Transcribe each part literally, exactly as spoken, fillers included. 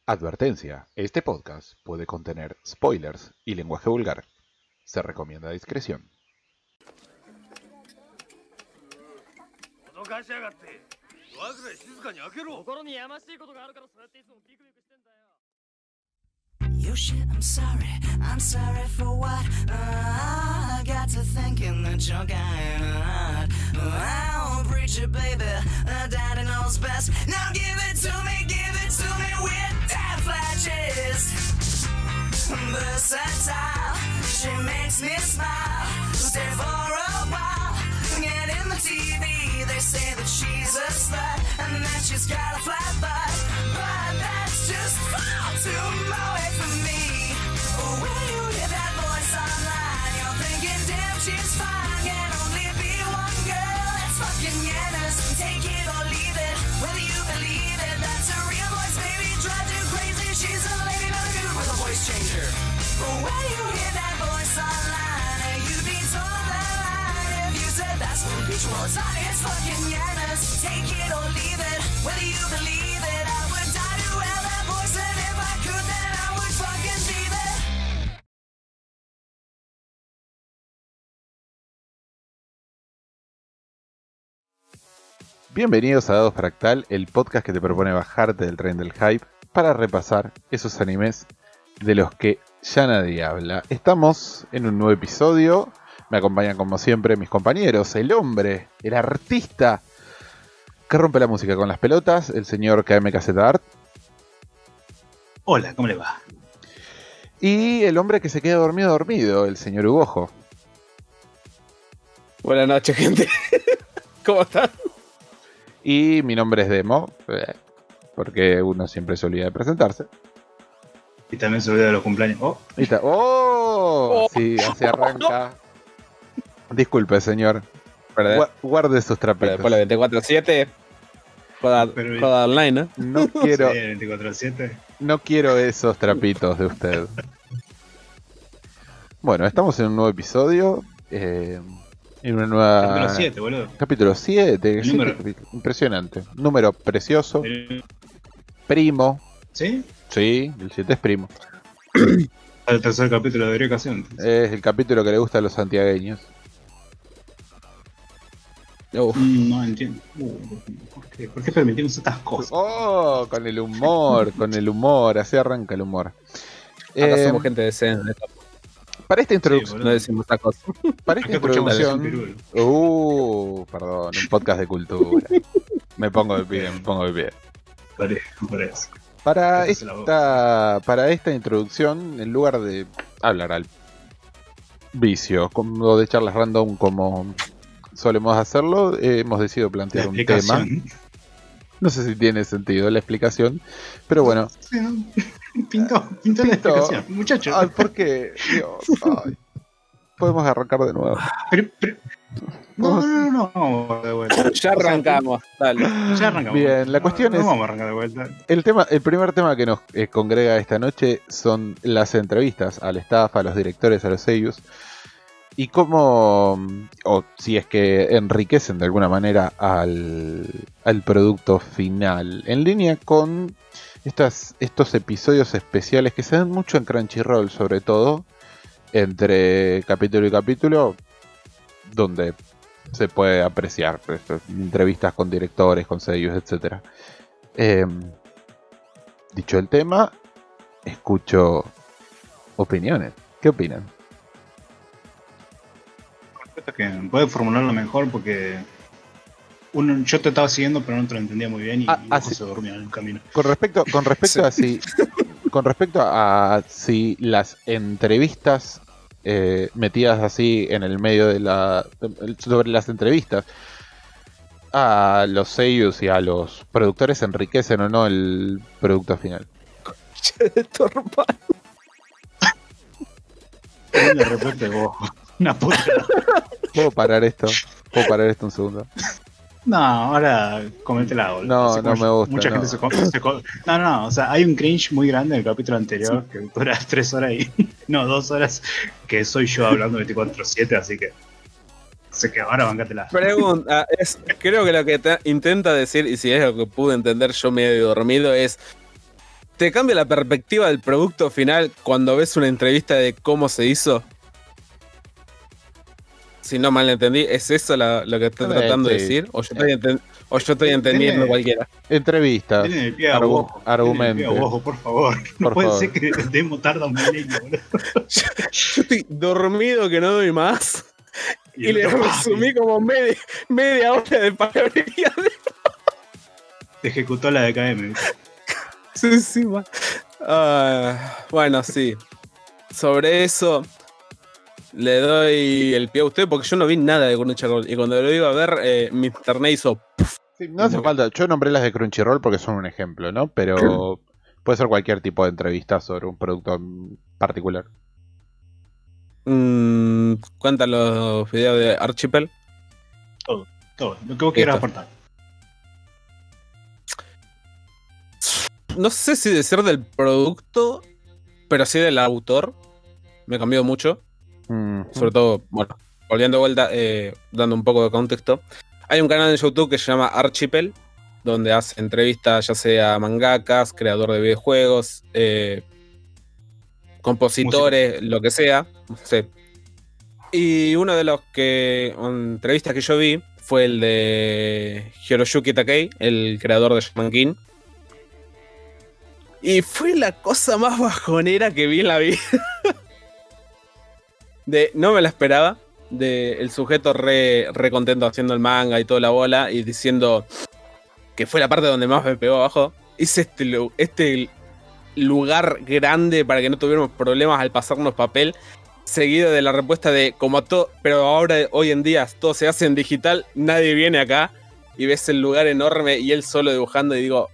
Advertencia, este podcast puede contener spoilers y lenguaje vulgar. Se recomienda discreción. Yo shit, I'm sorry, I'm sorry for what? Uh, I got to thinking that you're kinda hot. Oh, preacher baby, uh, daddy knows best. Now give it to me, give it to me with that flashes. Versatile, she makes me smile. Stay for a while, get in the T V. They say that she's a slut and that she's got a flat butt, but that's just far too away from me. When you hear that voice online, you're thinking, damn, she's fine. Can only be one girl. That's fucking Yanis. Take it or leave it, whether you believe it. That's a real voice, baby. Drives you crazy. She's a lady, not a dude with a voice changer. When you hear that voice online, you'd be told that line if you said that's what bitch was. Honey, it's fucking Yanis. Take it or leave it, whether you believe it. I would die to have that voice, and if I could, then I would fucking be there. Bienvenidos a Dados Fractal, el podcast que te propone bajarte del tren del hype para repasar esos animes de los que ya nadie habla. Estamos en un nuevo episodio, me acompañan como siempre mis compañeros, el hombre, el artista que rompe la música con las pelotas, el señor K M K Z Art. Hola, ¿cómo le va? Y el hombre que se queda dormido dormido, el señor Ugojo. Buenas noches, gente. ¿Cómo están? Y mi nombre es Demo, eh, porque uno siempre se olvida de presentarse. Y también se olvida de los cumpleaños. Oh, Ahí está. ¡Oh! Sí, así arranca. Disculpe, señor. Gua- Guarde sus Pero trapitos. después la veinticuatro siete. Joda, Pero- joda online, ¿no? No quiero, sí, veinticuatro siete. no quiero esos trapitos de usted. Bueno, estamos en un nuevo episodio. Eh, en una nueva. Capítulo siete, boludo. Capítulo siete. sí, Número. capítulo- Impresionante. Número precioso. El- Primo. ¿Sí? Sí, el siete es primo. El tercer capítulo de ocasión. Es el capítulo que le gusta a los santiagueños. Uf. Mm, no entiendo. Uh, ¿por, qué? ¿Por qué permitimos estas cosas? Oh, con el humor, con el humor. Así arranca el humor. Acá Eh, somos gente decente. para esta Sí, introducción. boludo. No decimos estas cosas. Para esta Acá escuchamos a introducción. Pirulo. Uh, perdón, un podcast de cultura. Me pongo de pie, me pongo de pie. Por eso, por eso. Para Cállese la esta, para esta introducción, en lugar de hablar al vicio, como de charlas random como solemos hacerlo, eh, hemos decidido La plantear un tema. explicación. No sé si tiene sentido la explicación, pero bueno. Sí, ¿no? Pintó, pintó la Pintó. explicación. Muchachos. Ay, ¿por qué? Dios, ay. Podemos arrancar de nuevo. Pero- pero- no, no, no, no, vamos de vuelta. Ya arrancamos. Dale. Ya arrancamos. Bien, la No, cuestión no es- vamos a arrancar de vuelta. El tema, el primer tema que nos eh, congrega esta noche son las entrevistas al staff, a los directores, a los seiyus, y cómo, mm, o si es que enriquecen de alguna manera al, al producto final, en línea con estas, estos episodios especiales que se dan mucho en Crunchyroll, sobre todo, entre capítulo y capítulo, donde se puede apreciar pues, entrevistas con directores, con seiyus, etcétera. Eh, dicho el tema, escucho opiniones. ¿Qué opinan? Respeto que puede formularlo mejor porque uno, yo te estaba siguiendo pero no te lo entendía muy bien y, Ah, y ah, Ojo sí. se dormía en el camino. Con respecto, con respecto a si, con respecto a si las entrevistas eh, metidas así en el medio de la, sobre las entrevistas, a los seiyus y a los productores enriquecen o no el producto final. Che, de torpa. Y de repente vos, una puta. ¿Puedo parar esto? ¿Puedo parar esto un segundo? No, ahora coméntela. boludo. No, Así no como me gusta, Mucha no. gente se, co- se co- No, no, o sea, hay un cringe muy grande en el capítulo anterior que dura tres horas y. No, dos horas, que soy yo hablando veinticuatro siete, así que. Así que ahora bancátela. Pregunta, es, creo que lo que te intenta decir, y si es lo que pude entender yo medio dormido, es ¿Te cambia la perspectiva del producto final cuando ves una entrevista de cómo se hizo? Si no mal entendí, ¿es eso la- lo que estoy Eh, tratando de sí. decir? ¿O yo estoy, enten- o yo estoy entendiendo Tiene- cualquiera? Entrevistas, Tienen el pie a argu- ojo. Tienen el pie a argumente. ojo, por favor. No Por puede favor. ser que el demo tarda un milenio, boludo. Yo estoy dormido que no doy más. Y, el le otro, resumí como media, media hora de palabrería. De... Te ejecutó la D K M. Sí, sí, ma- Ah, bueno, sí. Sobre eso le doy el pie a usted porque yo no vi nada de Crunchyroll. Y cuando lo iba a ver, eh, mi internet hizo. Sí, no hace falta. Yo nombré las de Crunchyroll porque son un ejemplo, ¿no? Pero puede ser cualquier tipo de entrevista sobre un producto en particular. Mm, ¿Cuentan los videos de Archipel? Todo, todo. Lo que vos quieras Listo. aportar. No sé si decir del producto, pero sí del autor. Me cambió mucho. Mm. Sobre todo, bueno, volviendo de vuelta, eh, dando un poco de contexto. Hay un canal en YouTube que se llama Archipel, donde hace entrevistas ya sea a mangakas, creador de videojuegos, eh, compositores, lo que sea. No sé. Y uno de los que entrevistas que yo vi fue el de Hiroyuki Takei, el creador de Shaman King. Y fue la cosa más bajonera que vi en la vida. De, no me la esperaba. De el sujeto re, re contento haciendo el manga y toda la bola. Y diciendo que fue la parte donde más me pegó abajo. Hice este, lu- este lugar grande para que no tuviéramos problemas al pasarnos papel. Seguido de la respuesta de como todo, pero ahora hoy en día todo se hace en digital, nadie viene acá. Y ves el lugar enorme y él solo dibujando y digo,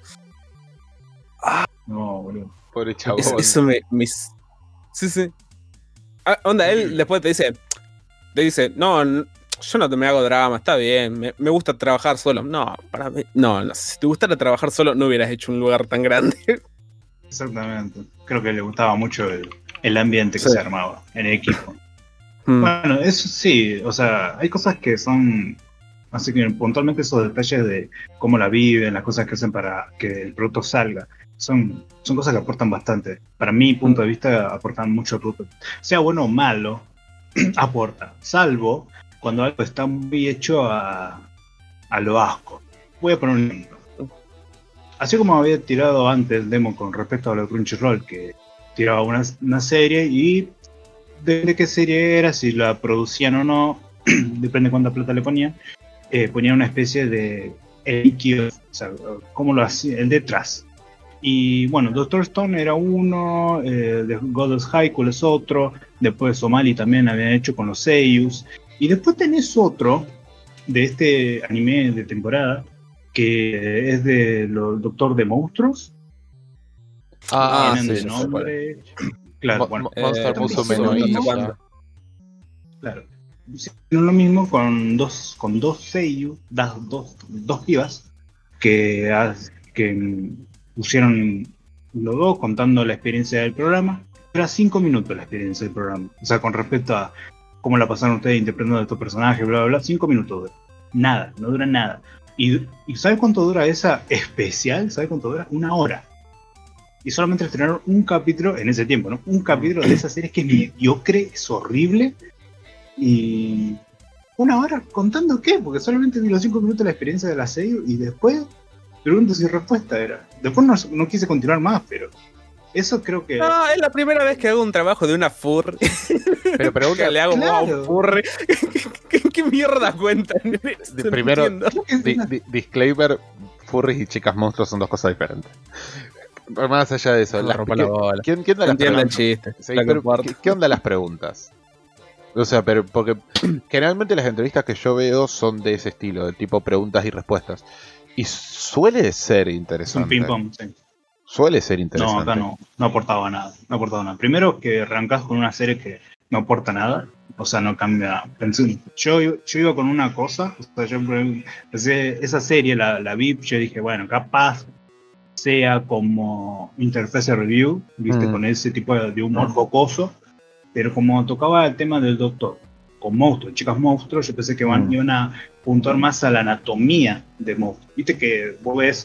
No, boludo. Pobre chabón. eso, eso me, me- Sí, sí. Ah, onda, él después te dice, te dice, no, n- yo no te me hago drama, está bien, me, me gusta trabajar solo. No, para mí, no, no, si te gustara trabajar solo no hubieras hecho un lugar tan grande. Exactamente. Creo que le gustaba mucho el, el ambiente que Sí. se armaba en el equipo. Mm. Bueno, eso sí, o sea, hay cosas que son, así que puntualmente esos detalles de cómo la viven, las cosas que hacen para que el producto salga, son, son cosas que aportan bastante. Para mi punto de vista, aportan mucho al producto. Sea bueno o malo, aporta, salvo cuando algo está muy hecho a, a lo asco. Voy a poner un ejemplo. Así como había tirado antes el demo con respecto a lo de Crunchyroll, que tiraba una, una serie y depende de qué serie era, si la producían o no, depende de cuánta plata le ponían, eh, ponían una especie de líquido, o sea, cómo lo hacía, el detrás. Y bueno, Doctor Stone era uno, eh, The Goddess Haikyuu es otro, después Somali también habían hecho con los Seiyus, y después tenés otro de este anime de temporada, que es de los Doctor de Monstruos. Ah, Tienen sí, de no sé cuál nombre. Claro, Mo- bueno, Mo- Monster Eh, Musume no no sé Issa. cuándo. claro. Hicieron lo mismo con dos, con dos Seiyu, das- dos, dos pibas, que, has- que mm, pusieron los dos contando la experiencia del programa. Era cinco minutos la experiencia del programa. O sea, con respecto a cómo la pasaron ustedes interpretando a estos personajes, bla, bla, bla, cinco minutos dura. Nada, no dura nada. Y, ¿y ¿sabes cuánto dura esa especial? ¿Sabes cuánto dura? Una hora. Y solamente estrenaron un capítulo en ese tiempo, ¿no? Un capítulo de esa serie que es mediocre, es horrible. Y una hora contando qué, porque solamente vi los cinco minutos de la experiencia de la serie y después preguntas y respuestas era. Después no, no quise continuar más, pero eso creo que... No, es la primera vez que hago un trabajo de una furry. Pero pregunta, Que le hago Claro. a un furry. ¿Qué, qué mierda cuentan? de primero, entiendo. di- di- disclaimer, furries y chicas monstruos son dos cosas diferentes. Pero más allá de eso, Me las- rompa la ¿qué- bola. ¿quién, quién da las Entiende el preguntas? chiste. Sí, la que pero importa. ¿qué, qué onda las preguntas? O sea, pero porque generalmente las entrevistas que yo veo son de ese estilo, de tipo preguntas y respuestas. Y suele ser Es un interesante. ping-pong, sí. Suele ser No, interesante. acá no, no aportaba nada, no aportaba nada. Primero que arrancás con una serie que no aporta nada, o sea, no cambia. Pensé- Yo, yo iba con una cosa, o sea, yo pensé, esa serie la, la vi, yo dije, bueno, capaz sea como Interface Review, viste, Mm. con ese tipo de, de humor jocoso, pero como tocaba el tema del doctor, con monstruos, chicas monstruos, yo pensé que van, Mm. iban a puntuar más a la anatomía de monstruos. Viste que vos ves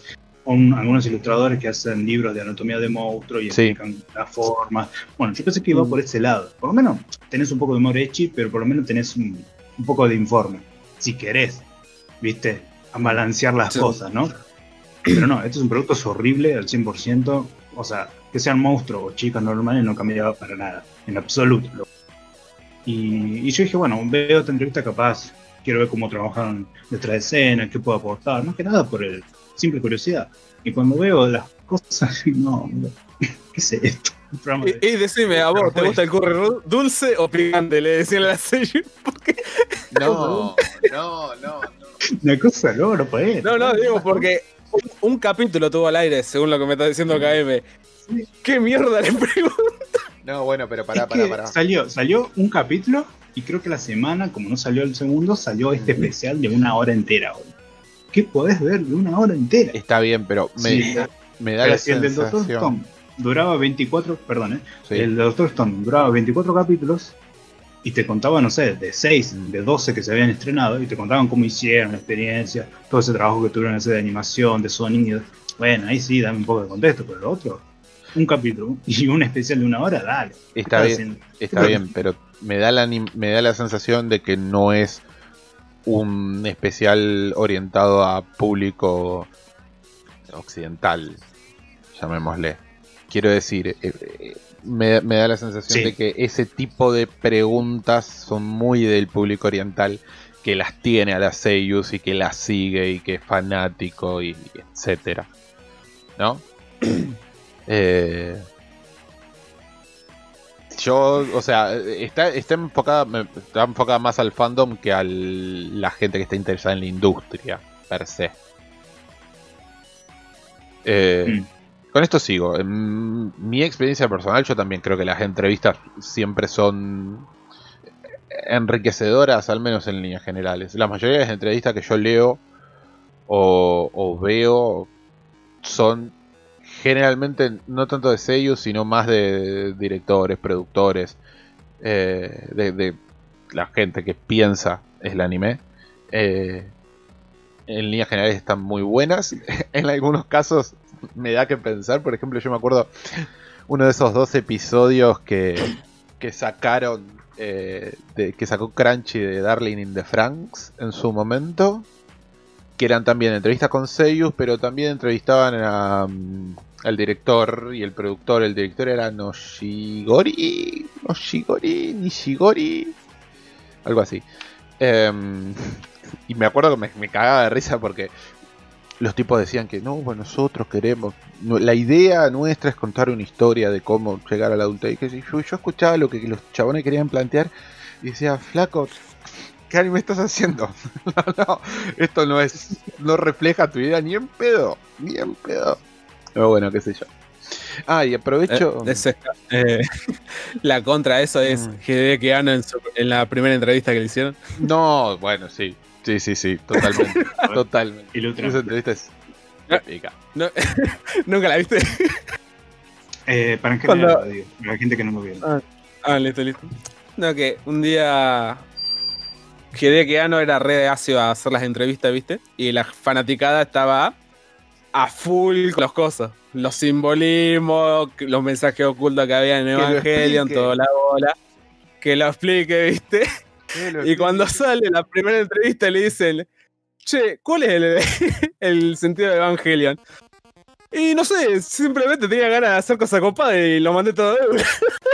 un- algunos ilustradores que hacen libros de anatomía de monstruos y Sí. explican las formas. Bueno, yo pensé que iba Mm. por ese lado. Por lo menos tenés un poco de humor ecchi, pero por lo menos tenés un, un poco de informe. Si querés, viste, a balancear las Sí. cosas, ¿no? Pero no, este es un producto es horrible al cien por ciento. O sea, que sean monstruos o chicas normales no cambiaba para nada, en absoluto. Y, y yo dije, bueno, veo esta entrevista capaz, quiero ver cómo trabajan detrás de escena, qué puedo aportar, más que nada por el simple curiosidad. Y cuando veo las cosas, no, no, ¿qué es esto? Un programa de- Y, y decime, ¿a vos te gusta el curry ru- dulce o picante? Le decían a la serie. Porque... No, no, no, no. Una cosa, no, no puede. No, no, digo porque un, un capítulo tuvo al aire, según lo que me está diciendo K M. ¿Qué mierda le pregunto? No, bueno, pero pará, Es pará, que pará. Salió, salió un capítulo y creo que la semana, como no salió el segundo, salió este especial de una hora entera. Boludo. ¿Qué podés ver de una hora entera? Está bien, pero me, Sí, me da la el, el del Doctor sensación. Stone duraba veinticuatro, perdón, ¿eh? Sí. El del Doctor Stone duraba veinticuatro capítulos y te contaba, no sé, de seis, Mm. de doce que se habían estrenado y te contaban cómo hicieron la experiencia, todo ese trabajo que tuvieron que hacer de animación, de sonido. Bueno, ahí sí, dame un poco de contexto, pero lo otro, un capítulo y un especial de una hora, dale. ¿Qué Está estás bien, haciendo? está bien, pero me da la anim- me da la sensación de que no es un especial orientado a público occidental, llamémosle. Quiero decir, eh, eh, me, me da la sensación Sí. de que ese tipo de preguntas son muy del público oriental, que las tiene a las seiyus y que las sigue y que es fanático y etcétera, ¿no? eh, yo, o sea, está, está enfocada me- está enfocada más al fandom que a la gente que está interesada en la industria per se. Eh, Mm. Con esto sigo. En mi experiencia personal, yo también creo que las entrevistas siempre son enriquecedoras, al menos en líneas generales. La mayoría de las entrevistas que yo leo o, o veo son generalmente no tanto de seiyuu, sino más de directores, productores, eh, de, de la gente que piensa es el anime. Eh, en líneas generales están muy buenas. En algunos casos me da que pensar. Por ejemplo, yo me acuerdo uno de esos dos episodios que, que sacaron, eh, de, que sacó Crunchy de Darling in the Franxx en su momento, que eran también entrevistas con seiyuu, pero también entrevistaban a, um, al director y el productor. El director era Noshigori, Noshigori, Nishigori, algo así. Um, y me acuerdo que me, me cagaba de risa porque los tipos decían que no, bueno, nosotros queremos, no, la idea nuestra es contar una historia de cómo llegar a la adultez. Y que si yo, yo escuchaba lo que los chabones querían plantear y decía, flaco, ¿qué anime estás haciendo? No, no, esto no es, no refleja tu idea ni en pedo, ni en pedo. Pero bueno, qué sé yo. Ah, y aprovecho. Eh, ese- eh, la contra de eso es Mm. Hideki Anno en, su- en la primera entrevista que le hicieron. No, bueno, sí. Sí, sí, sí, totalmente. Totalmente. Y lo otro- Esa entrevista es Ah. épica. No, ¿Nunca la viste? Eh, para en Cuando- general, lo digo, para la gente que no lo vio. Ah, listo, listo. No, que un día Hideki Anno era re ácido a hacer las entrevistas, ¿viste? Y la fanaticada estaba a full con las cosas. Los simbolismos, los mensajes ocultos que había en lo Evangelion, explique. toda la bola. Que lo explique, ¿viste? Y cuando sale la primera entrevista le dicen, che, ¿cuál es el, el sentido de Evangelion? Y no sé, simplemente tenía ganas de hacer cosas copadas y lo mandé todo de una.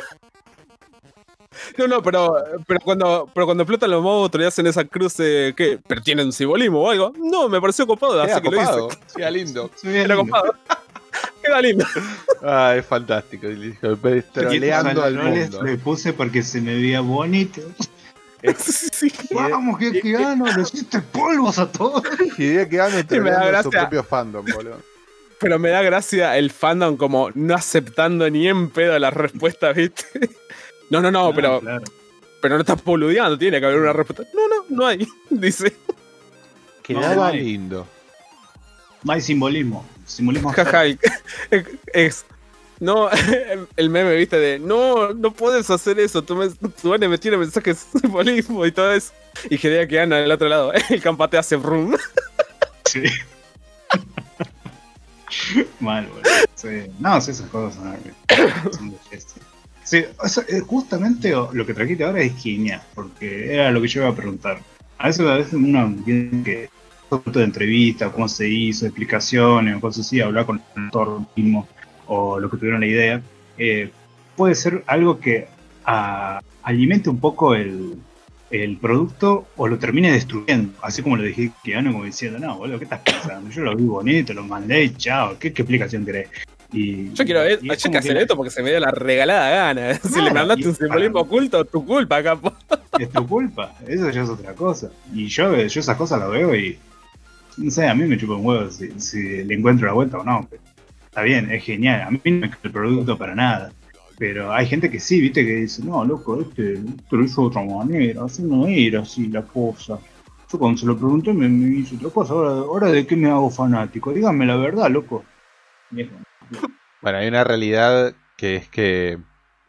No, no, pero, pero cuando pero cuando explotan los monstruos y hacen esa cruz, eh, ¿qué? ¿Pero tienen un simbolismo o algo? No, me pareció copado, así Era que lo copado, hice. era lindo. Se veía Era lindo. copado. Queda lindo. Ah, es fantástico. Y le dijo, troleando al Yo le- mundo. Le puse porque se me veía bonito. Sí, sí. Vamos, que que gano, le hiciste polvos a todos. Hideki Anno me da troleando su gracia. propio fandom, boludo. Pero me da gracia el fandom como no aceptando ni en pedo las respuestas, ¿viste? No, no, no, pero, Claro. pero no estás boludeando, tiene que haber una respuesta. No, no, no hay, dice. Quedaba No, hay. lindo. No hay simbolismo. Simbolismo. Jaja, el- es. No, el meme, viste, de no, no puedes hacer eso, tu, mes- tu anime tiene mensajes simbolismo y todo eso. Y quería que Ana del otro lado, el campate hace brum. Sí. Mal, boludo. Sí. No, sí, esas cosas son, son de fiesta. Sí, eso, eh, justamente lo que trajiste ahora es genial, porque era lo que yo iba a preguntar. A veces, a veces uno entiende que todo de entrevista, cómo se hizo, explicaciones, o cosas así, hablar con el autor mismo, o lo que tuvieron la idea, eh, puede ser algo que a, alimente un poco el, el producto o lo termine destruyendo, así como lo dije Keanu, como diciendo, no, boludo, ¿qué estás pensando? Yo lo vi bonito, lo mandé y chao, ¿qué, qué explicación querés? Y, Yo quiero ver, y yo es que como hacer que- esto porque se me dio la regalada gana. Si le Claro, mandaste y un simbolismo para- oculto, tu culpa, capo. es tu culpa, eso ya es otra cosa. Y yo, yo esas cosas las veo y, no sé, a mí me chupa un huevo si, si le encuentro la vuelta o no. Pero está bien, es genial, a mí no me queda el producto para nada. Pero hay gente que sí, viste, que dice, no, loco, este, este lo hizo de otra manera, así no era así la cosa. Yo cuando se lo pregunté me, me hizo otra cosa, ahora, ahora de qué me hago fanático, díganme la verdad, loco. Viejo. Bueno, hay una realidad que es que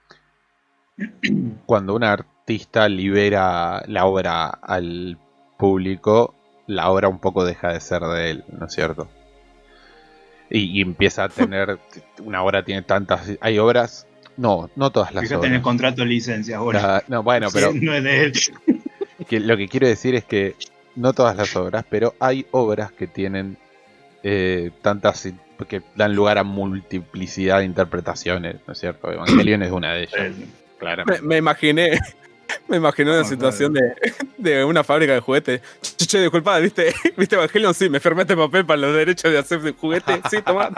cuando un artista libera la obra al público, la obra un poco deja de ser de él, ¿no es cierto? Y, y empieza a tener, una obra tiene tantas, hay obras, no, no todas las Fíjate en el obras. contrato de licencias, boludo. La- no, bueno, pero Sí, no es de él. que lo que quiero decir es que no todas las obras, pero hay obras que tienen eh, tantas, que dan lugar a multiplicidad de interpretaciones, ¿no es cierto? Evangelion es una de ellas, Eh, Me, claramente. me imaginé. Me imaginé una No, situación de, de una fábrica de juguetes. Che, che, disculpa, ¿viste? ¿Viste Evangelion? Sí, me firmé este papel para los derechos de hacer juguetes. Sí, toma.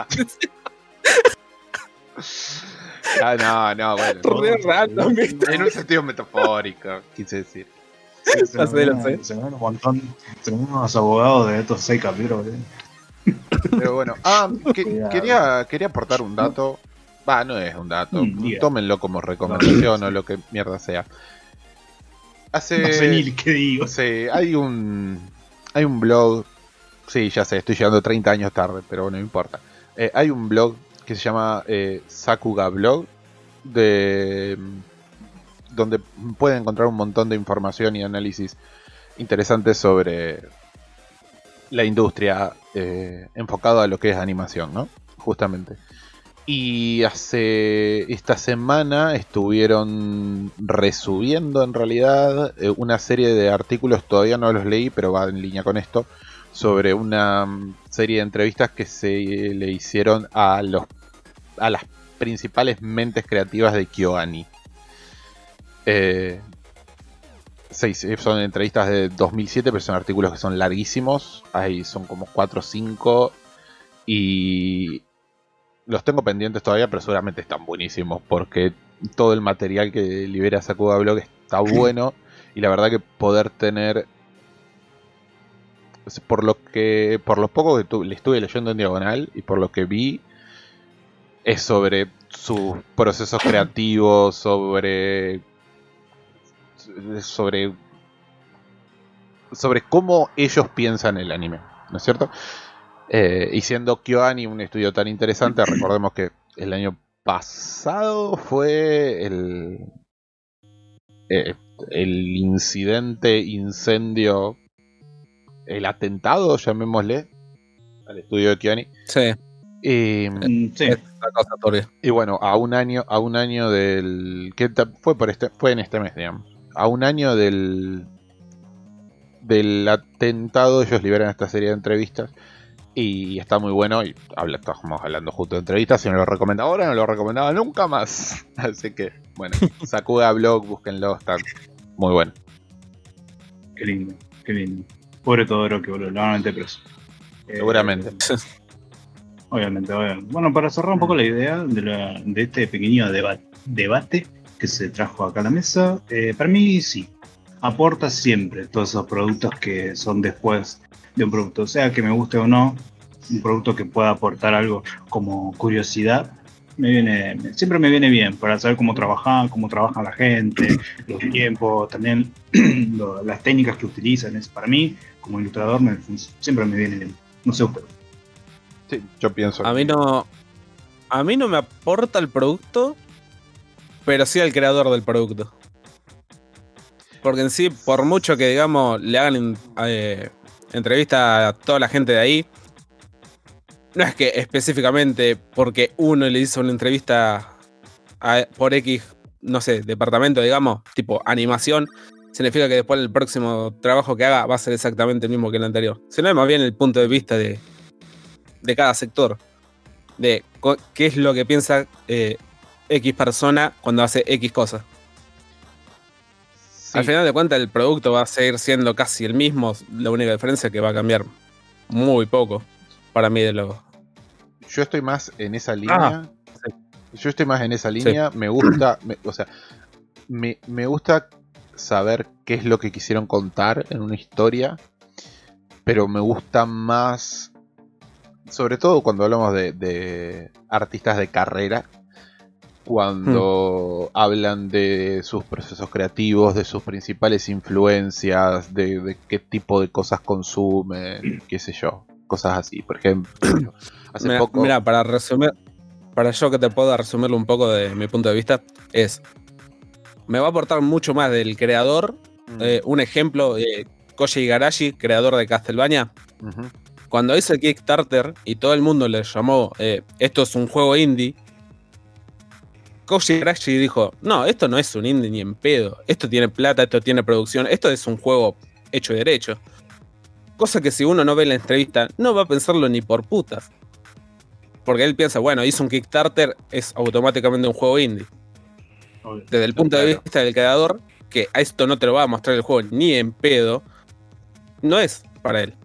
Ah, no, no, bueno. Re random, ¿viste? En un sentido metafórico, quise decir. Sí, se Lo me sé, lo viene- sé. se me viene un montón, se me vienen unos abogados de estos seis capítulos. boludo. Pero bueno, ah, que- Cuidado. quería, quería aportar un dato. Va, no es un dato. Mm, diga. Tómenlo como recomendación o lo que mierda sea. Hace. No sé ni qué digo. Sí, hay un. Hay un blog. Sí, ya sé, estoy llegando treinta años tarde, pero bueno, no importa. Eh, hay un blog que se llama eh, Sakuga Blog. De. Donde pueden encontrar un montón de información y análisis interesantes sobre la industria eh, enfocado a lo que es animación, ¿no? Justamente. Y hace esta semana estuvieron resubiendo en realidad eh, una serie de artículos, todavía no los leí, pero va en línea con esto, sobre una mm, serie de entrevistas que se le hicieron a los a las principales mentes creativas de KyoAni. Eh, Sí, sí, son entrevistas de dos mil siete, pero son artículos que son larguísimos. Ahí son como cuatro o cinco. Y los tengo pendientes todavía, pero seguramente están buenísimos. Porque todo el material que libera Sakuga Blog está bueno. Y la verdad que poder tener... Por lo que por lo poco que tu, le estuve leyendo en diagonal y por lo que vi, es sobre sus procesos creativos, sobre... sobre sobre cómo ellos piensan el anime, ¿no es cierto? Eh, y siendo KyoAni un estudio tan interesante, recordemos que el año pasado fue el eh, el incidente, incendio, el atentado, llamémosle, al estudio de KyoAni. Sí, Y, Mm, sí, es una cosa turbia. y bueno, a un año, a un año del que ta- fue por este, fue en este mes, digamos. A un año del del atentado, ellos liberan esta serie de entrevistas y está muy bueno. Y habla, estamos hablando justo de entrevistas. Si me lo recomendaba ahora, no lo recomendaba nunca más. Así que, bueno, Sakuga Blog, búsquenlo, está muy bueno. qué lindo, qué lindo. Pobre Todoroki, boludo, lo van a meter preso. Eh, Seguramente. Obviamente, obviamente. Bueno, para cerrar un poco la idea de, la- de este pequeño deba- debate que se trajo acá a la mesa, eh, para mí sí, aporta siempre todos esos productos que son después de un producto, sea que me guste o no, un producto que pueda aportar algo como curiosidad, me viene, me- siempre me viene bien para saber cómo trabajar, cómo trabaja la gente, los tiempos, también lo- las técnicas que utilizan. Es, para mí, como ilustrador, me, fun- siempre me viene bien. No sé usted. Sí, yo pienso. A mí no. A mí no me aporta el producto, pero sí al creador del producto. Porque en sí, por mucho que digamos, le hagan eh, entrevista a toda la gente de ahí, no es que específicamente porque uno le hizo una entrevista a, por X, no sé, departamento, digamos, tipo animación, significa que después el próximo trabajo que haga va a ser exactamente el mismo que el anterior. Sino es más bien el punto de vista de, de cada sector. De co- qué es lo que piensa eh, X persona cuando hace X cosa. Sí. Al final de cuentas el producto va a seguir siendo casi el mismo. La única diferencia es que va a cambiar muy poco para mí de lo... Yo estoy más en esa línea. sí. Yo estoy más en esa línea. Me gusta, me- o sea, me, me gusta saber qué es lo que quisieron contar en una historia, pero me gusta más, sobre todo cuando hablamos de, de artistas de carrera, cuando hablan de sus procesos creativos, de sus principales influencias, de, de qué tipo de cosas consumen, qué sé yo, cosas así. Por ejemplo, hace Mira, poco... mira, para resumir, para yo que te pueda resumirlo un poco de mi punto de vista, es, me va a aportar mucho más del creador. Mm, Eh, un ejemplo, eh, Koji Igarashi, creador de Castlevania, ujú, cuando hizo el Kickstarter y todo el mundo le llamó, eh, esto es un juego indie, Koji Igarashi dijo, no, esto no es un indie ni en pedo, esto tiene plata, esto tiene producción, esto es un juego hecho y derecho. Cosa que si uno no ve la entrevista, no va a pensarlo ni por putas. Porque él piensa, bueno, hizo un Kickstarter, es automáticamente un juego indie. Obvio. Desde el punto de Claro. vista del creador, que a esto no te lo va a mostrar el juego ni en pedo, no es para él.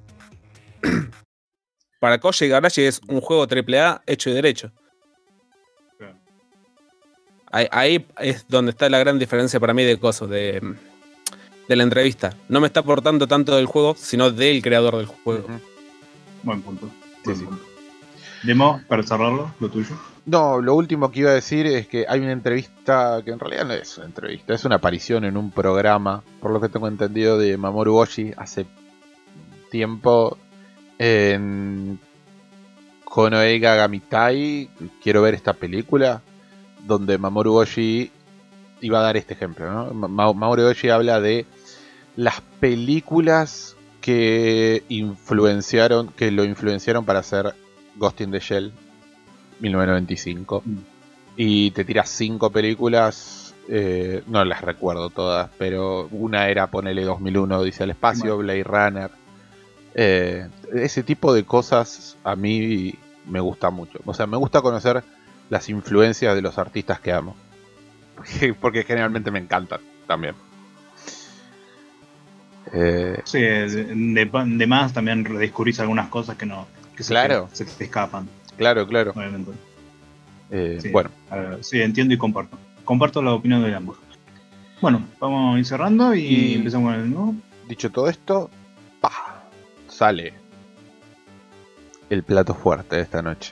Para Koji Igarashi es un juego triple A hecho y derecho. Claro. Ahí, ahí es donde está la gran diferencia para mí de cosas, de, de la entrevista. No me está aportando tanto del juego, sino del creador del juego. ujú. Buen punto. Sí, Buen sí. punto. Demo, para cerrarlo, lo tuyo. No, lo último que iba a decir es que hay una entrevista que en realidad no es una entrevista, es una aparición en un programa, por lo que tengo entendido, de Mamoru Oshii hace tiempo en Konoeiga Gamitai. Quiero ver esta película donde Mamoru Oshii iba a dar este ejemplo, ¿no? Ma- Mamoru Oshii habla de las películas que influenciaron, que lo influenciaron para hacer Ghost in the Shell mil novecientos noventa y cinco. Mm. Y te tiras cinco películas, eh, no las recuerdo todas, pero una era, ponele dos mil uno, Dice al Espacio, Blade Runner. Eh, ese tipo de cosas a mí me gusta mucho. O sea, me gusta conocer las influencias de los artistas que amo. Porque, porque generalmente me encantan también. Eh, Sí, de, de, de más también redescubrís algunas cosas que no que se, Claro. te, se te escapan, claro, claro. obviamente. Eh, Sí. Bueno, Eh, sí, entiendo y comparto. Comparto la opinión de ambos. Bueno, vamos a ir cerrando y, Y- empezamos con el nuevo. dicho todo esto, ¡pah! Sale el plato fuerte de esta noche.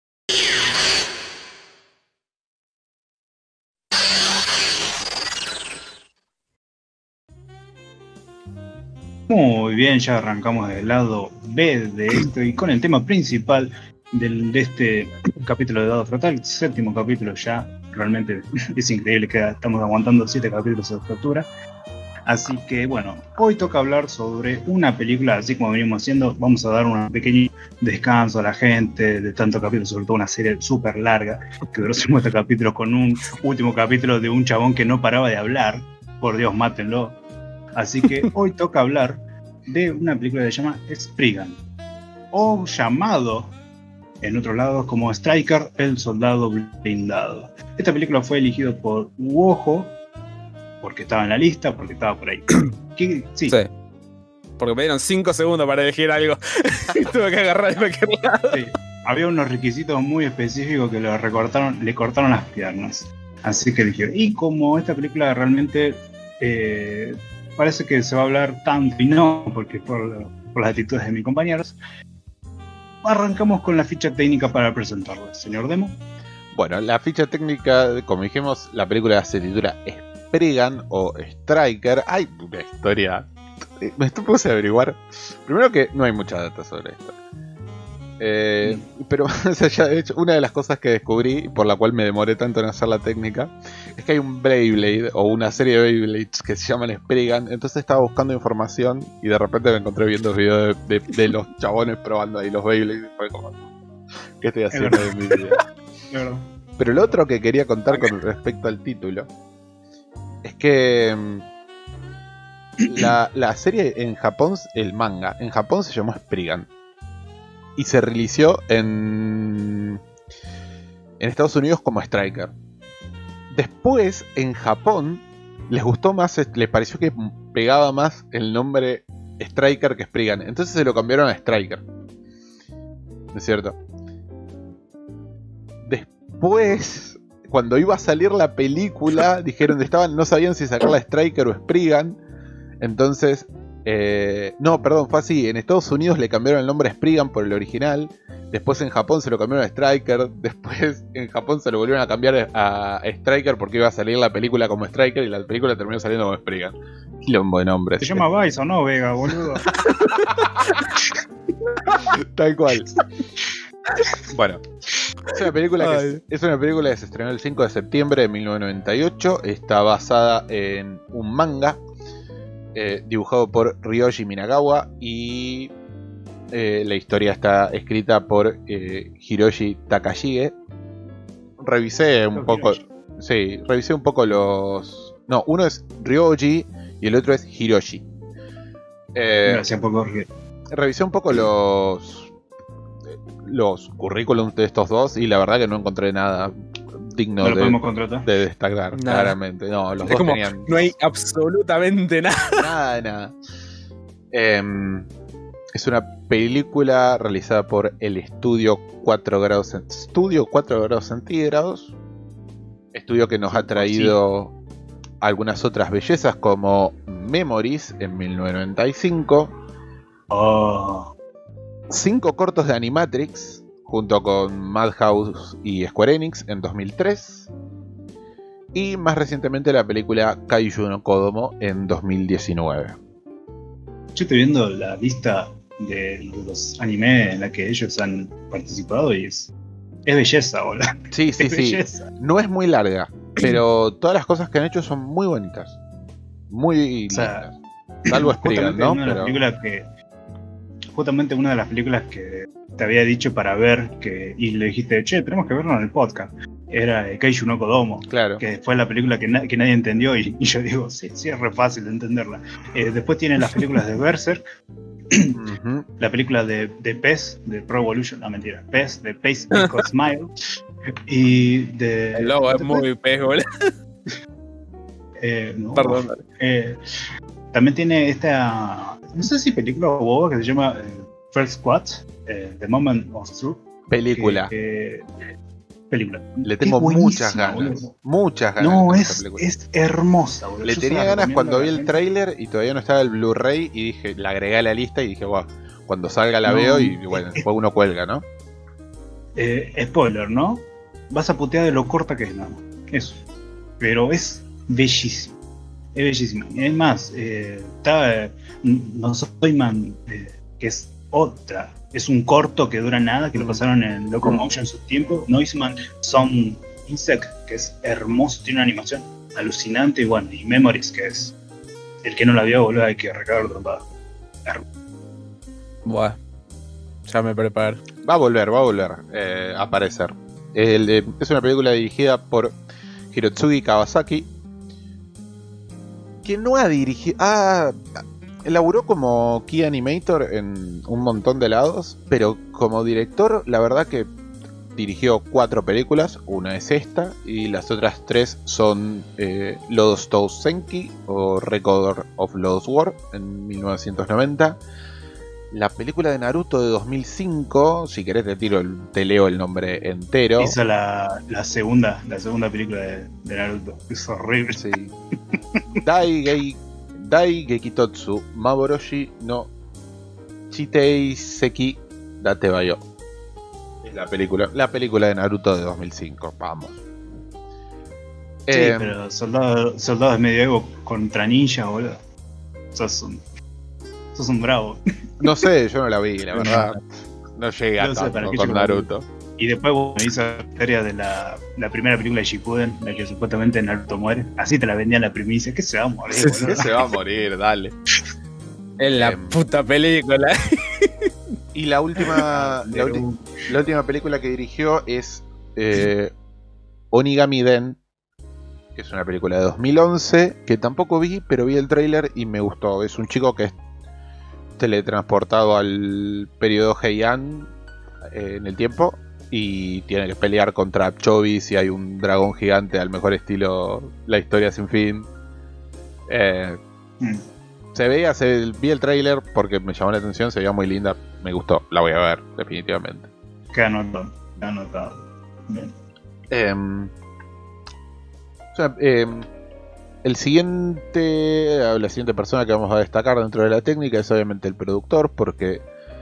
Muy bien, ya arrancamos del lado B de esto y con el tema principal del, de este capítulo de Dado Frontal, séptimo capítulo ya. Realmente es increíble que estamos aguantando siete capítulos de tortura. Así que bueno, hoy toca hablar sobre una película, así como venimos haciendo. Vamos a dar un pequeño descanso a la gente de tantos capítulos, sobre todo una serie súper larga que duró cincuenta capítulos, con un último capítulo de un chabón que no paraba de hablar. Por Dios, mátenlo. Así que hoy toca hablar de una película que se llama Spriggan, o llamado en otros lados como Striker, el soldado blindado. Esta película fue elegida por Wojo porque estaba en la lista, porque estaba por ahí. ¿Qué? Sí, Sí. Porque me dieron cinco segundos para elegir algo. Y tuve que agarrar de cualquier lado. sí. Había unos requisitos muy específicos que le recortaron, le cortaron las piernas. Así que dijeron. Y como esta película realmente eh, parece que se va a hablar tanto, y no, porque por, por las actitudes de mis compañeros, arrancamos con la ficha técnica para presentarla. Señor Demo. Bueno, la ficha técnica, como dijimos, la película se titula Spriggan o Striker. Hay una historia. Me puse a averiguar. Primero que no hay mucha data sobre esto. Eh, pero más allá de hecho, una de las cosas que descubrí, por la cual me demoré tanto en hacer la técnica, es que hay un Beyblade o una serie de Beyblades que se llaman Spriggan. Entonces estaba buscando información y de repente me encontré viendo videos de, de, de los chabones probando ahí los Beyblades. Fue como, ¿Qué estoy haciendo verdad. de mi vida? De verdad. Pero lo otro que quería contar con respecto al título es que mm, la, la serie en Japón, el manga, en Japón se llamó Spriggan y se realizó en, en Estados Unidos como Striker. Después, en Japón, les gustó más, les pareció que pegaba más el nombre Striker que Spriggan. Entonces se lo cambiaron a Striker. ¿No es cierto? Después, cuando iba a salir la película, dijeron que estaban, no sabían si sacarla Striker o Spriggan. Entonces, eh, no, perdón, fue así. En Estados Unidos le cambiaron el nombre a Spriggan por el original. Después en Japón se lo cambiaron a Striker. Después en Japón se lo volvieron a cambiar a Striker porque iba a salir la película como Striker y la película terminó saliendo como Spriggan. Quilombo de nombres. Se llama Vice o no, Vega, boludo. Tal cual. Bueno, es una película que, es una película que se estrenó el cinco de septiembre de mil novecientos noventa y ocho. Está basada en un manga eh, dibujado por Ryoji Minagawa y eh, la historia está escrita por eh, Hiroshi Takashige. Revisé un poco, sí, revisé un poco los. No, uno es Ryoji y el otro es Hiroshi. Eh, Gracias por corregir. Revisé un poco los los currículums de estos dos y la verdad que no encontré nada digno No lo de, podemos contratar. de destacar, Nada. claramente. No, los Es dos como, tenían no hay absolutamente nada. nada de nada. Em, es una película realizada por el estudio cuatro grados cent- Estudio cuatro grados centígrados. Estudio que nos ha traído algunas otras bellezas como Memories en mil novecientos noventa y cinco. Oh, Cinco cortos de Animatrix junto con Madhouse y Square Enix en dos mil tres. Y más recientemente la película Kaiju no Kodomo en dos mil diecinueve. yo estoy viendo la lista de los animes en la que ellos han participado y es, es belleza, boludo. Sí, sí, Es sí. belleza. No es muy larga, pero todas las cosas que han hecho son muy bonitas. Muy O sea, lindas. Salvo Spriggan, Justamente ¿no? una de las Pero, películas que justamente una de las películas que te había dicho para ver que y le dijiste, che, tenemos que verlo en el podcast, era eh, Kaiju no Kodomo, claro. que fue la película que, na- que nadie entendió y, y yo digo, sí, sí, es re fácil de entenderla. Eh, después tienen las películas de Berserk, Ujú. la película de, de P E S, de Pro Evolution, no mentira, P E S, de Pace Equals Smile, y de... El logo es después, muy pez, boludo. eh, no, Perdón. Eh, también tiene esta, no sé si película o boba, que se llama eh, First Squad, eh, The Moment of Truth. Película. que- que- película. Le tengo Es buenísima, muchas ganas. boludo. Muchas ganas. No, de esta es, película. es hermosa, boludo. Le Yo se tenía la ganas recomiendo cuando a vi la el gente. tráiler y todavía no estaba el Blu-ray y dije, la agregué a la lista y dije, wow, cuando salga la No, veo y bueno, después uno cuelga, ¿no? Eh, spoiler, ¿no? Vas a putear de lo corta que es, nada más. Eso. Pero es bellísimo. Es bellísimo. Es más, eh, está eh, No Soy Man, eh, que es otra. Es un corto que dura nada, que lo pasaron en Locomotion en su tiempo. Noiseman Some Insect, que es hermoso, tiene una animación alucinante. Y bueno, y Memories, que es el que no la vio, boludo, hay que recargar trompada. Buah. Ya me preparo. Va a volver, va a volver eh, a aparecer. El, eh, es una película dirigida por Hirotsugi Kawasaki, que no ha dirigido... Ah, elaboró como Key Animator en un montón de lados, pero como director, la verdad que dirigió cuatro películas. Una es esta, y las otras tres son eh, Lodos Tousenki o Record of Lodoss War en mil novecientos noventa. La película de Naruto de dos mil cinco, si querés te tiro el, te leo el nombre entero. Hizo la, la segunda, la segunda película de, de Naruto. Es horrible. Sí. Dai Gei Dai Gekitotsu Maboroshi no Chitei Seki Date Bayo. Es la película, la película de Naruto de dos mil cinco, vamos. Sí, Eh, pero soldados soldados medioevo contra ninja, boludo. Sos un, sos un bravo. no sé, yo no la vi, la verdad. No llegué a No sé, tanto para qué con yo- Naruto. Y después bueno, hizo la historia de la, la primera película de Shippuden, la que supuestamente Naruto muere. Así te la vendían la primicia. ¿Qué se va a morir, Sí, sí, boludo? Que se va a morir, dale. Es la Em. puta película. Y la última, la, ulti- la última película que dirigió es eh, Onigami Den, que es una película de dos mil once, que tampoco vi, pero vi el tráiler y me gustó. Es un chico que es teletransportado al periodo Heian eh, en el tiempo y tiene que pelear contra Chovis y hay un dragón gigante al mejor estilo La Historia Sin Fin. Eh, Mm. se veía, se, vi el tráiler porque me llamó la atención, se veía muy linda, me gustó, la voy a ver definitivamente. Queda anotado. Queda anotado. Bien. Eh, o sea, eh, el siguiente, la siguiente persona que vamos a destacar dentro de la técnica es obviamente el productor, porque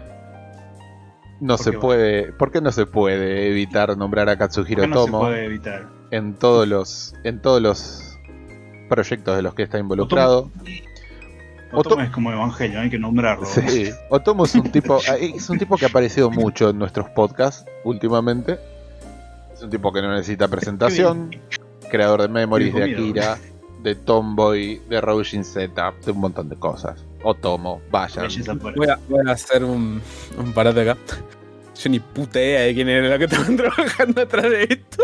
no ¿Por se qué puede, porque no se puede evitar nombrar a Katsuhiro ¿Por qué no Tomo se puede evitar? en todos los, en todos los proyectos de los que está involucrado. Otomo Oto- es como Evangelio, hay que nombrarlo. Sí, Otomo es un tipo, es un tipo que ha aparecido mucho en nuestros podcasts últimamente. Es un tipo que no necesita presentación, creador de Memories, de Qué comido. Akira, de Tomboy, de Roujin Z, de un montón de cosas. Otomo, vayan. Belleza pura. Voy a, voy a hacer un, un parate acá. Yo ni puta idea de quién era lo que estaban trabajando atrás de esto.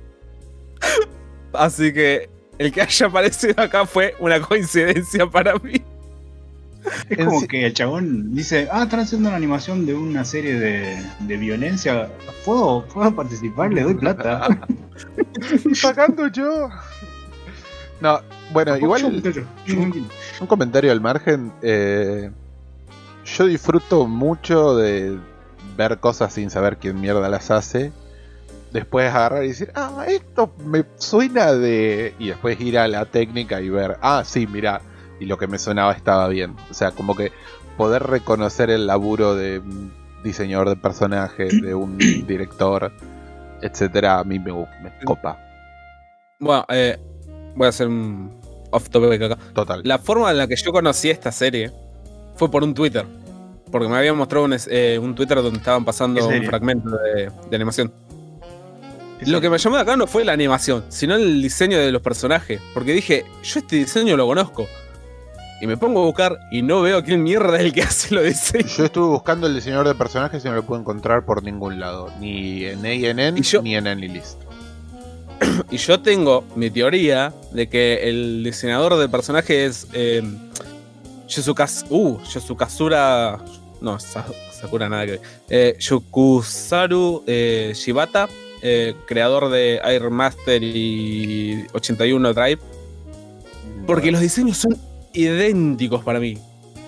Así que el que haya aparecido acá fue una coincidencia para mí. Es En como sí- que el chabón dice, ah, están haciendo una animación de una serie de, de violencia. ¿Puedo, ¿Puedo participar? Le doy plata. Estoy pagando yo. No, bueno, Yo, igual muchacho, yo, tranquilo. un comentario al margen. eh, yo disfruto mucho de ver cosas sin saber quién mierda las hace. Después agarrar y decir, ah, esto me suena de... Y después ir a la técnica y ver, ah, sí, mirá, y lo que me sonaba estaba bien. O sea, como que poder reconocer el laburo de un diseñador de personaje, de un director, etcétera, a mí me, me copa. Bueno, eh, voy a hacer un off topic acá. Total. La forma en la que yo conocí esta serie fue por un Twitter. Porque me habían mostrado un, es- eh, un Twitter donde estaban pasando ¿Qué un serie? fragmento de, de animación. ¿Qué Lo sabe? que me llamó de acá no fue la animación, sino el diseño de los personajes. Porque dije, yo este diseño lo conozco. Y me pongo a buscar y no veo quién mierda es el que hace los diseños. Yo estuve buscando el diseñador de personajes y no lo puedo encontrar por ningún lado. Ni en A N N Y yo- ni en Anilist. Y yo tengo mi teoría de que el diseñador de personajes es eh, Yosukas- uh, Yosukazura. No, Sa- Sakura nada que ver. Eh, Yokusaru eh, Shibata, eh, creador de Air Master y ochenta y uno Drive. Porque los diseños son idénticos para mí.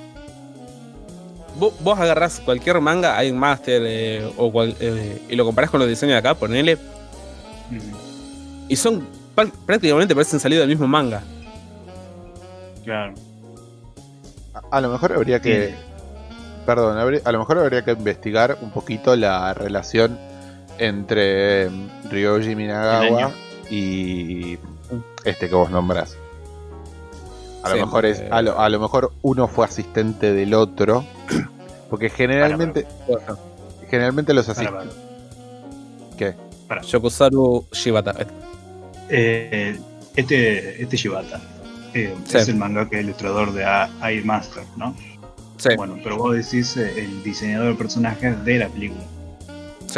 Vos, vos agarrás cualquier manga, Air Master, eh, o cual- eh, y lo comparás con los diseños de acá, ponele. Mm, Y son pr- prácticamente parecen salido del mismo manga. Claro. A, a lo mejor habría que... Sí. Perdón, habría- a lo mejor habría que investigar un poquito la relación entre em, Ryoji El Minagawa año. y este que vos nombrás. A lo Sí, mejor es, eh, a lo, a lo mejor uno fue asistente del otro, porque generalmente, generalmente los Para, para. asistentes. ¿Qué? Yokusaru Shibata. Eh, este, este Shibata eh, Sí. es el mangaka ilustrador de A- Air Master, ¿no? Sí, Bueno, pero vos decís eh, el diseñador de personajes de la película. sí.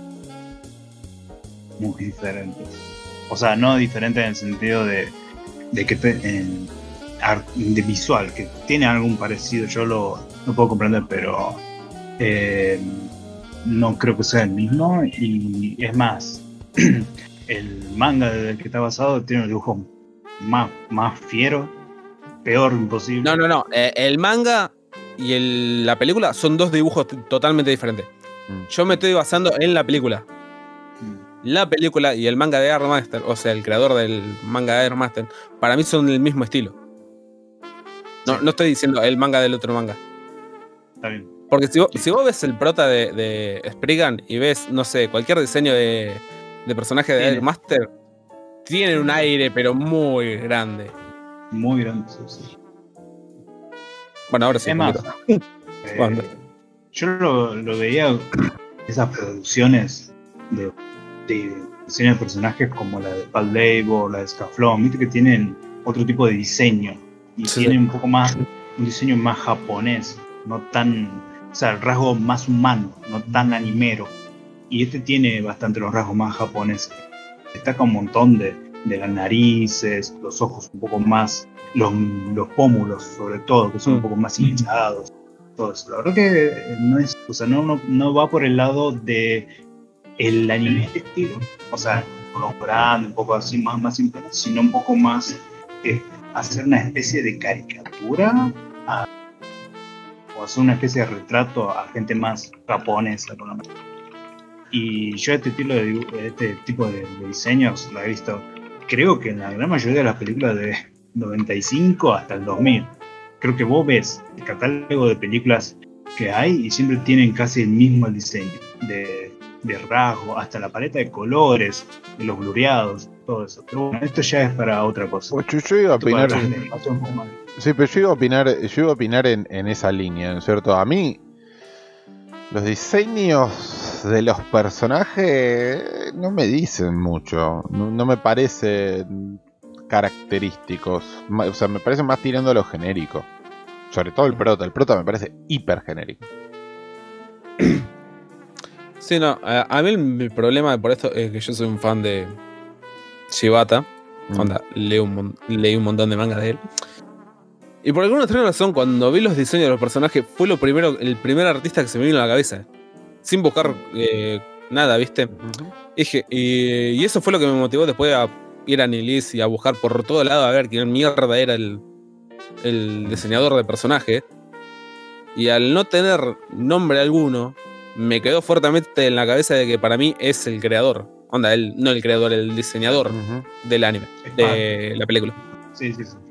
Muy diferente. O sea, no diferente en el sentido de, de que te- en ar- de visual, que tiene algún parecido, yo lo, lo puedo comprender, pero eh, no creo que sea el mismo. Y es más, el manga del que está basado tiene un dibujo más, más fiero, peor imposible. No, no, no. eh, el manga y el- la película son dos dibujos t- totalmente diferentes. Mm. Yo me estoy basando en la película. Mm, La película y el manga de Air Master, o sea, el creador del manga de Air Master, para mí son del mismo estilo. No, Sí. no estoy diciendo el manga del otro manga. está bien. Porque si vos, si vos ves el prota de, de Spriggan y ves, no sé, cualquier diseño de, de personaje de Tiene. Air Master, tienen un aire, pero muy grande. Muy grande. Sí, sí. Bueno, ahora sí. Es más, poquito. eh, Bueno. yo lo, lo veía esas producciones de, de diseño de personajes como la de Pal Labor o la de Scaflón, viste que tienen otro tipo de diseño y Sí. tienen un poco más un diseño más japonés, no tan sea, el rasgo más humano, no tan animero. Y este tiene bastante los rasgos más japoneses. Destaca un montón de, de las narices, los ojos un poco más, los, los pómulos sobre todo, que son un poco más hinchados. Todo eso. La verdad que no es, o sea, no, no, no va por el lado de el anime de estilo, o sea, con los grandes, un poco así más, más simple, sino un poco más eh, hacer una especie de caricatura a, o hacer una especie de retrato a gente más japonesa, por lo menos. Y yo este tipo de, este tipo de, de diseños lo he visto, creo que en la gran mayoría de las películas de noventa y cinco hasta el dos mil. Creo que vos ves el catálogo de películas que hay y siempre tienen casi el mismo diseño de, de rasgo, hasta la paleta de colores, de los blureados, todo eso. Pero bueno, esto ya es para otra cosa. Pues yo, yo iba a Esto para opinar. hacer un espacio un poco más- Sí, pero yo iba a opinar, yo iba a opinar en, en esa línea, ¿no es cierto? A mí, los diseños de los personajes no me dicen mucho, no, no me parecen característicos, Ma- o sea, me parecen más tirando a lo genérico. Sobre todo el prota, el prota me parece hiper genérico. Sí, no, a, a mí el, mi problema por esto es que yo soy un fan de Shibata. Mm. Onda, leo un, mon- leí un montón de mangas de él. Y por alguna extraña razón, cuando vi los diseños de los personajes, fue lo primero, el primer artista que se me vino a la cabeza. Sin buscar eh, nada, ¿viste? Ujú. Dije, y, y eso fue lo que me motivó después a ir a Nilis y a buscar por todo lado a ver quién mierda era el, el diseñador de personaje. Y al no tener nombre alguno, me quedó fuertemente en la cabeza de que para mí es el creador. Onda, él, no el creador, el diseñador Ujú. del anime, Es de la película. Sí, sí, sí.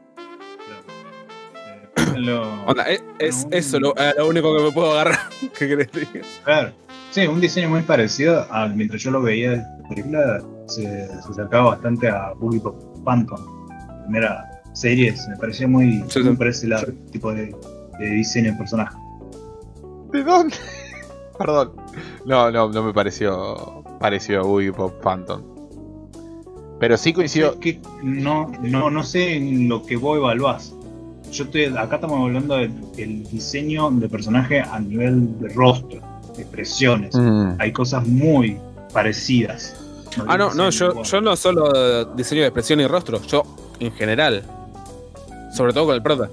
Claro. Eh, lo- Onda, es, es No. eso lo, a lo único que me puedo agarrar. ¿Qué querés que diga? Claro. Sí, un diseño muy parecido a, mientras yo lo veía en la película, se, se acercaba bastante a Boogie Phantom. La primera serie me parecía muy, Sí, muy sí. por ese lado, tipo de, de diseño de personaje. ¿De dónde? Perdón. No, no, no me pareció parecido a Boogie Pop Phantom. Pero sí coincido. Es que no, no, no sé en lo que vos evaluás. Yo estoy, acá estamos hablando del, del diseño de personaje a nivel de rostro, de expresiones. Mm. Hay cosas muy parecidas. Ah, no, no, Diseño yo, igual. yo no solo diseño de expresión y rostro, yo en general. Sobre todo con el prota.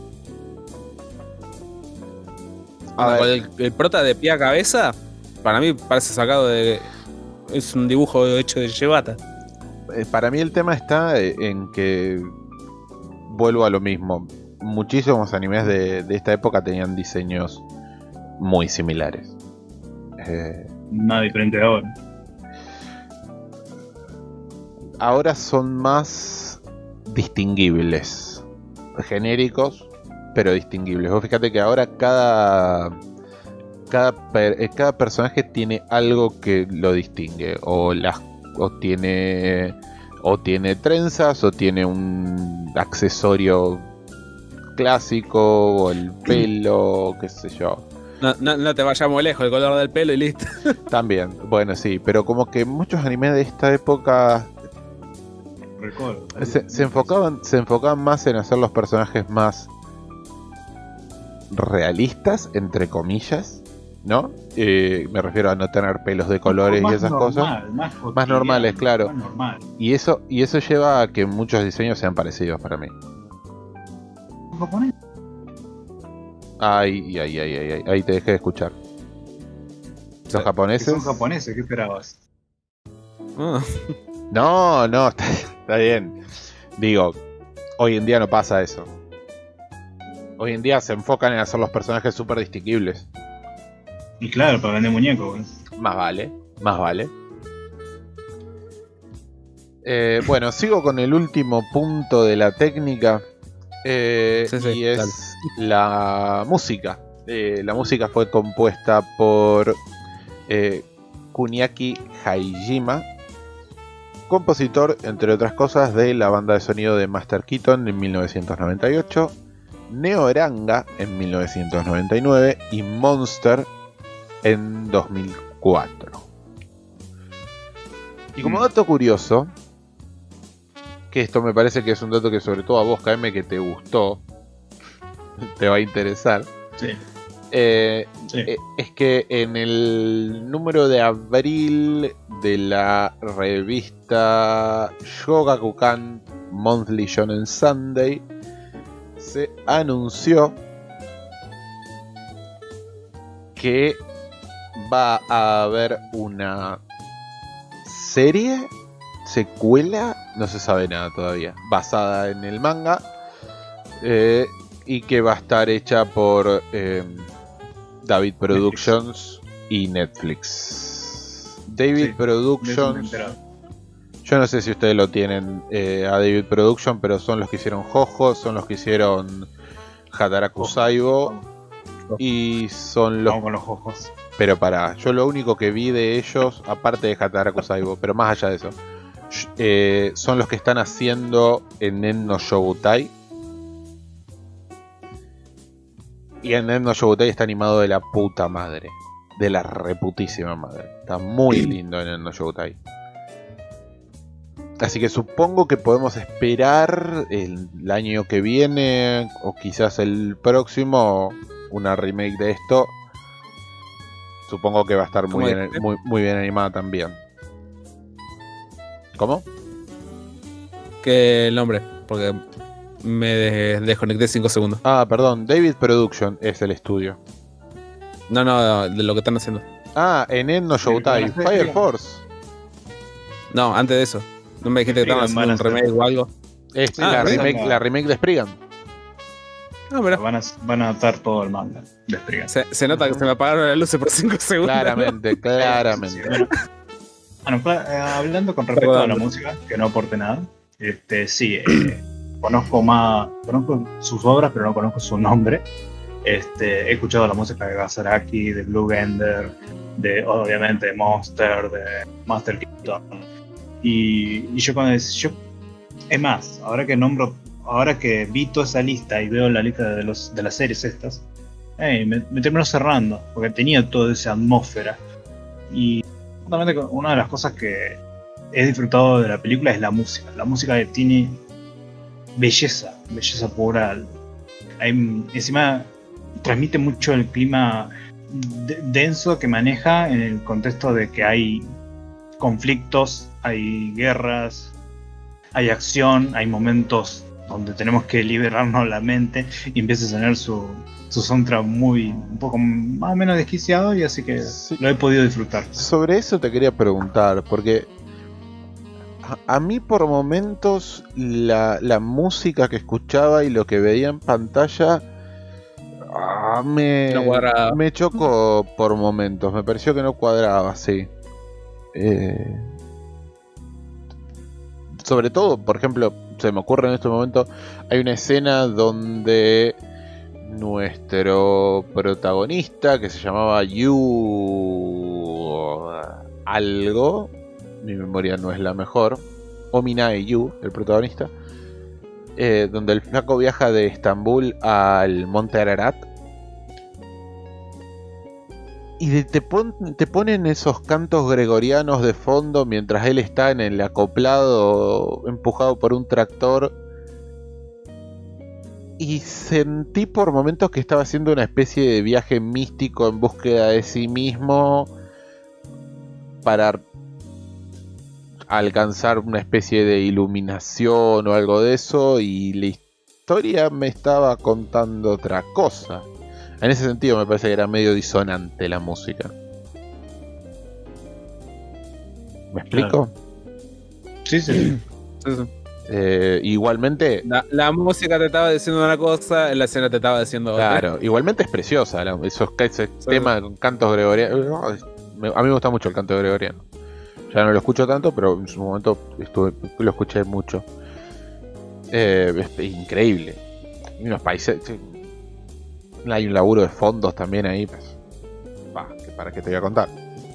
A Onda, ver. con el, el prota de pie a cabeza, para mí parece sacado de. Es un dibujo hecho de Shibata. Eh, Para mí el tema está eh, en que vuelvo a lo mismo. Muchísimos animes de, de esta época tenían diseños muy similares. Eh, Nada diferente de ahora. ahora son más distinguibles, genéricos, pero distinguibles. Vos fíjate que ahora cada cada, per- eh, cada personaje tiene algo que lo distingue, o las o tiene o tiene trenzas, o tiene un accesorio clásico, o el pelo, qué sé yo. No, no, no te vayas muy lejos, el color del pelo y listo. También, bueno, sí, pero como que muchos animes de esta época Recuerdo. se, se enfocaban se enfocaban más en hacer los personajes más realistas, entre comillas, ¿no? Eh, me refiero a no tener pelos de colores Más y esas normal, cosas. Más, Más normales, claro. Más normal. Y eso, y eso lleva a que muchos diseños sean parecidos para mí. ¿Japonés? Ay, ay, ay, ay, ay, ahí te dejé de escuchar. Los Que japoneses. son japoneses, ¿qué esperabas? Ah, No, no, está, está bien. Digo, hoy en día no pasa eso. Hoy en día se enfocan en hacer los personajes súper distinguibles. Y claro, para vender muñecos, güey. Más vale, más vale. Eh, bueno, sigo con el último punto de la técnica. eh, Sí, sí, y es dale. la música. Eh, la música fue compuesta por eh, Kuniaki Haijima, compositor, entre otras cosas, de la banda de sonido de Master Keaton en mil novecientos noventa y ocho, Neoranga en mil novecientos noventa y nueve y Monster en dos mil cuatro. Y como Mm. dato curioso, que esto me parece que es un dato que sobre todo a vos, K M, que te gustó, te va a interesar. Sí. Eh, Sí. eh, es que en el número de abril de la revista Shogakukan Monthly Shonen Sunday se anunció que va a haber una serie, secuela, no se sabe nada todavía, basada en el manga, eh, y que va a estar hecha por eh, David Productions y Netflix. David Sí, de eso me he Productions, enterado. yo no sé si ustedes lo tienen eh, a David Production, pero son los que hicieron Jojo, son los que hicieron Hataraku Jojo. Saibo y son los... Vamos con los ojos. Pero para, yo lo único que vi de ellos, aparte de Hataraku Saibo, pero más allá de eso, sh- eh, son los que están haciendo en Nen no Shobutai. Y en Nen no Shobutai está animado de la puta madre. De la reputísima madre. Está muy lindo en Nen no Shobutai. Así que supongo que podemos esperar el, el año que viene, o quizás el próximo, una remake de esto. Supongo que va a estar muy ¿Cómo bien, dijiste? muy, muy bien animada también. ¿Cómo? Que el nombre, porque me de- desconecté cinco segundos. Ah, perdón, David Production es el estudio. No, no, de lo que están haciendo. Ah, en Nen no Shoutai, El- Fire Force. No, antes de eso. ¿No me dijiste que estaban Spriggan van haciendo un a hacer. remake o algo? Es Sí, la, esa remake, es la- la remake de Spriggan. Ah, mira. Van a, van a adaptar todo el manga de Spriggan. Se, se nota que se me apagaron las luces por cinco segundos. Claramente, claramente. Bueno, bueno, cla- eh, hablando con respecto Perdón. a la música, que no aporte nada, este, sí, eh, conozco más, conozco sus obras, pero no conozco su nombre. Este, he escuchado la música de Gazaraki, de Blue Gender, de obviamente de Monster, de Master Keaton. Y, y yo cuando es, yo, es más, ahora que nombro, ahora que vi toda esa lista y veo la lista de los de las series estas, eh, me, me terminó cerrando, porque tenía toda esa atmósfera. Y justamente una de las cosas que he disfrutado de la película es la música. La música tiene belleza, belleza pura. Hay, encima transmite mucho el clima de- denso que maneja en el contexto de que hay conflictos, hay guerras, hay acción, hay momentos donde tenemos que liberarnos la mente y empieza a sonar su, su soundtrack muy, un poco más o menos desquiciado, y así que Sí. lo he podido disfrutar. Sobre eso te quería preguntar, porque a, a mí por momentos la, la música que escuchaba y lo que veía en pantalla ah, me, No cuadraba. me chocó por momentos, me pareció que no cuadraba, sí. Eh, sobre todo, por ejemplo, se me ocurre en este momento, hay una escena donde nuestro protagonista, que se llamaba Yu algo, mi memoria no es la mejor, o Minae Yu, el protagonista, eh, donde el flaco viaja de Estambul al Monte Ararat. Y de- te, pon- te ponen esos cantos gregorianos de fondo mientras él está en el acoplado empujado por un tractor. Y sentí por momentos que estaba haciendo una especie de viaje místico en búsqueda de sí mismo para alcanzar una especie de iluminación o algo de eso, y la historia me estaba contando otra cosa. En ese sentido me parece que era medio disonante la música. ¿Me explico? Sí, sí, sí. Sí, sí. Eh, igualmente, La, la música te estaba diciendo una cosa, la escena te estaba diciendo otra. claro, igualmente es preciosa la- esos, ese Sí. tema con cantos gregorianos. Me- A mí me gusta mucho el canto gregoriano. Ya no lo escucho tanto, pero en su momento estuve, lo escuché mucho. Eh, es increíble. Y unos países. Hay un laburo de fondos también ahí. Pues, bah, que para qué te voy a contar.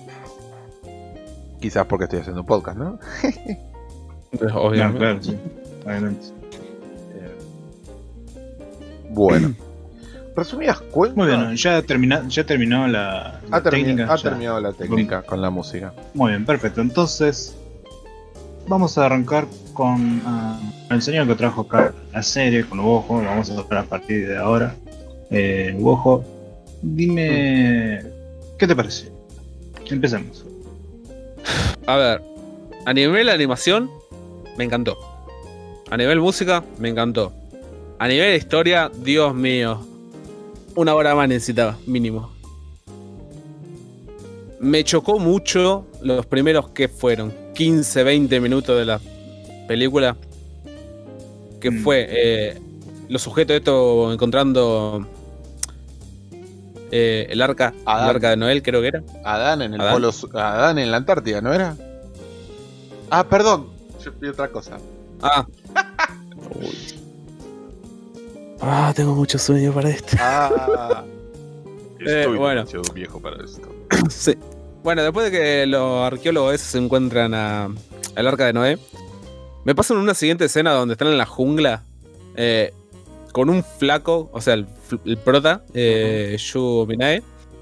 Quizás porque estoy haciendo un podcast, ¿no? No, Obviamente. claro, sí. Obviamente. Eh, bueno. Resumidas cuentas. Muy bien, ya, termina, ya terminó la, la Ha, termi- técnica. ha ya. terminado la técnica con la música. Muy bien, perfecto. Entonces, vamos a arrancar con ah, el señor que trajo acá la serie, con Uojo. Vamos a hablar a partir de ahora. Eh, Uojo, Dime, ¿qué te parece? Empezamos. A ver, a nivel animación, me encantó. A nivel música, me encantó. A nivel historia, Dios mío, una hora más necesitaba, mínimo. Me chocó mucho los primeros que fueron quince, veinte minutos de la película. Que Mm. fue eh, los sujetos estos encontrando eh, el arca, Adán. el arca de Noel, creo que era. Adán en el Adán. polo su- Adán en la Antártida, ¿no era? Ah, perdón. Yo vi otra cosa. Ah. Ah, tengo mucho sueño para esto. Ah. Eh, bueno. demasiado viejo para esto. Sí. Bueno, después de que los arqueólogos esos se encuentran a, al arca de Noé, me pasan una siguiente escena donde están en la jungla eh, con un flaco, o sea, el, fl- el prota, eh, Yu Minae,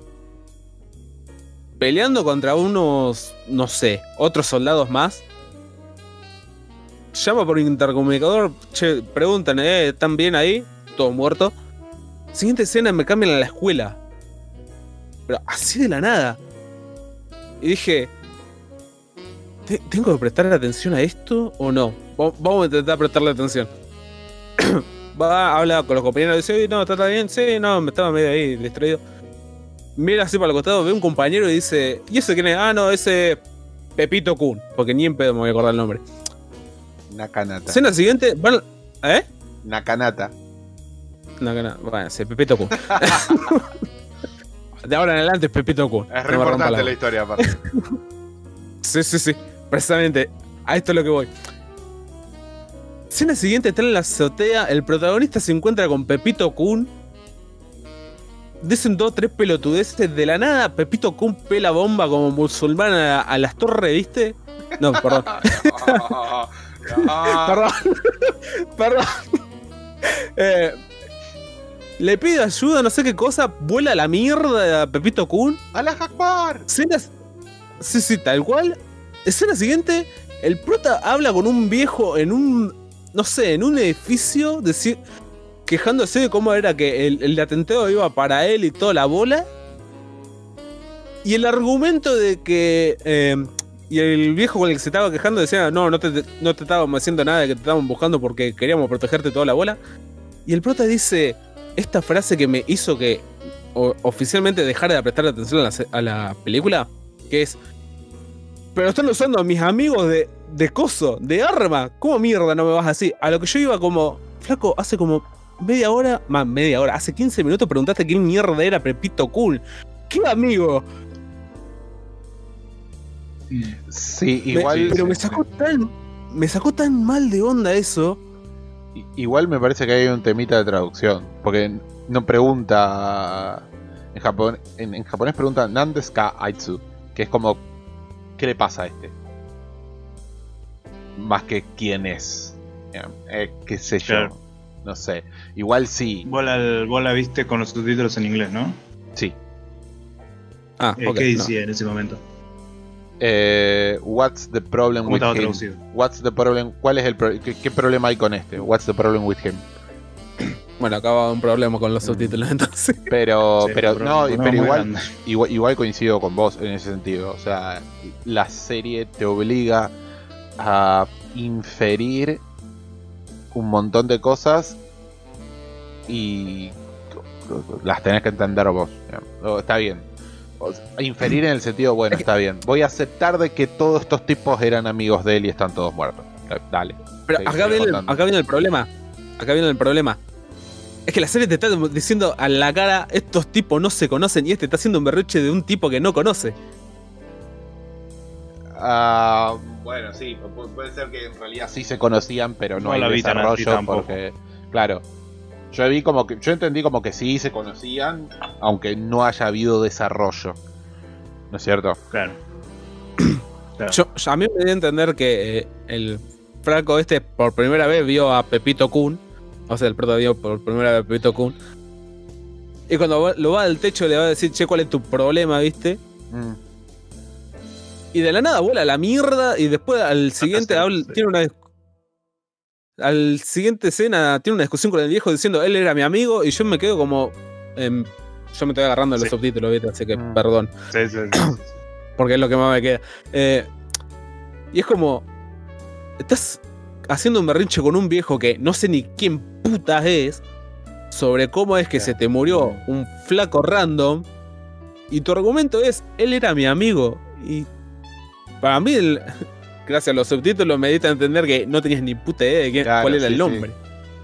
peleando contra unos, no sé, otros soldados más. Llama por intercomunicador, che, preguntan, eh, ¿están bien ahí? Todo muerto. Siguiente escena, me cambian a la escuela. Pero así de la nada. Y dije, ¿te- ¿tengo que prestarle atención a esto o no? Va- Vamos a intentar prestarle atención. Va, habla con los compañeros, dice, "Oye, no, ¿está bien? Sí, no, me estaba medio ahí distraído. Mira así para el costado, ve un compañero y dice, ¿y ese quién es? Ah, no, ese Pepito Kun, porque ni en pedo me voy a acordar el nombre. Nakanata. Escena siguiente, van, ¿eh? Nakanata. No, que no, bueno, sí, Pepito Kun. De ahora en adelante es Pepito Kun. Es No re me rompa la importante bola. la historia, aparte. Sí, sí, sí. Precisamente, a esto es lo que voy. Escena siguiente, está en la azotea. El protagonista se encuentra con Pepito Kun. Dicen dos, tres pelotudeces. De la nada, Pepito Kun pela bomba como musulmán a, a las torres, ¿viste? No, perdón. Ah, Perdón. Perdón. Eh, le pide ayuda, no sé qué cosa. Vuela la mierda a Pepito Kun. ¡Alá Akbar! Escenas. Sí, sí, tal cual. Escena siguiente, el prota habla con un viejo en un. No sé, en un edificio. Decir, quejándose de cómo era que el, el atentado iba para él y toda la bola. Y el argumento de que. Eh, y el viejo con el que se estaba quejando decía: No, no te, no te estábamos haciendo nada, que te estábamos buscando porque queríamos protegerte toda la bola. Y el prota dice esta frase que me hizo que o, oficialmente dejara de prestar atención a la, se- a la película, que es: pero están usando a mis amigos de, de coso, de arma. ¿Cómo mierda no me vas así? A lo que yo iba como, flaco, hace como media hora, más media hora, hace quince minutos preguntaste quién mierda era Pepito Cool. ¿Qué amigo? Sí, Me- igual. pero me sacó tan, me sacó tan mal de onda eso. I- Igual me parece que hay un temita de traducción. Porque no pregunta. En, Japón, en, en japonés pregunta Nandeska Aitsu. Que es como. ¿Qué le pasa a este? Más que quién es. Eh, qué sé yo. Claro. No sé. Igual sí. Vos la, vos la viste con los subtítulos en inglés, ¿no? Sí. Ah, Eh, ok, ¿Qué no. decía en ese momento? Eh, what's the problem ¿Cómo with estaba him? traducido? What's the problem? ¿Cuál es el pro- qué, qué problema hay con este? What's the problem with him? Bueno, acaba un problema con los subtítulos entonces. Pero, Sí, pero un no, problema pero muy igual, grande. igual, igual coincido con vos en ese sentido. O sea, la serie te obliga a inferir un montón de cosas y las tenés que entender vos. digamos. Está bien. O sea, inferir en el sentido, bueno, está bien. Voy a aceptar de que todos estos tipos eran amigos de él y están todos muertos. Dale. Pero Sí, acá sigue viene, el, contando. acá viene el problema. Acá viene el problema. Es que la serie te está diciendo a la cara, estos tipos no se conocen y este está haciendo un berruche de un tipo que no conoce. Ah, bueno, sí, pu- puede ser que en realidad sí se conocían, pero no, No hay la vi tan así desarrollo tampoco. porque, claro, yo vi como que, yo entendí como que sí se conocían, aunque no haya habido desarrollo, ¿no es cierto? Claro. Claro. Yo, yo- a mí me dio a entender que eh, el Franco este por primera vez vio a Pepito Kun. O sea, el prota vio por primera vez a Pepito Kun. Y cuando va- lo va al techo le va a decir, che, ¿cuál es tu problema, viste? Mm. Y de la nada vuela a la mierda y después al siguiente sí, habla- sí. tiene una dis- al siguiente escena tiene una discusión con el viejo diciendo él era mi amigo y yo me quedo como em, yo me estoy agarrando los Sí. subtítulos, ¿viste? Así que Mm. perdón, Sí, sí, sí, sí. porque es lo que más me queda. Eh, y es como, estás haciendo un berrinche con un viejo que no sé ni quién putas es, sobre cómo es que Claro. se te murió un flaco random, y tu argumento es, él era mi amigo, y para mí, el- gracias a los subtítulos me diste a entender que no tenías ni puta idea de quién- Claro, cuál era sí, el sí. nombre.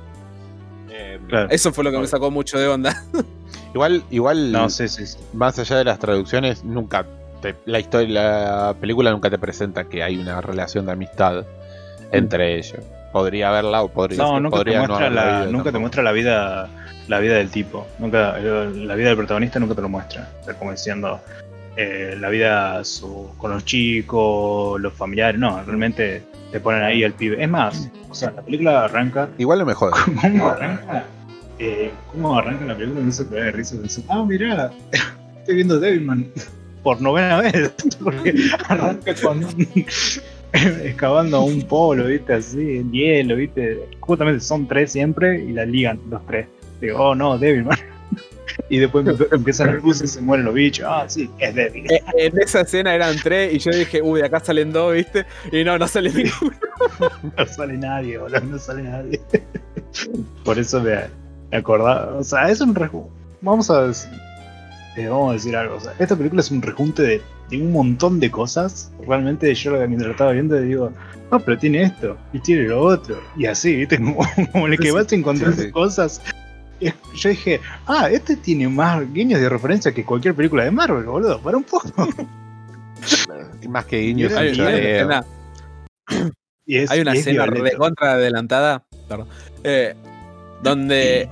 Eh, Claro. Eso fue lo que me sacó mucho de onda. Igual, igual No, sí, sí, sí. más allá de las traducciones, nunca te- la historia, la película nunca te presenta que hay una relación de amistad entre ellos. Podría haberla o podría, No, nunca te podría muestra haberla la, habido nunca te tampoco. muestra la vida, la vida del tipo. Nunca, la vida del protagonista nunca te lo muestra. O sea, como diciendo eh, la vida su- con los chicos, los familiares. No, realmente te ponen ahí al pibe. Es más, o sea, la película arranca. Igual no me jode. ¿Cómo arranca? Eh, ¿Cómo arranca la película? No se te de risa. Dice, ah, mirá, estoy viendo Devilman por novena vez. Porque arranca con un, excavando un polo, ¿viste? Así, en hielo, ¿viste? Justamente son tres siempre y la ligan los tres. Digo, oh no, Devilman. Y después empe- empiezan las luces y se mueren los bichos. Ah, sí, es débil. Eh, en esa escena eran tres y yo dije, uy, acá salen dos, ¿viste? Y no, no sale ninguno. No sale nadie, boludo, no sale nadie. Por eso me, me acordaba. O sea, es un rejunte. Vamos a decir, eh, vamos a decir algo. O sea, esta película es un rejunte de, de un montón de cosas. Realmente yo lo que mientras lo estaba viendo digo, no, pero tiene esto, y tiene lo otro. Y así, ¿viste? Como, como el que Sí, vas encontrando sí, sí. cosas. Y yo dije, ah, este tiene más guiños de referencia que cualquier película de Marvel, boludo. Para un poco. Más que guiños, Mira, Hay, un mira, hay una choreo. escena, Y es, hay una y es escena violento. recontra adelantada, perdón, eh, donde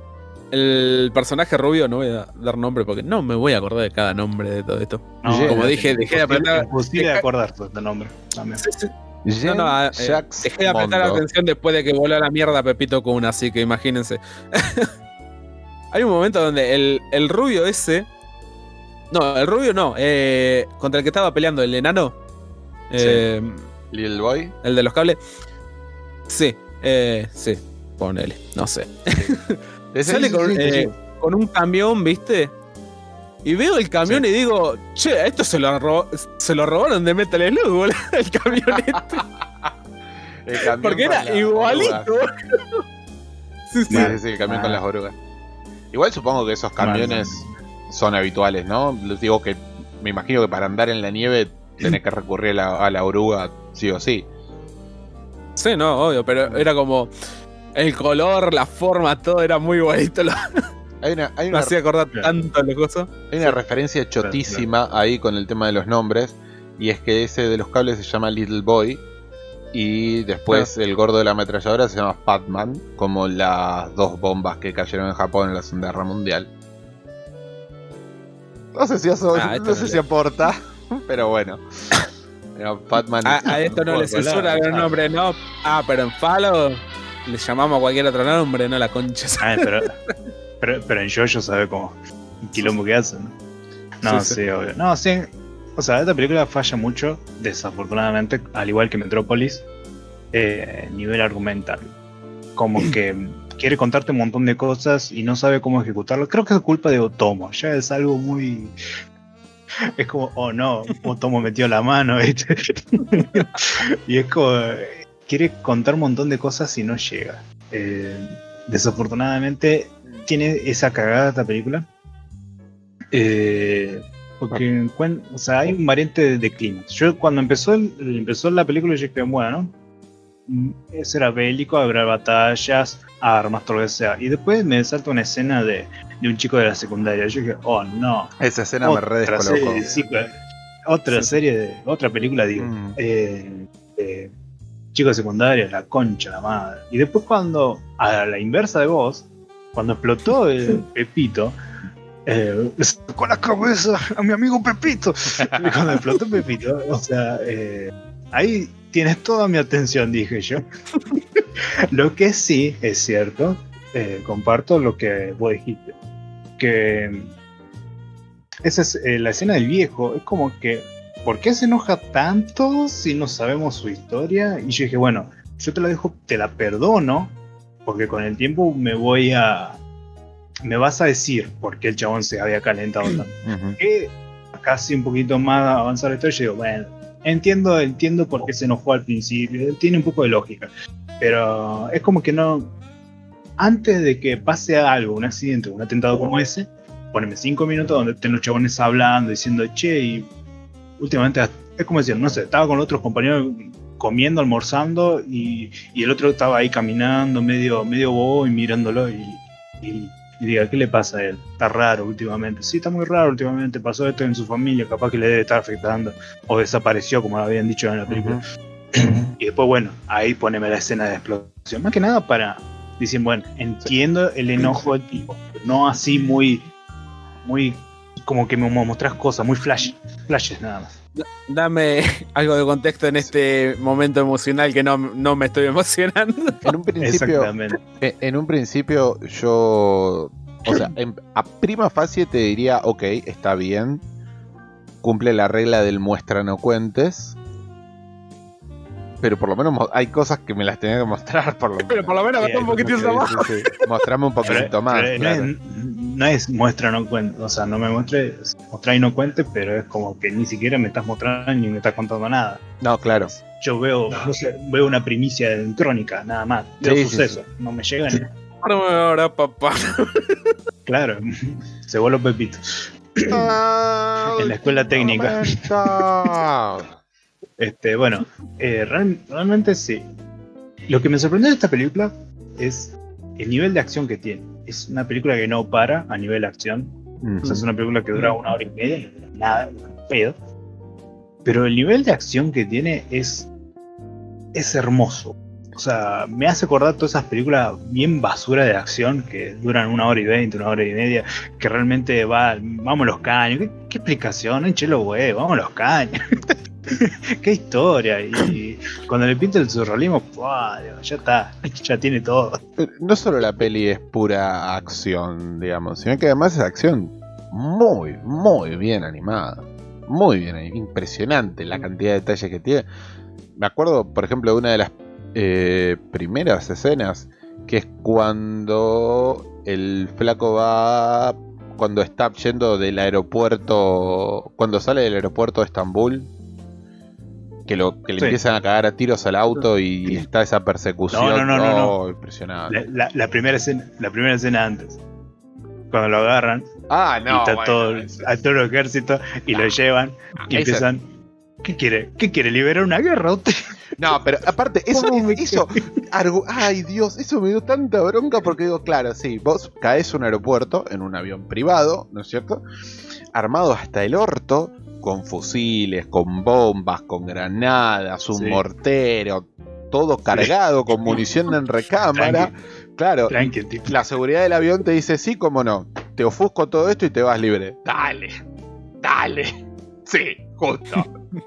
el personaje rubio, no voy a dar nombre porque no me voy a acordar de cada nombre de todo esto. No, Como es dije, dejé de imposible- apretar- Imposible de dejé- acordar todo este nombre. También. Sí, sí. Jean No, no, eh, Jacques dejé de prestar Mondo. atención después de que voló a la mierda Pepito Kun, así que imagínense. Hay un momento donde el, el rubio ese. No, el rubio no. eh, contra el que estaba peleando, el enano. eh, Little Boy. El de los cables. Sí, eh, sí, ponele, no sé. Ese- Sale sí, con, sí, sí, eh, sí. con un camión, ¿viste? Y veo el camión y digo, che, esto se lo, ro- se lo robaron de Metal Slug, boludo, el camionete. El camión Porque con era las igualito. orugas. Sí, sí. Sí, sí, sí, el camión con las orugas. Igual supongo que esos camiones son habituales, ¿no? Les digo que me imagino que para andar en la nieve tenés que recurrir a la, a la oruga sí o sí. Sí, no, obvio, pero era como el color, la forma, todo era muy igualito. Lo, Hay una, hay me una, hacía acordar Claro. tanto las cosas. hay una referencia chotísima ahí con el tema de los nombres. Y es que ese de los cables se llama Little Boy. Y después el gordo de la ametralladora se llama Fatman. Como las dos bombas que cayeron en Japón en la Segunda Guerra Mundial. No sé si eso, Ah, esto no no sé le- si aporta. Pero bueno. Pero Fatman. A, a esto no por le volar, censura el claro. nombre, no. Ah, pero en Falo le llamamos a cualquier otro nombre, no la concha. Ah, pero, pero, pero en Jojo sabe cómo el quilombo que hacen. ¿no? No, Sí, sí, sí. obvio. No, sí. O sea, esta película falla mucho, desafortunadamente, al igual que Metrópolis, eh, nivel argumental. Como que quiere contarte un montón de cosas y no sabe cómo ejecutarlo. Creo que es culpa de Otomo. Ya es algo muy. Es como, oh no, Otomo metió la mano, ¿viste? Y es como. Quiere contar un montón de cosas y no llega. Eh, desafortunadamente, tiene esa cagada esta película. Eh, porque cuen- o sea, hay un variante de, de clímax. Yo cuando empezó, el- empezó la película yo dije, bueno, mm, eso era bélico, habrá batallas, armas, todo lo que sea. Y después me salta una escena de, de un chico de la secundaria. Yo dije, oh no. Esa escena me re Otra descolocó. serie, sí, pues, otra Sí. serie de, otra película, digo. Mm. Eh, eh, chico de secundaria, la concha, la madre. Y después cuando, a la inversa de vos, cuando explotó el Pepito, eh, le sacó la cabeza a mi amigo Pepito. Y cuando explotó Pepito, o sea, eh, ahí tienes toda mi atención, dije yo. Lo que sí es cierto, eh, comparto lo que vos dijiste, que esa es eh, la escena del viejo, es como que, ¿por qué se enoja tanto si no sabemos su historia? Y yo dije, bueno, yo te la dejo, te la perdono, porque con el tiempo me voy a me vas a decir por qué el chabón se había calentado tanto. Ujú. Que casi un poquito más avanzado la historia, yo digo, bueno, entiendo, entiendo por qué se enojó al principio, tiene un poco de lógica, pero es como que no, antes de que pase algo, un accidente, un atentado como ese, poneme cinco minutos donde estén los chabones hablando, diciendo, che, y últimamente es como decir, no sé, estaba con otros compañeros comiendo, almorzando, y, y el otro estaba ahí caminando, medio, medio bobo y mirándolo, y, y y diga, ¿qué le pasa a él? Está raro últimamente. Sí, está muy raro últimamente. Pasó esto en su familia, capaz que le debe estar afectando. O desapareció, como lo habían dicho en la película. Ujú. Y después, bueno, ahí poneme la escena de explosión. Más que nada para... Dicen, bueno, entiendo el enojo del tipo. No así muy... Muy... Como que me mostrás cosas, muy flash. Flashes nada más. Dame algo de contexto en este momento emocional que no, no me estoy emocionando. En un principio, Exactamente. en, en un principio yo, o sea, en- a prima facie te diría, ok, está bien, cumple la regla del muestra no cuentes, pero por lo menos mo- hay cosas que me las tenía que mostrar, por lo menos. Pero por lo menos Sí, un poquitito Sí, más. sí, sí. Mostrame un poquito Pero- más. pero claro. no, es, no es muestra no cuente, o sea, no me muestres, mostrar y no cuente, pero es como que ni siquiera me estás mostrando ni me estás contando nada. No, claro. Yo veo, no sé, veo una primicia en crónica, nada más, veo Sí, sí, sucesos, no me llegan. Ahora, papá. Claro, se voló Pepito. En la escuela técnica. Este, bueno, eh, real- realmente sí. Lo que me sorprendió de esta película es el nivel de acción que tiene. Es una película que no para a nivel de acción. O sea, es una película que dura una hora y media, no dura nada, pedo. Pero el nivel de acción que tiene es, es hermoso. O sea, me hace acordar todas esas películas bien basura de acción que duran una hora y veinte, una hora y media, que realmente va, vamos los caños. ¿Qué, qué explicación? Enche los huevos, vamos los caños. Qué historia. Y cuando le pinta el surrealismo, ¡buah! Ya está, ya tiene todo. No solo la peli es pura acción, digamos, sino que además es acción muy, muy bien animada. Muy bien, impresionante la cantidad de detalles que tiene. Me acuerdo, por ejemplo, de una de las eh, primeras escenas, que es cuando el flaco va, cuando está yendo del aeropuerto, cuando sale del aeropuerto de Estambul, que, lo, que le Sí. empiezan a cagar a tiros al auto y está esa persecución. No, no, no, no, no. Oh, impresionante. La, la- la primera escena, la primera escena antes. Cuando lo agarran, Ah, y no, está bueno, todo, eso- a todo el ejército y lo llevan y Esa- empiezan. ¿Qué quiere? ¿Qué quiere? ¿Liberar una guerra usted? No, pero aparte, eso, ¿Cómo me eso, argu- ay Dios, eso me dio tanta bronca porque digo, claro, sí, vos caes a un aeropuerto en un avión privado, ¿no es cierto? Armado hasta el orto, con fusiles, con bombas, con granadas, un Sí. mortero, todo cargado con munición en recámara. Claro, Tranqui, tipo. la seguridad del avión te dice, sí, cómo no, te ofusco todo esto y te vas libre. Dale, dale, sí, justo.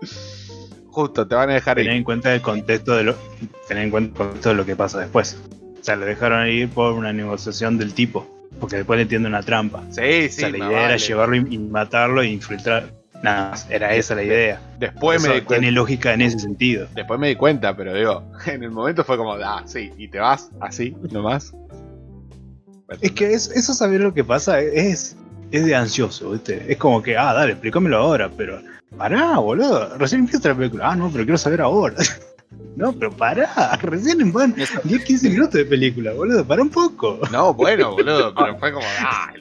Justo, te van a dejar Tener ir. en cuenta el contexto de lo, tener en cuenta el contexto de lo que pasa después. O sea, lo dejaron ir por una negociación del tipo, porque después le tiende una trampa. Sí, O sí, sea, la más idea era vale. llevarlo y, y matarlo e infiltrar. Nada más, era esa la idea. Después me, Eso di cuenta, tiene lógica en ese sentido. después me di cuenta, pero digo, en el momento fue como, ah, sí, y te vas así, nomás. Es que es, eso saber lo que pasa es, es de ansioso, ¿viste? Es como que, ah, dale, explícamelo ahora, pero pará, boludo, recién empieza la película. Ah, no, pero quiero saber ahora. No, pero pará, recién van diez quince minutos de película, boludo, pará un poco. No, bueno, boludo, pero fue como, ah,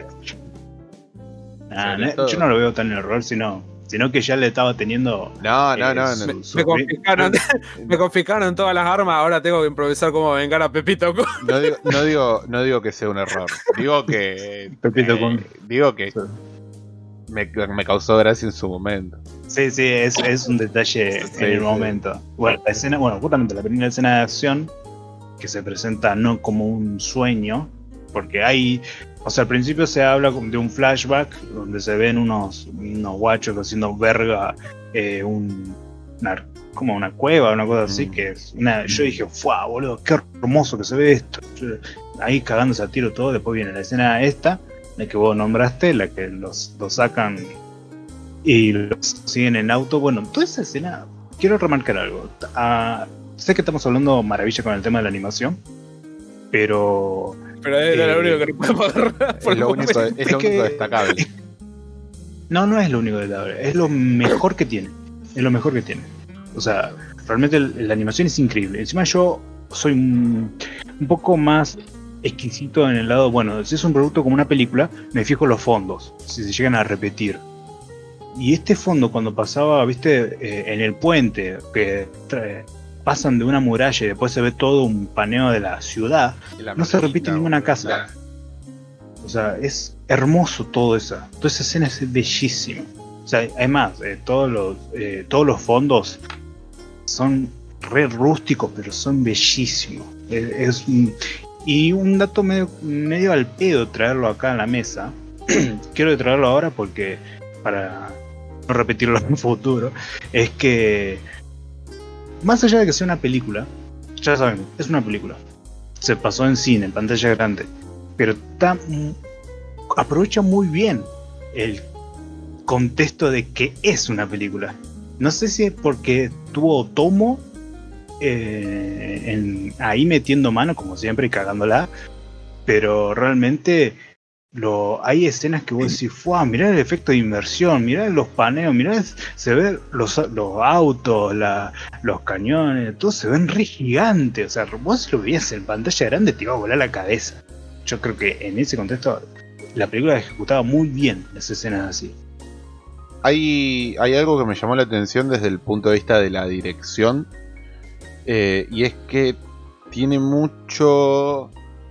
Ah, Sobre no, todo. yo no lo veo tan en error, sino, sino que ya le estaba teniendo. no, no, eh, no, su- no. su- Me confiscaron, me confiscaron todas las armas, ahora tengo que improvisar cómo vengar a Pepito. No digo, no digo, no digo que sea un error. Digo que. Pepito eh, con- digo que Sí. me, me causó gracia en su momento. Sí, sí, es, es un detalle Sí, en el sí. momento. Bueno, la escena, bueno, justamente la primera escena de acción que se presenta no como un sueño, porque hay, o sea, al principio se habla de un flashback donde se ven unos, unos guachos haciendo verga eh, un, una, como una cueva, una cosa así, Mm. que es una, yo dije, ¡fuah, boludo! ¡Qué hermoso que se ve esto! Yo- ahí cagándose a tiro todo, después viene la escena esta, la que vos nombraste, la que los, los sacan y los siguen en auto. Bueno, toda esa escena, quiero remarcar algo. Ah, sé que estamos hablando maravilla con el tema de la animación, pero Pero era Eh, lo único que no puedo pagar. Es lo único, es Es lo que- único destacable. No, no es lo único de la obra, es lo mejor que tiene. Es lo mejor que tiene. O sea, realmente el- la animación es increíble. Encima yo soy un, un poco más exquisito en el lado, bueno, si es un producto como una película, me fijo los fondos, si se llegan a repetir. Y este fondo cuando pasaba, viste, eh, en el puente, que tra- pasan de una muralla y después se ve todo un paneo de la ciudad, no se repite en ninguna casa. O sea, es hermoso todo eso. Toda esa escena es bellísima. O sea, además, eh, todos, los, eh, todos los fondos son re rústicos, pero son bellísimos. Es, es un- y un dato medio, medio al pedo traerlo acá a la mesa. Quiero traerlo ahora porque, para no repetirlo en el futuro, es que, más allá de que sea una película, ya saben, es una película. Se pasó en cine, en pantalla grande. Pero está, aprovecha muy bien el contexto de que es una película. No sé si es porque tuvo Tomo eh, en, ahí metiendo mano, como siempre, y cagándola, pero realmente lo, hay escenas que vos decís, ¡fua! Mirá el efecto de inmersión, mirá los paneos, mirá, se ven los, los autos, la, los cañones, todo se ven re gigantes. O sea, vos lo veías en pantalla grande, te iba a volar la cabeza. Yo creo que en ese contexto la película ejecutaba muy bien las escenas así. Hay, hay algo que me llamó la atención desde el punto de vista de la dirección. Eh, y es que tiene mucho...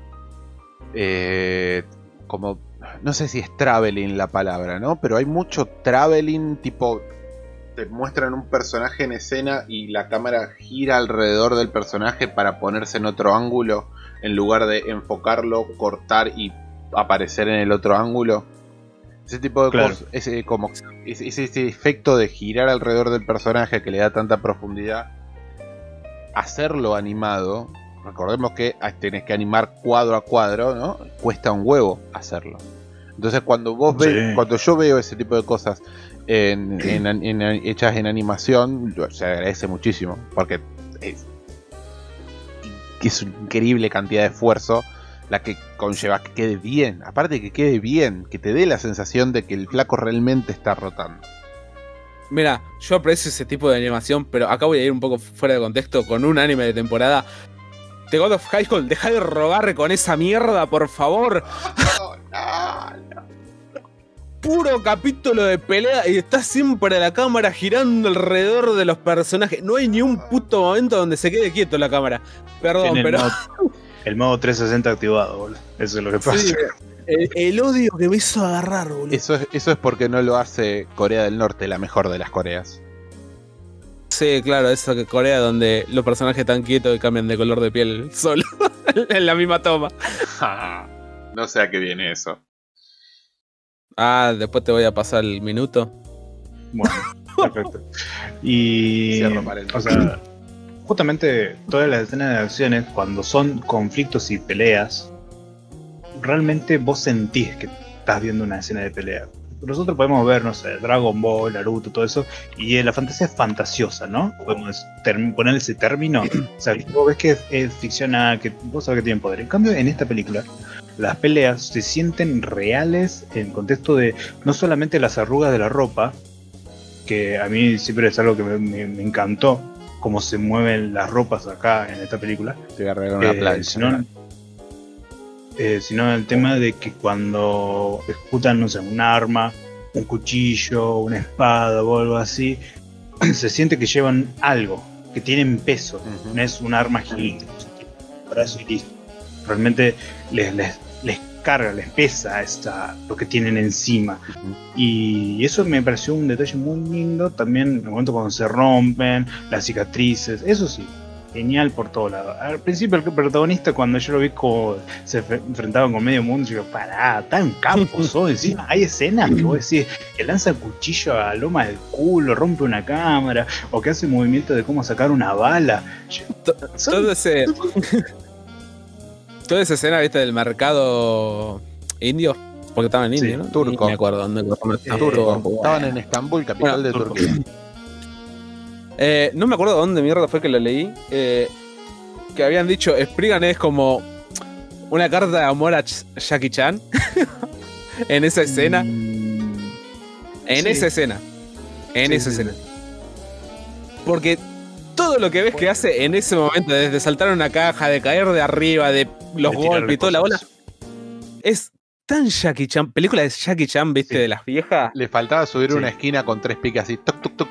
Eh, como... No sé si es traveling la palabra, ¿no? Pero hay mucho traveling, tipo... Te muestran un personaje en escena y la cámara gira alrededor del personaje para ponerse en otro ángulo, en lugar de enfocarlo, cortar y aparecer en el otro ángulo. Ese tipo de Claro. cosas, ese, como, ese, ese, ese efecto de girar alrededor del personaje que le da tanta profundidad, hacerlo animado, recordemos que tenés que animar cuadro a cuadro, ¿no? Cuesta un huevo hacerlo. Entonces cuando vos ves, Sí. cuando yo veo ese tipo de cosas en, en, en, en, hechas en animación, se agradece muchísimo, porque es, es una increíble cantidad de esfuerzo la que conlleva que quede bien, aparte de que quede bien, que te dé la sensación de que el flaco realmente está rotando. Mira, yo aprecio ese tipo de animación, pero acá voy a ir un poco fuera de contexto con un anime de temporada. The God of High School, deja de robar con esa mierda, por favor. Puro capítulo de pelea y está siempre la cámara girando alrededor de los personajes. No hay ni un puto momento donde se quede quieto la cámara. Perdón, Tiene el pero... modo, el modo trescientos sesenta activado, boludo. Eso es lo que pasa. Sí, el, el odio que me hizo agarrar, boludo. Eso es, eso es porque no lo hace Corea del Norte, la mejor de las Coreas. Sí, claro, eso que Corea donde los personajes están quietos y cambian de color de piel solo en la misma toma. No sé a qué viene eso. Ah, después te voy a pasar el minuto. Bueno, perfecto. Y, Cierro paréntesis. o sea, justamente todas las escenas de acciones, cuando son conflictos y peleas, realmente vos sentís que estás viendo una escena de pelea. Nosotros podemos ver, no sé, Dragon Ball, Naruto, todo eso, y la fantasía es fantasiosa, ¿no? Podemos term- poner ese término. O sea, vos ves que es, es ficcional, que vos sabés que tienen poder. En cambio, en esta película, las peleas se sienten reales en contexto de no solamente las arrugas de la ropa, que a mí siempre es algo que me, me- me encantó, cómo se mueven las ropas acá en esta película, Te voy a regalar una eh, plancha. sino, eh, sino el tema de que cuando ejecutan, no sé, un arma, un cuchillo, una espada o algo así, se siente que llevan algo, que tienen peso, Ujú. no es un arma gigante, brazo y listo. Realmente les, les, les carga, les pesa esta, lo que tienen encima. Ujú. Y eso me pareció un detalle muy lindo. También en el momento cuando se rompen, las cicatrices, eso sí, genial por todo lado. Al principio el protagonista, cuando yo lo vi como se fe- enfrentaban con medio mundo, yo digo, pará, tan campo soy. Encima hay escenas que vos decís, que lanza el cuchillo a loma del culo, rompe una cámara, o que hace movimiento de cómo sacar una bala. Yo- son- Todo ese... Toda esa escena, viste, del mercado indio. Porque estaban en Sí, India, ¿no? turco. Ni me acuerdo dónde. Eh, Turco. Estaban en Estambul, capital Bueno, de turco. Turquía. Eh, no me acuerdo dónde mierda fue que lo leí. eh, que habían dicho, Spriggan es como una carta de amor a Ch- Jackie Chan en esa escena. Mm, En sí. esa escena. En Sí, esa sí, escena. sí. Porque todo lo que ves que hace en ese momento, desde saltar una caja, de caer de arriba, de los De tirarle golpes y toda la bola, cosas. es tan Jackie Chan. Película de Jackie Chan, ¿viste? Sí. De las viejas. Le faltaba subir Sí. una esquina con tres piques así, toc, toc, toc.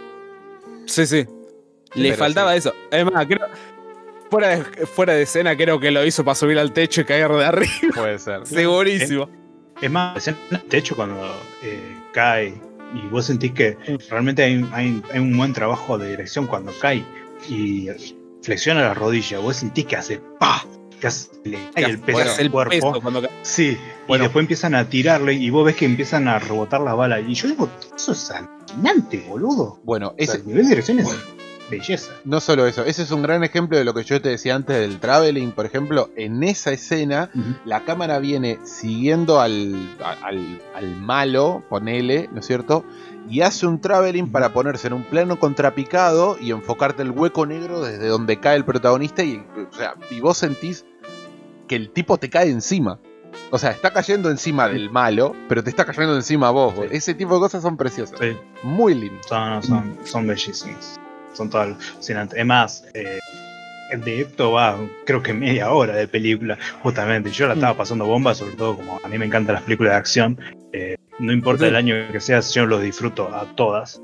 Sí, sí. Le pero faltaba sí. eso. Además, creo, fuera, de, fuera de escena, creo que lo hizo para subir al techo y caer de arriba. Puede ser. Segurísimo. Es más, la escena del techo cuando eh, cae y vos sentís que realmente hay, hay- hay un buen trabajo de dirección cuando cae y flexiona la rodilla, vos sentís que hace ¡pa! Que hace, le cae el peso Bueno, al el cuerpo. peso cuando ca- Sí, Bueno. y después empiezan a tirarle y vos ves que empiezan a rebotar las balas. Y yo digo, eso es alucinante, boludo. Bueno, O sea, ese, el nivel de dirección es belleza. no solo eso, ese es un gran ejemplo de lo que yo te decía antes del traveling. Por ejemplo, en esa escena, la cámara viene siguiendo al, a- al, al malo, ponele, ¿no es cierto? Y hace un traveling para ponerse en un plano contrapicado y enfocarte el hueco negro desde donde cae el protagonista. Y, o sea, y vos sentís que el tipo te cae encima. O sea, está cayendo encima del malo, pero te está cayendo encima a vos. Sí. Ese tipo de cosas son preciosas. Sí, Muy lindo. son, son, son bellísimos. Son todas alucinantes. Es más, eh, de esto va, creo que media hora de película, justamente. Yo la estaba pasando bomba, sobre todo como a mí me encantan las películas de acción. Eh, no importa Sí. el año que sea, yo los disfruto a todas.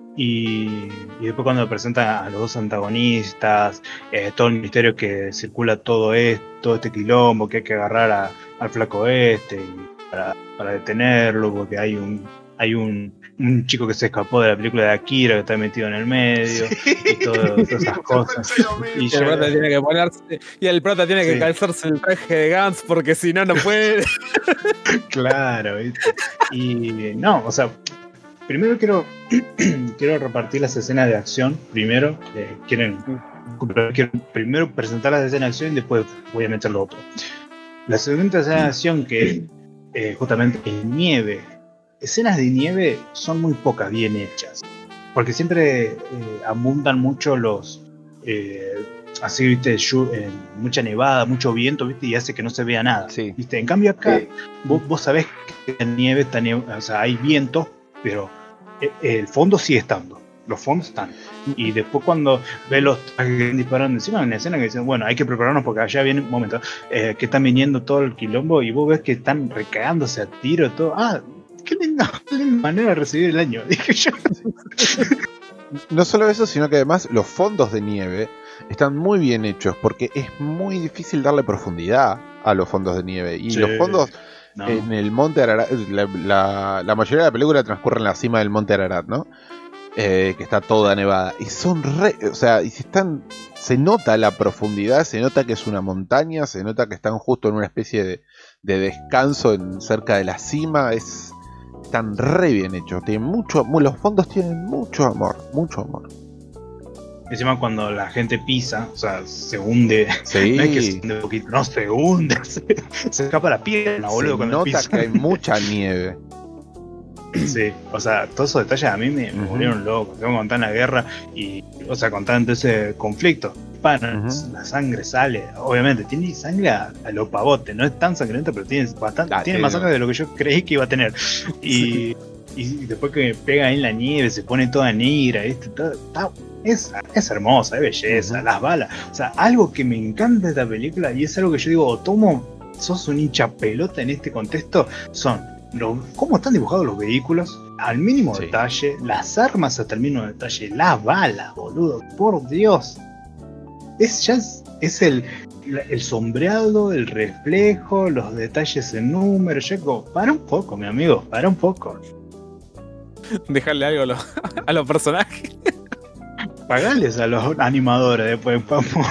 Y, y después cuando presentan a los dos antagonistas, eh, todo el misterio que circula todo esto, todo este quilombo, que hay que agarrar a- al flaco este y para, para detenerlo, porque hay un hay un, un chico que se escapó de la película de Akira que está metido en el medio y todo- todas esas cosas. Y Y el yo- prota tiene que ponerse. Y el prota tiene que Sí. calzarse el traje de Gans porque si no, no puede. Claro, ¿viste? Y no, o sea, primero quiero, quiero repartir las escenas de acción. Primero, eh, quieren, quiero primero presentar las escenas de acción y después voy a meter lo otro. La segunda escena de acción que eh, justamente en nieve, escenas de nieve son muy pocas bien hechas. Porque siempre eh, abundan mucho los... eh, así, viste, llu- eh, mucha nevada, mucho viento, viste, y hace que no se vea nada. Sí. ¿Viste? En cambio acá, vos, vos sabés que la nieve está nieve, o sea, hay viento, pero eh, el fondo sigue estando. Los fondos están. Y después cuando ves los trajes que están disparando encima, hay una escena que dicen, bueno, hay que prepararnos porque allá viene un momento, eh, que están viniendo todo el quilombo y vos ves que están recagándose a tiro, todo. Ah, qué linda, qué linda manera de recibir el año, dije yo. No solo eso, sino que además los fondos de nieve están muy bien hechos porque es muy difícil darle profundidad a los fondos de nieve. Y Sí. los fondos No. en el monte Ararat, la, la- la mayoría de la película transcurre en la cima del monte Ararat, ¿no? Eh, que está toda nevada. Y son re... O sea, y si están... Se nota la profundidad, se nota que es una montaña, se nota que están justo en una especie de, de descanso en, cerca de la cima. Es... Están re bien hechos. Tienen mucho, mu- los fondos tienen mucho amor, mucho amor. Encima cuando la gente pisa, o sea, se hunde. Sí. No es que se hunde un poquito, no, se hunde. Se, se escapa la pierna, boludo, Se cuando nota pisa. que hay mucha nieve. Sí, o sea, todos esos detalles a mí me, me Ujú. volvieron loco. Tengo que contar la guerra y, o sea, contar ante ese conflicto. Pan, Ujú. la sangre sale, obviamente, tiene sangre a, a lo pavote, no es tan sangrienta, pero tiene bastante, Ah, tiene tiene- más sangre de lo que yo creí que iba a tener. Y, y después que pega ahí en la nieve, se pone toda negra, ¿viste? Todo- está- es, es hermosa, es belleza, Ujú. las balas. O sea, algo que me encanta de esta película, y es algo que yo digo, Otomo, sos un hincha pelota en este contexto, son los, cómo están dibujados los vehículos, al mínimo Sí. detalle, las armas hasta el mínimo detalle, las balas, boludo, por Dios. Es ya es, es el, la- el sombreado, el reflejo, los detalles en números. Ya como, para un poco, mi amigo, para un poco. Dejarle algo a los, a los personajes. Pagales a los animadores después, vamos.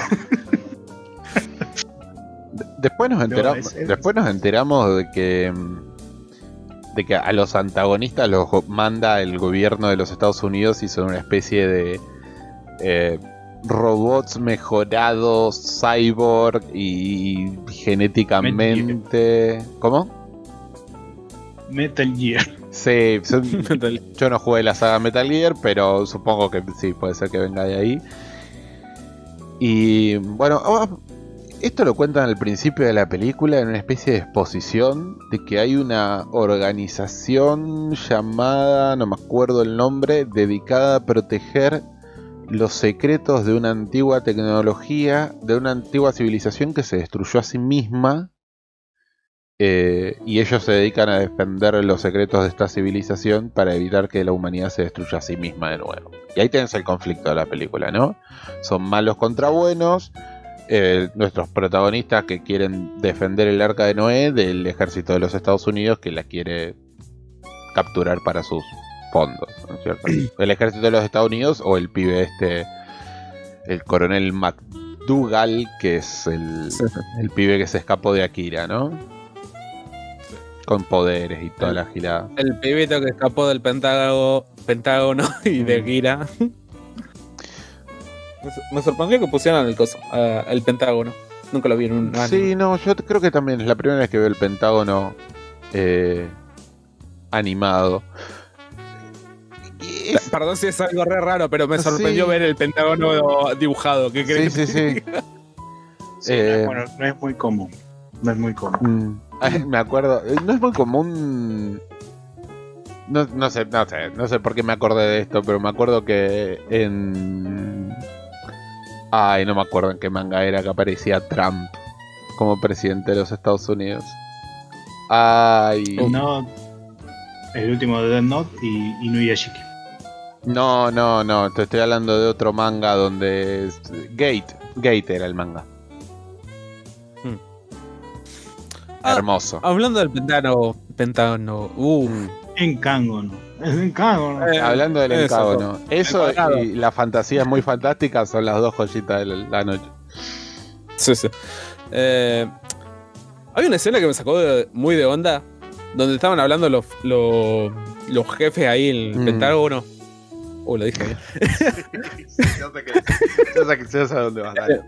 De- Después nos enteramos, es- es- después nos enteramos de que mm, de que a los antagonistas los go- manda el gobierno de los Estados Unidos y son una especie de eh, robots mejorados, cyborg y genéticamente. ¿Cómo? Metal Gear. Sí, son- yo no jugué la saga Metal Gear, pero supongo que sí, puede ser que venga de ahí. Y bueno, ah, Esto lo cuentan al principio de la película en una especie de exposición de que hay una organización llamada, no me acuerdo el nombre, dedicada a proteger los secretos de una antigua tecnología, de una antigua civilización que se destruyó a sí misma, eh, y ellos se dedican a defender los secretos de esta civilización para evitar que la humanidad se destruya a sí misma de nuevo. Y ahí tenés el conflicto de la película, ¿no? Son malos contra buenos. Eh, nuestros protagonistas que quieren defender el arca de Noé del ejército de los Estados Unidos que la quiere capturar para sus fondos, ¿no es cierto? El ejército de los Estados Unidos o el pibe este, el coronel McDougal, que es el, Sí. el pibe que se escapó de Akira, ¿no? Con poderes y toda la gilada. El pibito que escapó del Pentágono, Pentágono y de Gira. Me sor- Me sorprendió que pusieran el coso, uh, el Pentágono. Nunca lo vi en un anime. Sí, no, yo t- creo que también es la primera vez que veo el Pentágono eh, animado. Y es- Perdón si es algo re raro, pero me sorprendió Sí. ver el Pentágono dibujado. ¿Qué Sí, crees sí, que te sí. diga? Sí, Eh, bueno, no es muy común. No es muy común. Mm, ay, me acuerdo, eh, no es muy común. No, no sé, no sé, no sé por qué me acordé de esto, pero me acuerdo que en. Ay, no me acuerdo en qué manga era que aparecía Trump como presidente de los Estados Unidos. Ay. No, el último de Death Note y Inuyashiki. No, no, no, te estoy hablando de otro manga donde es- Gate, Gate era el manga. Ah, Hermoso. Hablando del Pentágono, Pentágono, uh, Mm. En Kango, ¿no? Es en Kango, ¿no? Eh, Hablando del eso, encágono, eso el cuadrado. y la fantasía muy fantástica son las dos joyitas de la la noche. sí, sí. Eh, hay una escena que me sacó de- muy de onda, donde estaban hablando los, los, los jefes ahí en el Mm. Pentágono. Uh, lo dije bien. Yo sé que, yo sé que yo sé a dónde vas, dale.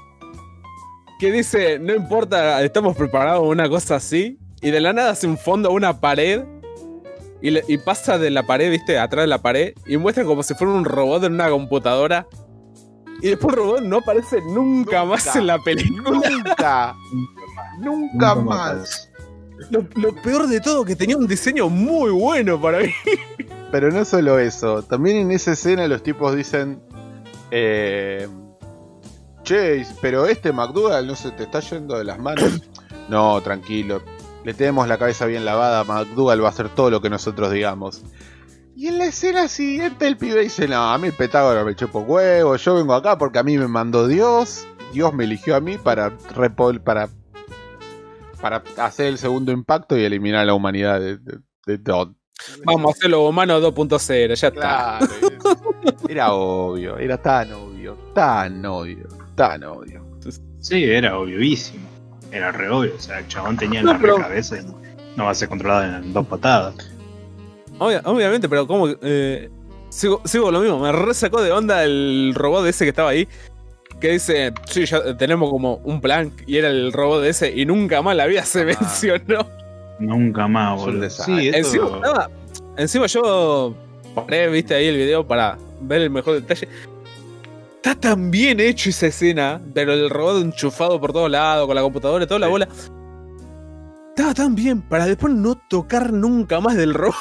Que dice, no importa, estamos preparados para una cosa así. Y de la nada hace un fondo a una pared. Y, le- y pasa de la pared, viste, atrás de la pared. Y muestra como si fuera un robot en una computadora. Y después el robot no aparece nunca, más en la película. Nunca, nunca más. Lo, lo peor de todo, que tenía un diseño muy bueno para mí. Pero no solo eso, también en esa escena los tipos dicen, eh, che, pero este McDougal no se te está yendo de las manos. No, tranquilo, le tenemos la cabeza bien lavada, McDougal va a hacer todo lo que nosotros digamos. Y en la escena siguiente el pibe dice, no, a mí el Pentágono me chupo huevo, yo vengo acá porque a mí me mandó Dios, Dios me eligió a mí para repol para para hacer el segundo impacto y eliminar a la humanidad de, de, de todo. Vamos a hacerlo humano dos punto cero, ya está. Claro, era obvio, era tan obvio, tan obvio, tan obvio. Sí, era obviísimo. Era re obvio. O sea, el chabón tenía No, la pero- re cabeza y no, no va a ser controlado en dos patadas. Obvia- obviamente, pero como eh, sigo, sigo con lo mismo, me resacó de onda el robot ese que estaba ahí. Que dice, sí, ya tenemos como un plan. Y era el robot ese. Y nunca más la vida se Ah. mencionó. Nunca más, Es un boludo. desastre. Sí, esto- Encima, estaba- encima yo paré, viste ahí el video para ver el mejor detalle. Está tan bien hecho esa escena, pero el robot enchufado por todos lados, con la computadora y toda la Sí. bola. Estaba tan bien para después no tocar nunca más del robot.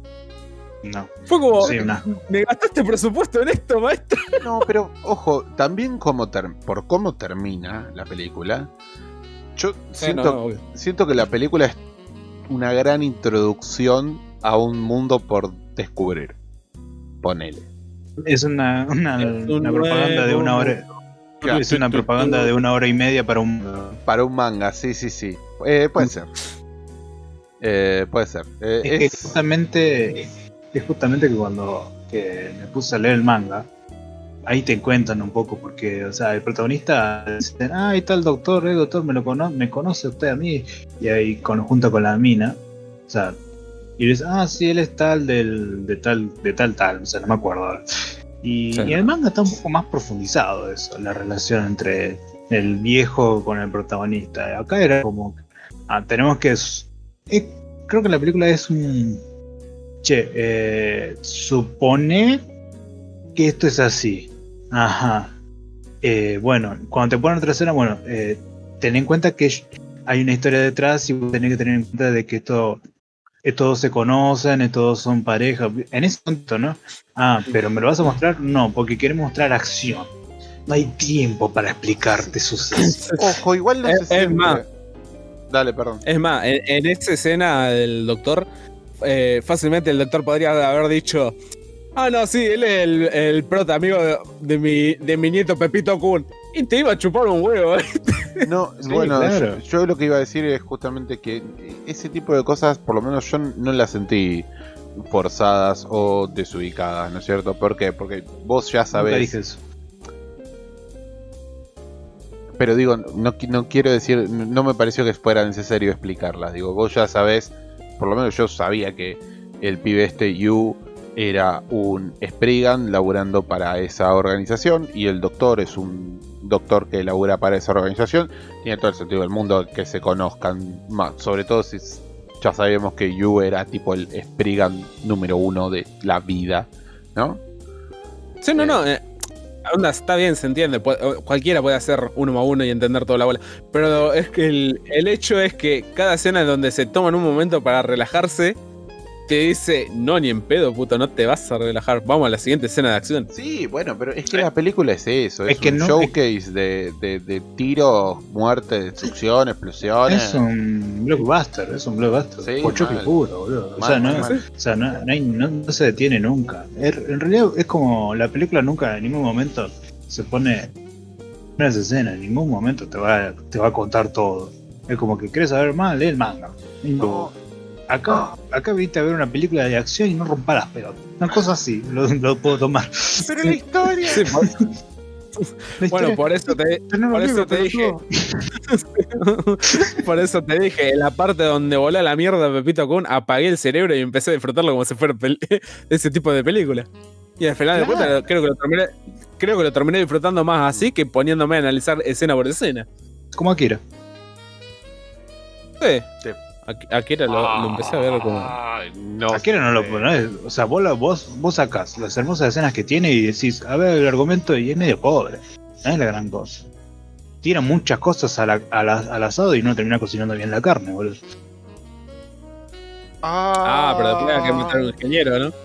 No. Fue como, Sí, una- me gastaste presupuesto en esto, maestro. No, pero ojo, también como ter- por cómo termina la película, yo siento, no, obvio. siento que la película es una gran introducción a un mundo por descubrir. Ponele. Es una, una, Es un una propaganda de una hora. Claro. Es una propaganda de una hora y media para un. Para un manga, sí, sí, sí. Eh, puede ser. Eh, puede ser. Eh, Es que es- justamente. Es justamente que cuando que me puse a leer el manga, ahí te cuentan un poco, porque, o sea, el protagonista dice, ah, ahí está el doctor, eh, doctor, me lo cono me conoce usted a mí, y ahí con, junto con la mina, o sea, y dice, ah, sí, él es tal del, de tal, de tal, tal, o sea, no me acuerdo ahora. Y, Sí. y el manga está un poco más profundizado eso, la relación entre el viejo con el protagonista. Acá era como, ah, tenemos que, eh, creo que la película es un, che, eh, supone que esto es así. Ajá. Eh, bueno, cuando te ponen otra escena, bueno, eh, ten en cuenta que hay una historia detrás y vos tenés que tener en cuenta de que esto, todos se conocen, estos todos son pareja. En ese punto, ¿no? Ah, pero ¿me lo vas a mostrar? No, porque queremos mostrar acción. No hay tiempo para explicarte sucesos. Ojo, igual no Es- sé es siempre. más. Dale, perdón. Es más, en, en esa escena del doctor, eh, fácilmente el doctor podría haber dicho: ah, no, sí, él es el, el prota amigo de, de mi, de mi nieto Pepito Kun. Y te iba a chupar un huevo, ¿eh? No, Sí, bueno, claro. yo, yo lo que iba a decir es justamente que ese tipo de cosas, por lo menos yo no las sentí forzadas o desubicadas, ¿no es cierto? ¿Por qué? Porque vos ya Nunca sabés. dije eso. Pero digo, no, qui- no quiero decir, no me pareció que fuera necesario explicarlas. Digo, vos ya sabés, por lo menos yo sabía que el pibe este, Yu, era un Spriggan laburando para esa organización y el doctor es un doctor que labura para esa organización. Tiene todo el sentido del mundo que se conozcan más, sobre todo si s- ya sabemos que Yu era tipo el Spriggan número uno de la vida, ¿no? Sí, no, no. eh, onda, está bien, se entiende. pu- Cualquiera puede hacer uno a uno y entender toda la bola. Pero es que el, el hecho es que cada escena en donde se toman un momento para relajarse, te dice: no, ni en pedo, puto, no te vas a relajar. Vamos a la siguiente escena de acción. Sí, bueno, pero es que la película es eso, es, Es que un no- showcase de, de, de tiros, muerte, destrucción, explosiones. Es un blockbuster, es un blockbuster. Sí, Pochoclo mal. puro, boludo. O Mal, sea, no, mal, mal. o sea, no, no hay- no- no se detiene nunca. Er- En realidad es como la película nunca en ningún momento se pone una escena, en ningún momento te va, te va a contar todo. Es como que querés saber más, lee el manga. Y No. Acá, acá viste a ver una película de acción y no rompa las pelotas. Una cosa así, lo, lo puedo tomar. Pero la historia. Sí, por- La bueno, historia- por eso te, tenés por los eso libros, te dije. pelotudo. Por eso te dije, en la parte donde voló la mierda Pepito Kun, apagué el cerebro y empecé a disfrutarlo como si fuera pel- ese tipo de película. Y al final de Claro. cuentas creo que lo terminé, creo que lo terminé disfrutando más así que poniéndome a analizar escena por escena. Como Akira. Sí. Sí. Aquí, aquí era lo, lo empecé a ver como. Ay, no Akira no lo sé. pones. O sea, vos, la- vos, vos sacás las hermosas escenas que tiene y decís, a ver el argumento y es medio pobre. No es la gran cosa. Tira muchas cosas a la- a la- al asado y no termina cocinando bien la carne, boludo. Ah, pero después hay que matar a un ingeniero, ¿no?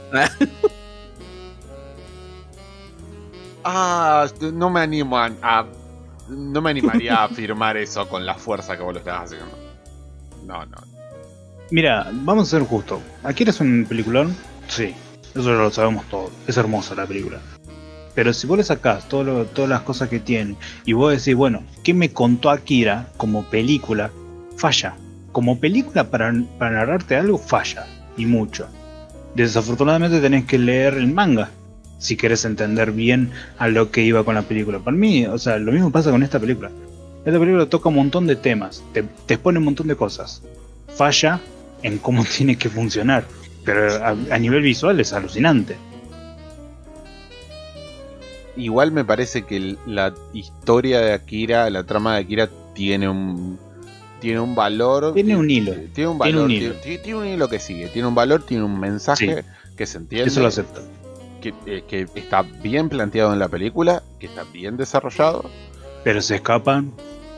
Ah, no me animo a, a- no me animaría a afirmar eso con la fuerza que vos lo estás haciendo. No, no. Mira, vamos a ser justos. ¿Akira es un peliculón? Sí, eso ya lo sabemos todos. Es hermosa la película. Pero si vos le sacás todo lo- todas las cosas que tiene y vos decís, bueno, ¿qué me contó Akira como película? Falla. Como película para, para narrarte algo, falla. Y mucho. Desafortunadamente tenés que leer el manga si querés entender bien a lo que iba con la película. Para mí, o sea, lo mismo pasa con esta película. Esta película toca un montón de temas, te, te expone un montón de cosas. Falla en cómo tiene que funcionar. Pero a, a nivel visual es alucinante. Igual me parece que el- la historia de Akira, la trama de Akira tiene un tiene un valor, Tiene un hilo. tiene un Tiene valor, un tiene, hilo. tiene- tiene un hilo que sigue, tiene un valor, tiene un mensaje que se entiende, Eso lo acepto. que, eh, que está bien planteado en la película, que está bien desarrollado. Pero se escapan.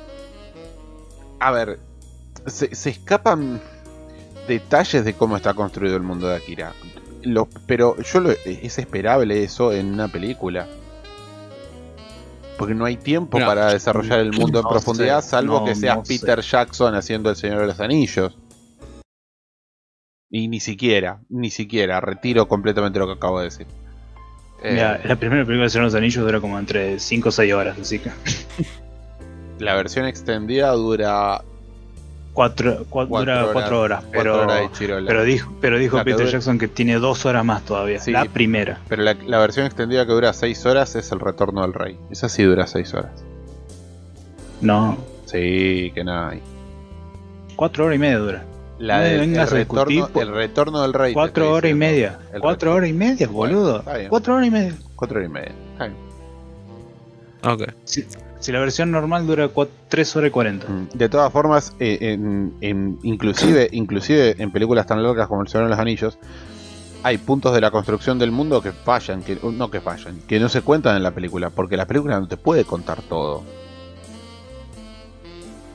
A ver, se, se escapan detalles de cómo está construido el mundo de Akira. Lo- pero yo lo, es esperable eso en una película. Porque no hay tiempo No. para desarrollar el mundo en No profundidad, sé, salvo no, que seas no Peter Jackson haciendo El Señor de los Anillos. Y ni siquiera, ni siquiera, retiro completamente lo que acabo de decir. Eh, Mira, la primera película de Señor de los Anillos dura como entre cinco o seis horas, así que. la versión extendida dura Cuatro, cua- Cuatro dura horas, cuatro horas, cuatro pero, horas de chirola. pero dijo, pero dijo La que Peter dura- Jackson que tiene dos horas más todavía. Sí. La primera. Pero la, la versión extendida que dura seis horas es El Retorno del Rey. Esa sí dura seis horas. No, Sí, que nada hay. cuatro horas y media dura. La No me de, el, vengas a retorno, discutir por- el Retorno del Rey. te Cuatro estoy horas y diciendo. media. El Cuatro retorno- horas y media, Bueno, boludo. está bien. Cuatro horas y media. Cuatro horas y media. Está bien. Ok. Si, si la versión normal dura cua- tres horas y cuarenta. Mm, De todas formas, eh, en, en- inclusive, inclusive en películas tan largas como El Señor de los Anillos, hay puntos de la construcción del mundo que fallan, que no que fallan, que no se cuentan en la película, porque la película no te puede contar todo.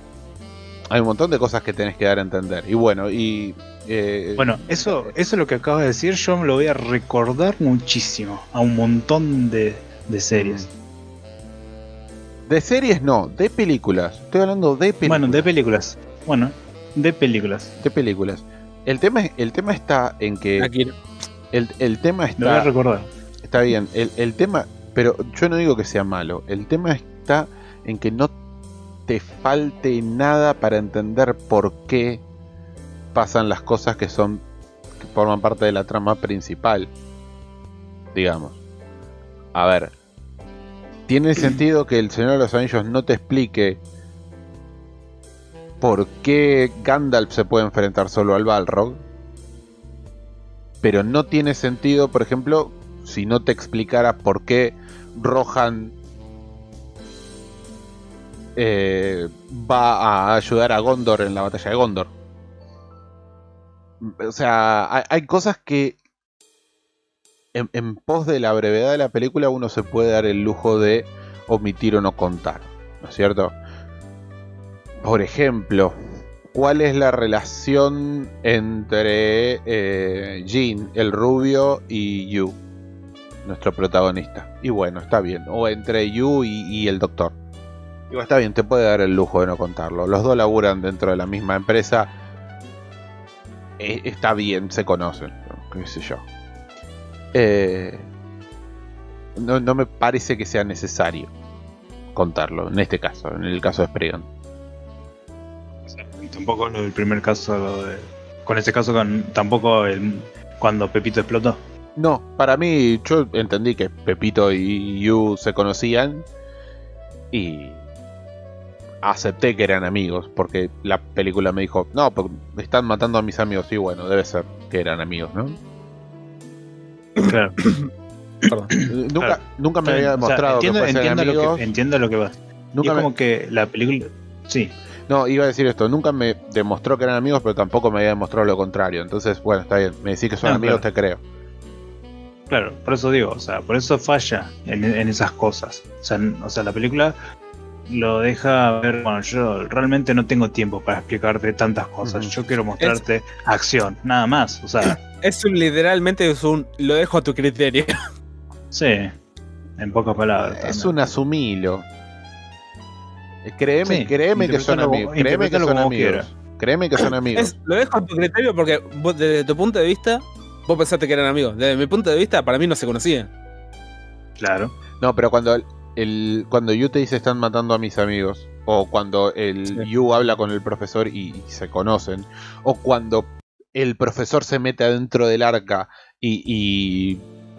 Hay un montón de cosas que tenés que dar a entender. Y bueno, y... Eh, Bueno, eso, eso es lo que acabas de decir, yo me lo voy a recordar muchísimo a un montón de, de series. De series no, de películas. Estoy hablando de películas. Bueno, de películas. Bueno, de películas. De películas. El tema, el tema está en que... Akira. El, el tema Lo voy a está... recordar. Está bien, el, el tema... Pero yo no digo que sea malo. El tema está en que no te falte nada para entender por qué pasan las cosas que son... que forman parte de la trama principal. Digamos. A ver... Tiene sentido que el Señor de los Anillos no te explique por qué Gandalf se puede enfrentar solo al Balrog. Pero no tiene sentido, por ejemplo, si no te explicara por qué Rohan eh, va a ayudar a Gondor en la batalla de Gondor. O sea, hay, hay cosas que en, en pos de la brevedad de la película uno se puede dar el lujo de omitir o no contar, ¿no es cierto? Por ejemplo, ¿cuál es la relación entre eh, Jean, el rubio, y Yu, nuestro protagonista? Y bueno, está bien. O entre Yu y, y el doctor. Digo, está bien, te puede dar el lujo de no contarlo. Los dos laburan dentro de la misma empresa. Eh, está bien, se conocen, ¿no? Qué sé yo. Eh, no, no me parece que sea necesario contarlo, en este caso, en el caso de Spriggan. Tampoco lo del primer caso, lo de, con ese caso con, tampoco el, cuando Pepito explotó. No, para mí, yo entendí que Pepito y Yu se conocían y acepté que eran amigos, porque la película me dijo, no, porque están matando a mis amigos, y bueno, debe ser que eran amigos, ¿no? Claro. Perdón. Nunca, Claro. nunca me O sea, había demostrado entiendo, que fuesen entiendo, lo amigos. que, entiendo lo que va. Nunca Y es me- como que la película... Sí, No, iba a decir esto, nunca me demostró que eran amigos, pero tampoco me había demostrado lo contrario. Entonces, bueno, está bien, me decís que son No, amigos, claro. te creo. claro, por eso digo, o sea, por eso falla en, en esas cosas. O sea, n- o sea, la película lo deja ver, bueno, yo realmente no tengo tiempo para explicarte tantas cosas. Ujú. Yo quiero mostrarte acción, nada más. O sea, Es un, literalmente es un. Lo dejo a tu criterio. sí, en pocas palabras. Es también. un asumilo. Eh, Créeme, Sí, créeme que son interpretalo como- amigos. Créeme que interpretalo son como amigos. Créeme que son amigos. Es, lo dejo a tu criterio porque vos, desde tu punto de vista, vos pensaste que eran amigos. Desde mi punto de vista, para mí no se conocían. Claro. No, pero cuando el, el- cuando Yu te dice están matando a mis amigos, o cuando el Sí. Yu habla con el profesor y, y se conocen, o cuando el profesor se mete adentro del arca y, y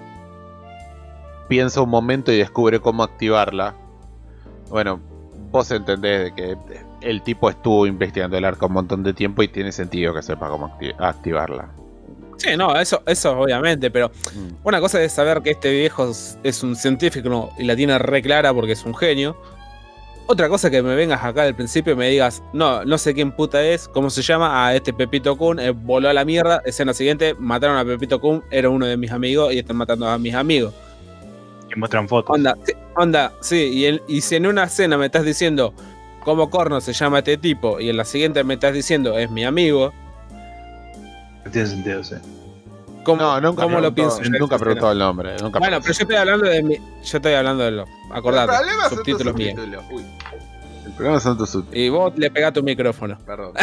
piensa un momento y descubre cómo activarla. Bueno, vos entendés de que el tipo estuvo investigando el arca un montón de tiempo y tiene sentido que sepa cómo acti- activarla. Sí, no, eso, eso obviamente, pero Mm. una cosa es saber que este viejo es, es un científico, ¿no? Y la tiene re clara porque es un genio. Otra cosa es que me vengas acá al principio y me digas, no, no sé quién puta es, cómo se llama, a este Pepito Kun, eh, voló a la mierda, escena siguiente, mataron a Pepito Kun, era uno de mis amigos y están matando a mis amigos. Y muestran fotos. Onda, sí, onda, sí, y, el- y si en una escena me estás diciendo cómo corno se llama este tipo y en la siguiente me estás diciendo es mi amigo, Tiene sentido, sí. ¿cómo, No, nunca cómo lo preguntó- pienso? yo Nunca esa preguntó escena? el nombre. Nunca Bueno, pero yo estoy hablando de mi, yo estoy hablando de lo, acordate, El problema son tus subtítulos míos. subtítulos. Uy. El problema son tus subtítulos. Y vos le pegás tu micrófono. Perdón.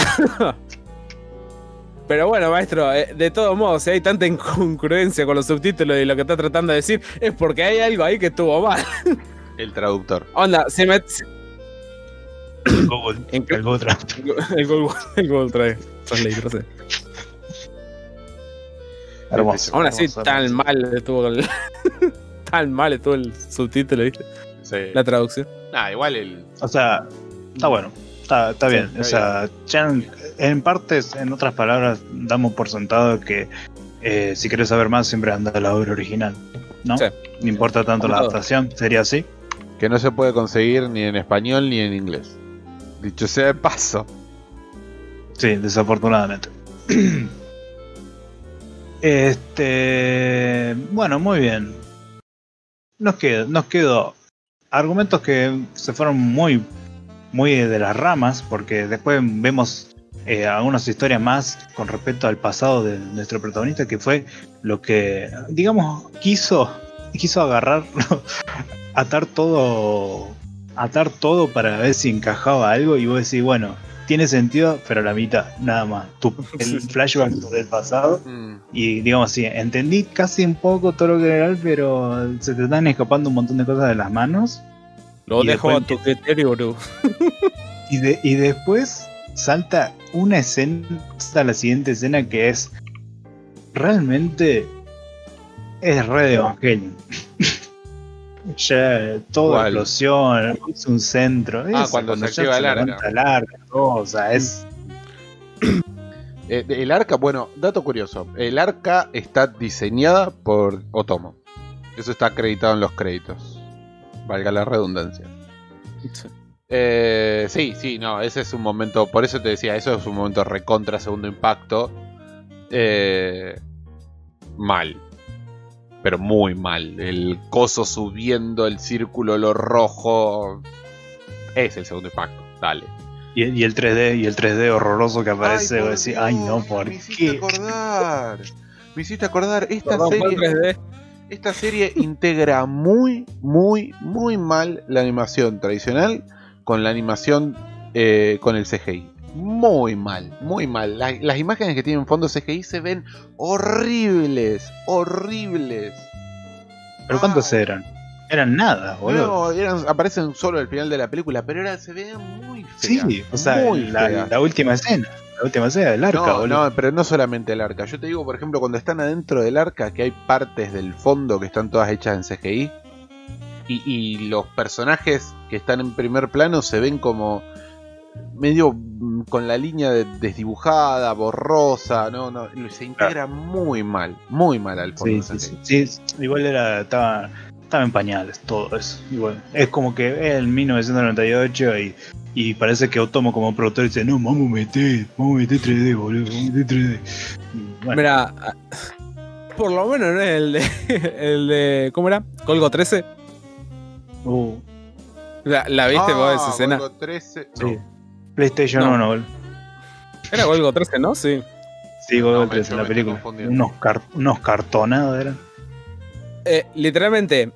Pero bueno, maestro, eh, de todos modos, si hay tanta incongruencia con los subtítulos y lo que está tratando de decir, es porque hay algo ahí que estuvo mal. El traductor. Onda, se me. Google, ¿En qué? el Google Translate. El Google, el Google trae. Translate, no sé. Hermoso. Aún así, hermoso, tan hermoso. mal estuvo el. tan mal estuvo el subtítulo, ¿viste? Sí. La traducción. Ah, igual el. O sea, está bueno. Está, está Sí, bien. está o sea, ya en, en partes, en otras palabras, damos por sentado que eh, si querés saber más, siempre anda a la obra original. ¿No? Sí. No importa tanto Como la todo. adaptación, sería así. Que no se puede conseguir ni en español ni en inglés. Dicho sea de paso. Sí, desafortunadamente. Este. Bueno, muy bien. Nos quedó, nos quedó argumentos que se fueron muy muy de las ramas, porque después vemos eh, algunas historias más con respecto al pasado de nuestro protagonista, que fue lo que, digamos, quiso, quiso agarrar, atar todo, atar todo para ver si encajaba algo, y vos decís, bueno, tiene sentido, pero a la mitad, nada más. Tu, el flashback del pasado. Mm. Y digamos así, entendí casi un poco todo lo que era, pero se te están escapando un montón de cosas de las manos. Lo Y dejo a después- tu criterio, bro. Y, de, y después salta una escena, hasta la siguiente escena que es realmente es re de Evangelion. Ya toda ¿Cuál? explosión, es un centro. Ah, Eso, cuando se ya activa el arca. levanta el arca, todo, o sea, es Eh, el arca, bueno, dato curioso. El arca está diseñada por Otomo. Eso está acreditado en los créditos. Valga la redundancia. Eh, sí, sí, no, ese es un momento. Por eso te decía, eso es un momento recontra segundo impacto. Eh, mal. Pero muy mal. El coso subiendo, el círculo, lo rojo. Es el segundo impacto. Dale. y, y el tres D y el tres D horroroso que aparece, Ay, vos por decís, Dios, ay no, ¿por me hiciste qué? acordar. Me hiciste acordar. Esta Perdón, fue serie. en tres D. Esta serie integra muy, muy, muy mal la animación tradicional con la animación eh, con el C G I. Muy mal, muy mal. La- las imágenes que tienen fondo C G I se ven horribles, horribles. ¿Pero cuántos Ay, eran? Eran nada, boludo. No, eran, aparecen solo al final de la película, pero era, se veían muy feas. Sí, o sea, muy la, feas. la última escena, la última escena del arca, No, boludo. no, pero no solamente el arca. Yo te digo, por ejemplo, cuando están adentro del arca, que hay partes del fondo que están todas hechas en C G I. Y, y los personajes que están en primer plano se ven como medio mm, con la línea de- desdibujada, borrosa. No, no, se integra muy mal, muy mal al fondo. Sí, de sí, C G I. sí, sí, igual era, estaba, estaba en pañales todo eso. Igual. Es como que es el mil novecientos noventa y ocho y, y parece que Otomo como productor dice, no, vamos a meter, vamos a meter tres D, boludo, vamos a meter tres D. Y bueno, Mira, por lo menos no es el de, el de. ¿Cómo era? Colgo trece. uh, ¿La, la viste vos esa Ah, escena? Golgo trece. sí. No, PlayStation No. uno, boludo. Era Colgo trece, ¿no? Sí. Sí, No, Golgo me- tres yo en la me estoy película. confundiendo. Unos, car- unos cartonados eran. Eh, literalmente.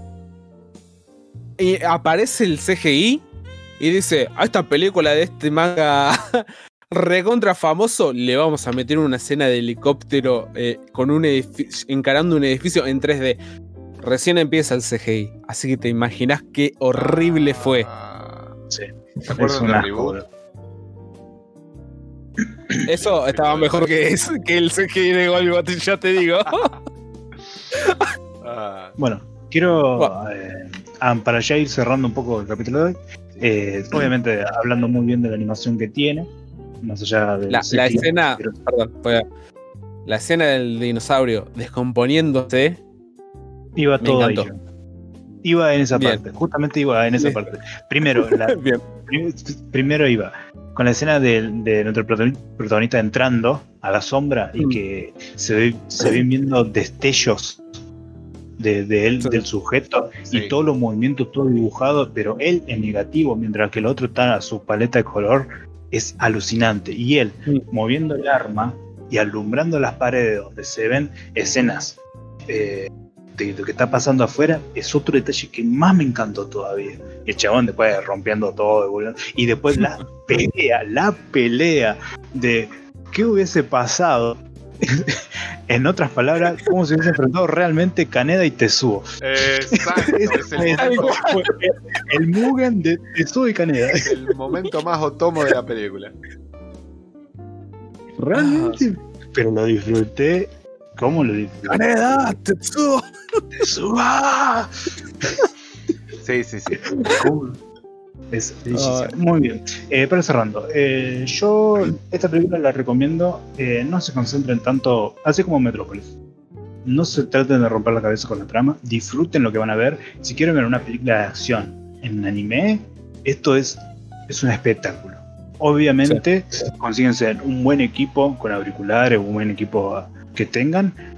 Y aparece el C G I y dice: a esta película de este manga recontra famoso le vamos a meter una escena de helicóptero eh, con un edificio, encarando un edificio en tres D. Recién empieza el C G I, así que te imaginás qué horrible fue. Ah, Sí. ¿Se Es acuerdan un del asco, reboot? boludo. Eso estaba mejor que, es- que el C G I de Golgo, ya te digo. Ah, Bueno, quiero, Bueno. eh, ah, para ya ir cerrando un poco el capítulo de hoy, eh, obviamente hablando muy bien de la animación que tiene, más allá de La, la escena, perdón, voy a- la escena del dinosaurio descomponiéndose. iba me todo encantó. ahí. Iba en esa Bien. parte, justamente iba en esa Bien. parte. Primero, la, Bien. prim- primero iba con la escena de, de nuestro protagoni- protagonista entrando a la sombra y Mm. que se, ve, se ven viendo destellos de, de él, Sí. del sujeto, Sí. y todos los movimientos, todo dibujado, pero él en negativo, mientras que el otro está a su paleta de color, es alucinante. Y él Mm. moviendo el arma y alumbrando las paredes donde se ven escenas eh, de lo que está pasando afuera, es otro detalle que más me encantó todavía. Y el chabón después rompiendo todo, boludo. Y después la pelea, la pelea de qué hubiese pasado. En otras palabras, cómo se hubiese enfrentado realmente Kaneda y Tetsuo. exacto, es el, Es- momento, fue el Mugen de Tetsuo y Kaneda. es el momento más otomo de la película. Realmente, pero lo disfruté. ¿Cómo lo disfruté? ¡Kaneda! ¡Tetsuo! Tetsuo. ¡Ah! Sí, sí, sí. ¿Cómo? Es bellísimo. Muy bien. Eh, para cerrando, eh, yo esta película la recomiendo. Eh, no se concentren tanto, así como Metrópolis. No se traten de romper la cabeza con la trama. Disfruten lo que van a ver. Si quieren ver una película de acción en anime, esto es, es un espectáculo. Obviamente, consíguense un buen equipo con auriculares, un buen equipo que tengan,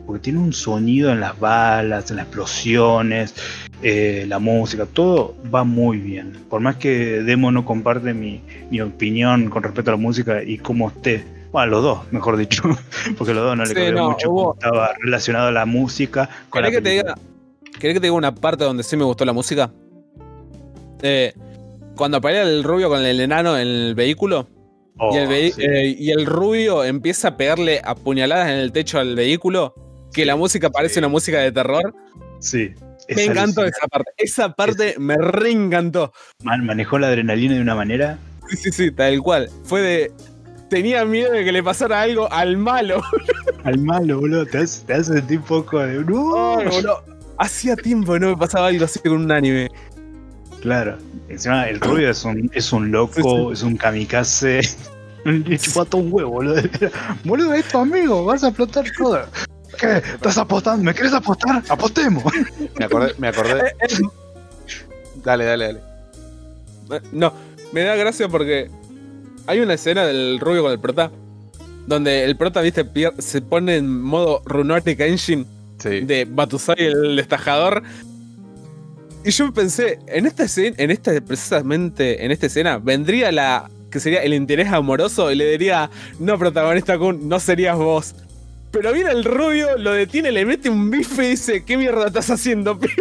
porque tiene un sonido en las balas, en las explosiones, eh, la música, todo va muy bien. Por más que Demo no comparte mi, mi opinión con respecto a la música y cómo esté, bueno, los dos, mejor dicho, porque los dos no le Sí, cambió no, mucho hubo- cómo estaba relacionado a la música con la ¿Querés que, te película. diga, ¿Querés que te diga una parte donde sí me gustó la música? Eh, cuando pelea el rubio con el enano en el vehículo Oh, y, el vehi- sí. eh, y el rubio empieza a pegarle a puñaladas en el techo al vehículo, que Sí, la música parece sí. una música de terror. Sí, Me es encantó alucinante. esa parte. Esa parte me reencantó. Man, manejó la adrenalina de una manera. Sí, sí, sí, tal cual. Fue de. Tenía miedo de que le pasara algo al malo. Al malo, boludo, te hace, te hace sentir un poco de. ¡No! Ay, boludo. Hacía tiempo que no me pasaba algo así con un anime. Claro, encima el rubio es un, es un loco, Sí, sí. es un kamikaze. Le chupó todo un huevo, boludo. Boludo, es tu amigo, vas a explotar todo. ¿Qué? ¿Estás apostando? ¿Me querés apostar? ¡Apostemos! Me acordé, me acordé. Eh, eh, Dale, dale, dale. No, me da gracia porque hay una escena del rubio con el prota donde el prota, viste, pier- se pone en modo Runotic Engine Sí. de Batusai el destajador. Y yo pensé, en esta escena, en esta, precisamente en esta escena, vendría la que sería el interés amoroso y le diría, no, protagonista Kun, no serías vos. Pero viene el rubio, lo detiene, le mete un bife y dice, ¿qué mierda estás haciendo, pibe?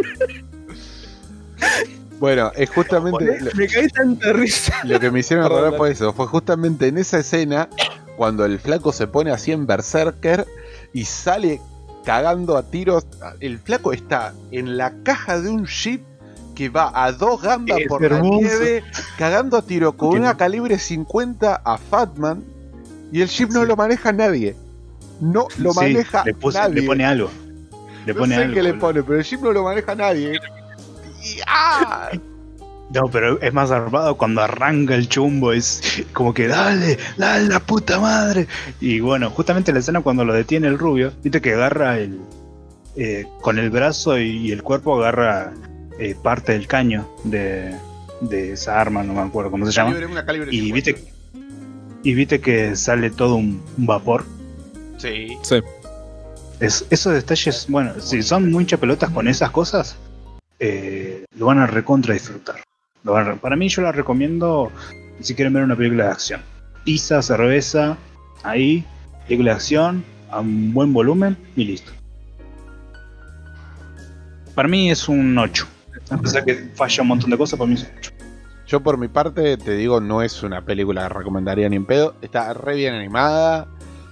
Bueno, es justamente lo, Me caí tanta risa. lo que me hicieron Perdón, acordar fue eso. Fue justamente en esa escena cuando el flaco se pone así en berserker y sale cagando a tiros. El flaco está en la caja de un jeep que va a dos gambas Es por hermoso. la nieve, cagando a tiro con Que una no- calibre cincuenta a Fatman, y el jeep no Sí. lo maneja nadie. No lo Sí, maneja le, puso- nadie. le pone algo. Le no pone sé algo. qué le boludo. pone, pero el jeep no lo maneja nadie. Y, ¡ah! No, pero es más armado cuando arranca el chumbo, es como que dale, dale la puta madre. Y bueno, justamente la escena cuando lo detiene el rubio, viste que agarra el eh, con el brazo y, y el cuerpo agarra eh, parte del caño de, de esa arma, no me acuerdo cómo se llama. Calibre, una calibre Y cincuenta. viste, y viste que sale todo un, un vapor. Sí. Sí. Es, esos detalles, bueno, si son muchas pelotas con esas cosas, eh, lo van a recontra disfrutar. Lo van a- para mí yo la recomiendo si quieren ver una película de acción. Pizza, cerveza, ahí, película de acción, a un buen volumen y listo. Para mí es un ocho. A pesar que falla un montón de cosas, para mí es un ocho. Yo por mi parte te digo, no es una película que recomendaría ni en pedo. Está re bien animada.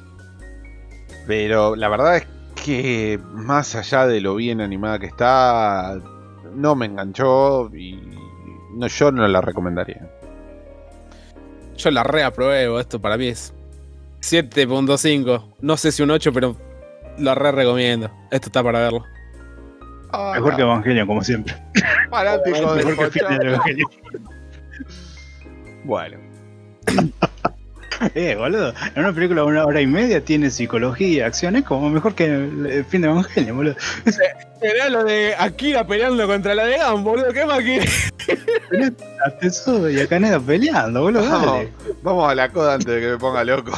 Pero la verdad es que más allá de lo bien animada que está, no me enganchó y no, yo no la recomendaría. Yo la reapruebo, esto para mí es siete punto cinco. No sé si un ocho, pero la re recomiendo. Esto está para verlo. Ah, Mejor que Evangelion, como siempre. fanático del Mejor que el final de pochoclo. Evangelion. Bueno, Eh, boludo, en una película de una hora y media tiene psicología, acción, es como mejor que el, el fin de Evangelion, boludo. Era lo de Akira peleando contra la de Gan, boludo. ¿Qué más quieres? A Tetsuo y a Kaneda peleando, boludo, vamos, dale. vamos a la coda antes de que me ponga loco.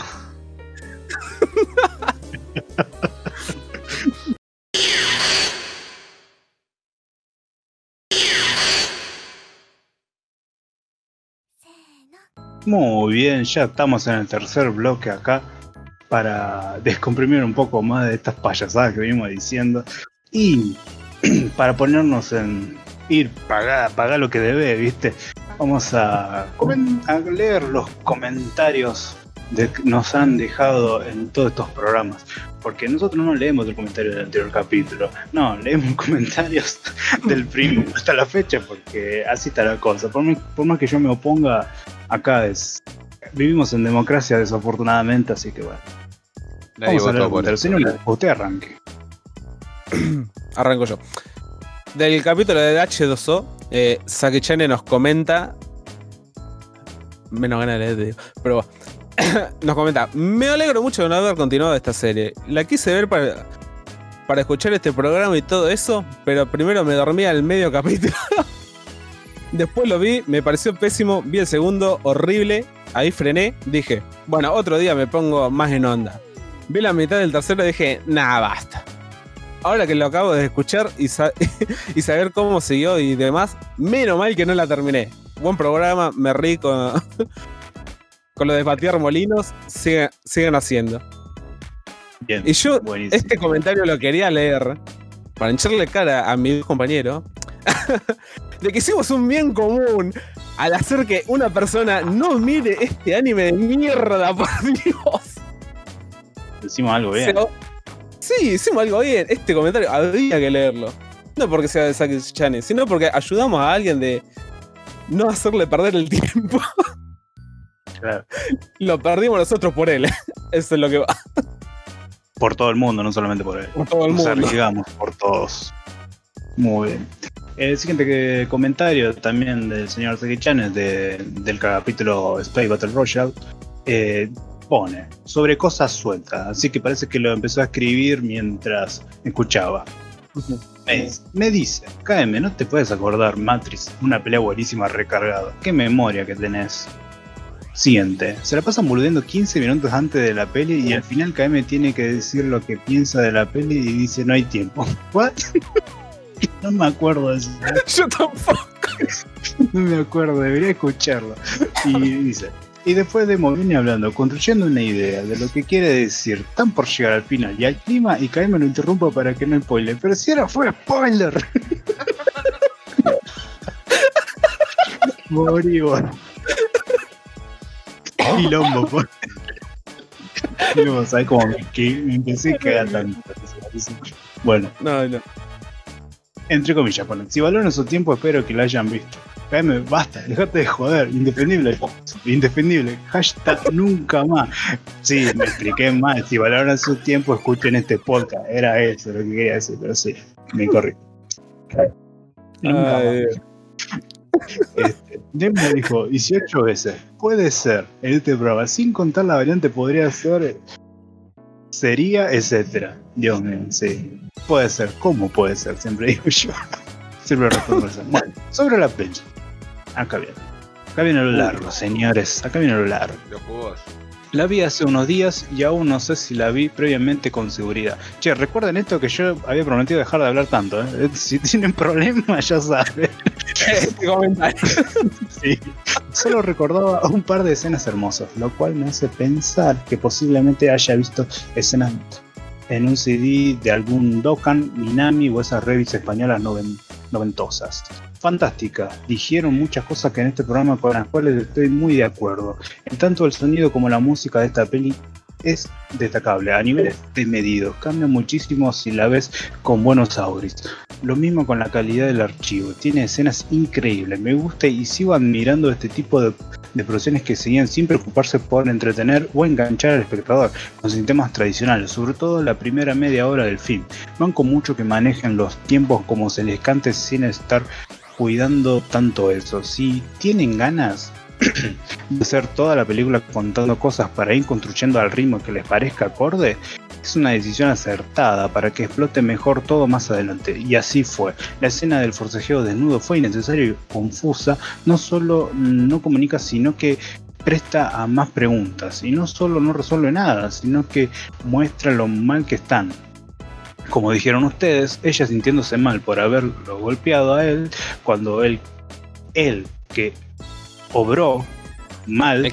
Muy bien, ya estamos en el tercer bloque acá para descomprimir un poco más de estas payasadas que venimos diciendo y para ponernos en ir, pagar, pagar lo que debe, ¿viste? Vamos a, comen- a leer los comentarios de, que nos han dejado en todos estos programas, porque nosotros no leemos el comentario del anterior capítulo, no, leemos comentarios del primero hasta la fecha, porque así está la cosa. Por, mí- por más que yo me oponga, acá es vivimos en democracia desafortunadamente, así que bueno. Nadie Vamos a leer votó por el eso. señor, usted arranque. Arranco yo. Del capítulo del H dos O, eh, Saki-chan nos comenta. Menos ganas de leer, te digo. Pero bueno. Nos comenta: me alegro mucho de no haber continuado esta serie. La quise ver para, para escuchar este programa y todo eso, pero primero me dormí al medio capítulo. Después lo vi, me pareció pésimo. Vi el segundo, horrible. Ahí frené, dije, bueno, otro día me pongo más en onda. Vi la mitad del tercero y dije, nah, basta. ahora que lo acabo de escuchar y, sa- y saber cómo siguió y demás, menos mal que no la terminé. Buen programa, me reí con, con lo de patear molinos, sigan, sigan haciendo. Bien, Y yo buenísimo. este comentario lo quería leer para hincharle cara a mi compañero de que hicimos un bien común al hacer que una persona no mire este anime de mierda, por Dios. Decimos algo bien. Se- Sí, hicimos algo bien. Este comentario había que leerlo. No porque sea de Saki-chan, sino porque ayudamos a alguien de no hacerle perder el tiempo. Claro. Lo perdimos nosotros por él. Eso es lo que va. Por todo el mundo, no solamente por él. Por todo el Nos mundo. arriesgamos por todos. Muy bien. El siguiente que- comentario también del señor Seki-chan es de, del capítulo Space Battle Royale. Eh, pone sobre cosas sueltas, así que parece que lo empezó a escribir mientras escuchaba. Me, me dice, K M, ¿no te puedes acordar Matrix? Una pelea buenísima recargada. ¿Qué memoria que tenés? Siguiente, se la pasan boludeando quince minutos antes de la peli y al final K M tiene que decir lo que piensa de la peli y dice no hay tiempo. ¿What? No me acuerdo de eso. Yo tampoco. No me acuerdo, debería escucharlo. Y dice, y después de viene hablando, construyendo una idea de lo que quiere decir, tan por llegar al final y al clima, y K M lo interrumpa para que no spoile. Pero si era fue spoiler. Morí, boludo. Quilombo, por. No, ¿sabes cómo me, que, me empecé a cagar tanto? Bueno, No, no. entre comillas, ponen. Si valoran su tiempo, espero que lo hayan visto. K M, basta, dejate de joder. Indefendible. Indefendible. Hashtag nunca más. Sí, me expliqué mal. Si valoran su tiempo, escuchen este podcast. Era eso lo que quería decir, pero sí, me corrí. Nunca Ay, más. Dios. Este, Demo dijo dieciocho veces. Puede ser en este programa, sin contar la variante, podría ser, sería, etcétera. Dios mío, sí. Puede ser, ¿cómo puede ser? Siempre digo yo. Siempre respondo eso. Bueno, sobre la peli. Acá viene. Acá viene lo largo, señores. Acá viene lo largo. Los juegos. La vi hace unos días y aún no sé si la vi previamente con seguridad. Che, recuerden esto que yo había prometido dejar de hablar tanto, ¿eh? Si tienen problemas, ya saben. Este comentario. Sí. Solo recordaba un par de escenas hermosas, lo cual me hace pensar que posiblemente haya visto escenas en un C D de algún Dokkan, Minami o esas revistas españolas noven- noventosas. Fantástica, dijeron muchas cosas que en este programa con las cuales estoy muy de acuerdo. En tanto el sonido como la música de esta peli es destacable a niveles desmedidos, cambia muchísimo si la ves con buenos audios. Lo mismo con la calidad del archivo, tiene escenas increíbles, me gusta y sigo admirando este tipo de, de producciones que seguían sin preocuparse por entretener o enganchar al espectador con sistemas tradicionales, sobre todo la primera media hora del film. Banco mucho que manejen los tiempos como se les cante sin estar cuidando tanto eso. Si tienen ganas de hacer toda la película contando cosas para ir construyendo al ritmo que les parezca acorde, es una decisión acertada para que explote mejor todo más adelante, y así fue. La escena del forcejeo desnudo fue innecesaria y confusa, no solo no comunica, sino que presta a más preguntas, y no solo no resuelve nada, sino que muestra lo mal que están. Como dijeron ustedes, ella sintiéndose mal por haberlo golpeado a él, cuando él, él que obró mal.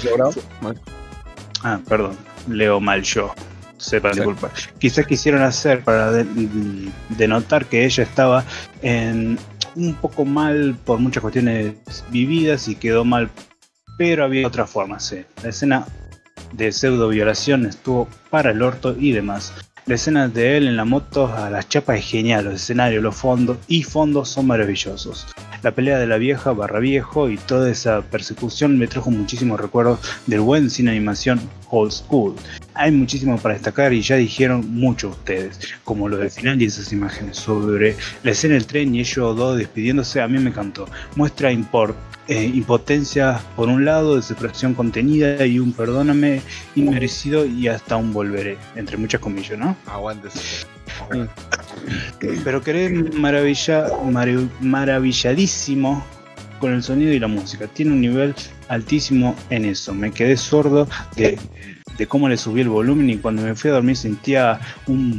Ah, perdón, leo mal yo. Sepan Sí. disculpar. Quizás quisieron hacer para de- denotar que ella estaba en un poco mal por muchas cuestiones vividas y quedó mal, pero había otra forma, sí. La escena de pseudo violación estuvo para el orto y demás. La escena de él en la moto a las chapas es genial, los escenarios, los fondos y fondos son maravillosos. La pelea de la vieja barra viejo y toda esa persecución me trajo muchísimos recuerdos del buen cine animación old school. Hay muchísimo para destacar y ya dijeron mucho ustedes, como lo del final y esas imágenes. Sobre la escena del tren y ellos dos despidiéndose, a mí me encantó. Muestra import, eh, impotencia por un lado, desesperación contenida y un perdóname inmerecido y hasta un volveré, entre muchas comillas, ¿no? Aguante ese. Pero quedé maravilla, marav- maravilladísimo con el sonido y la música. Tiene un nivel altísimo en eso. Me quedé sordo de, de cómo le subí el volumen y cuando me fui a dormir sentía un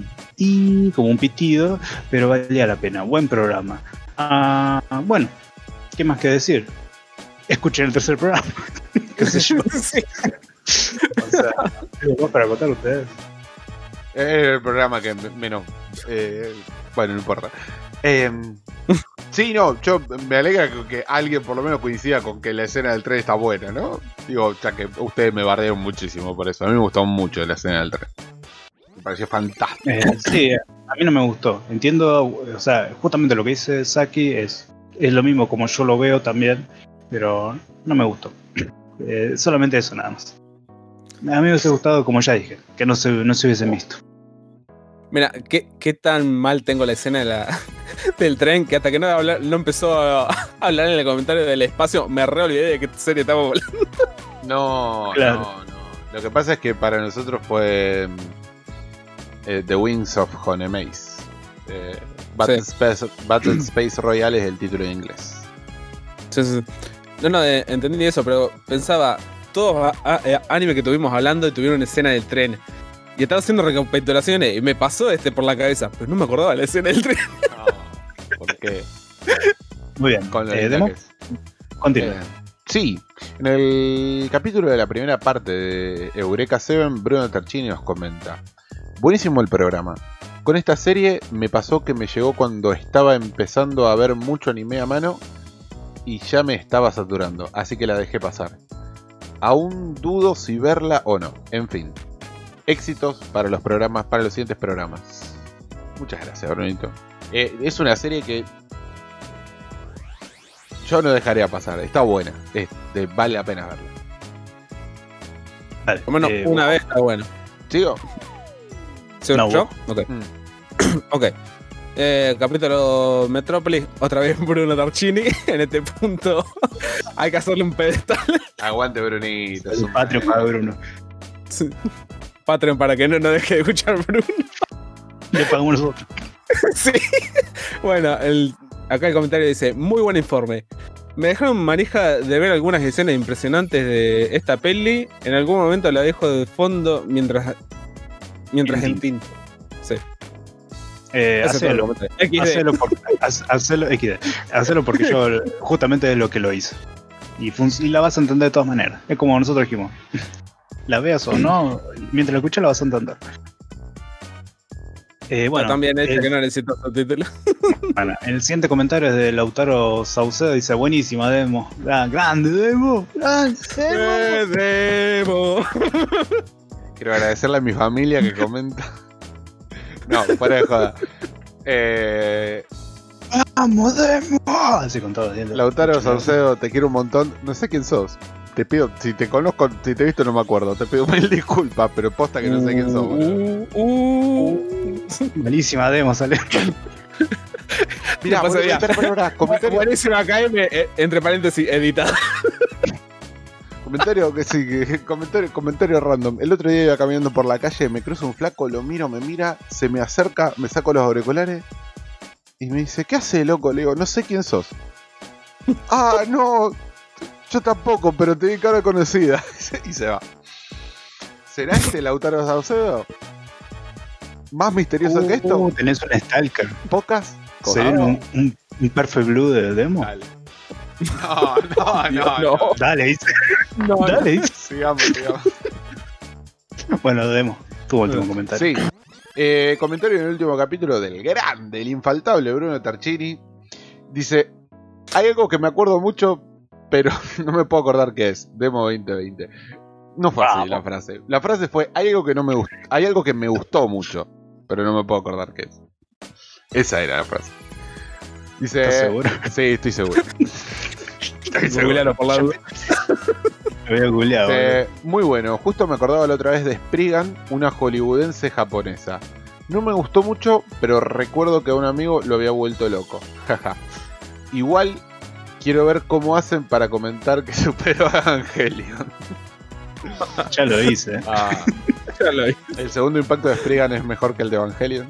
y como un pitido, pero valía la pena. Buen programa. Ah, bueno, ¿qué más que decir? Escuchen el tercer programa. ¿Qué sé yo? Sí. O sea, algo más para contar ustedes. Es el programa que menos. Eh, bueno, no importa. Eh, sí, no, yo me alegra que, que alguien por lo menos coincida con que la escena del tren está buena, ¿no? Digo, ya que ustedes me bardearon muchísimo por eso. A mí me gustó mucho la escena del tren. Me pareció fantástico. Eh, sí, a mí no me gustó. Entiendo, o sea, justamente lo que dice Saki es, es lo mismo como yo lo veo también, pero no me gustó. Eh, solamente eso nada más. A mí me hubiese gustado, como ya dije, que no se, no se hubiesen visto. Mira, ¿qué, qué tan mal tengo la escena de la, del tren que hasta que no, hablar, no empezó a, a hablar en el comentario del espacio, me re olvidé de qué serie estamos hablando. No, Claro. no, no. Lo que pasa es que para nosotros fue eh, The Wings of Honemaze. Eh, Battle, Sí. Space, Battle Space Royale es el título en inglés. Sí, sí, sí. No, no, eh, entendí eso, pero pensaba, todos a- a- eh, anime que tuvimos hablando y tuvieron escena del tren. Y estaba haciendo recapitulaciones y me pasó este por la cabeza, pero no me acordaba la escena del tren. No, ¿por qué? Muy bien. Con los Eh, ¿Demo? ataques. Continúa. Eh, sí, en el capítulo de la primera parte de Eureka siete, Bruno Tarchini nos comenta: buenísimo el programa. Con esta serie me pasó que me llegó cuando estaba empezando a ver mucho anime a mano y ya me estaba saturando, así que la dejé pasar. Aún dudo si verla o no. En fin, éxitos para los programas, para los siguientes programas. Muchas gracias, Brunito. Eh, es una serie que yo no dejaría pasar. Está buena. Este, vale la pena verla. Vale, Por lo menos eh, una vez está bueno. ¿Sigo? ¿Se No, escuchó? Ok. Mm. Ok. Eh, capítulo Metrópolis, otra vez Bruno Tarchini. En este punto hay que hacerle un pedestal. Aguante, Brunito. es El un- Patreon para Bruno. Patreon para que no nos deje de escuchar Bruno. Le pagamos nosotros. Sí. Bueno, el, acá el comentario dice: muy buen informe. Me dejaron manija de ver algunas escenas impresionantes de esta peli. En algún momento la dejo de fondo mientras mientras En en tinto. Sí. Eh, Ese es todo el hacelo. comentario. equis de. Hacelo, por, haz- hacelo, equis de. Hacelo porque yo justamente es lo que lo hice. Y, fun- y la vas a entender de todas maneras. Es como nosotros dijimos. La veas o no, mientras la escuchas la vas a entender. Eh, bueno, Está tan bien hecha el, que no necesito subtítulos. bueno, el siguiente comentario es de Lautaro Saucedo. Dice: buenísima demo. Ah, grande demo. Grande demo. Eh, Demo. Quiero agradecerle a mi familia que comenta. No, fuera de joda. Eh, Vamos, demo. Así con todo. ¿sí? Lautaro Saucedo, te quiero un montón. No sé quién sos. Te pido, si te conozco, si te he visto no me acuerdo. Te pido mil disculpas, pero posta que no sé quién sos, boludo. Uh, uh. Malísima demo, sale. Mirá, ¿Qué pasa, boludo, ya? espera, espera, espera. Comentario, Buenísima K M, eh, entre paréntesis, editada. comentario, que sí, que- comentario, comentario random. El otro día iba caminando por la calle, me cruza un flaco, lo miro, me mira, se me acerca, me saco los auriculares y me dice: ¿qué hace, loco? Le digo: no sé quién sos. Ah, no, yo tampoco, pero te vi cara conocida. Y se va. ¿Será este Lautaro Saucedo? ¿Más misterioso que esto? Uh, tenés un Stalker. ¿Pocas? ¿Sería un, un, un Perfect Blue de demo? Dale. No, no, no, No. no. Dale, dice. No, Dale, dice. Sigamos, sigamos. Bueno, demo. Tu último comentario. Sí. Eh, comentario en el último capítulo del grande, el infaltable Bruno Tarchini. Dice: hay algo que me acuerdo mucho, pero no me puedo acordar qué es. Demo veinte veinte. No fue así Vamos. la frase. La frase fue: hay algo que no me gustó. Hay algo que me gustó mucho, pero no me puedo acordar qué es. Esa era la frase. Dice: ¿Estás seguro? sí, estoy seguro. Estoy seguro. Googlealo por la duda. Me voy a googlear. Dice, muy bueno, justo me acordaba la otra vez de Spriggan, una hollywoodense japonesa. No me gustó mucho, pero recuerdo que a un amigo lo había vuelto loco. Jaja. Igual quiero ver cómo hacen para comentar que superó a Evangelion. boludo. Ya lo hice. Ah, Ya lo vi. el segundo impacto de Spriggan es mejor que el de Evangelion.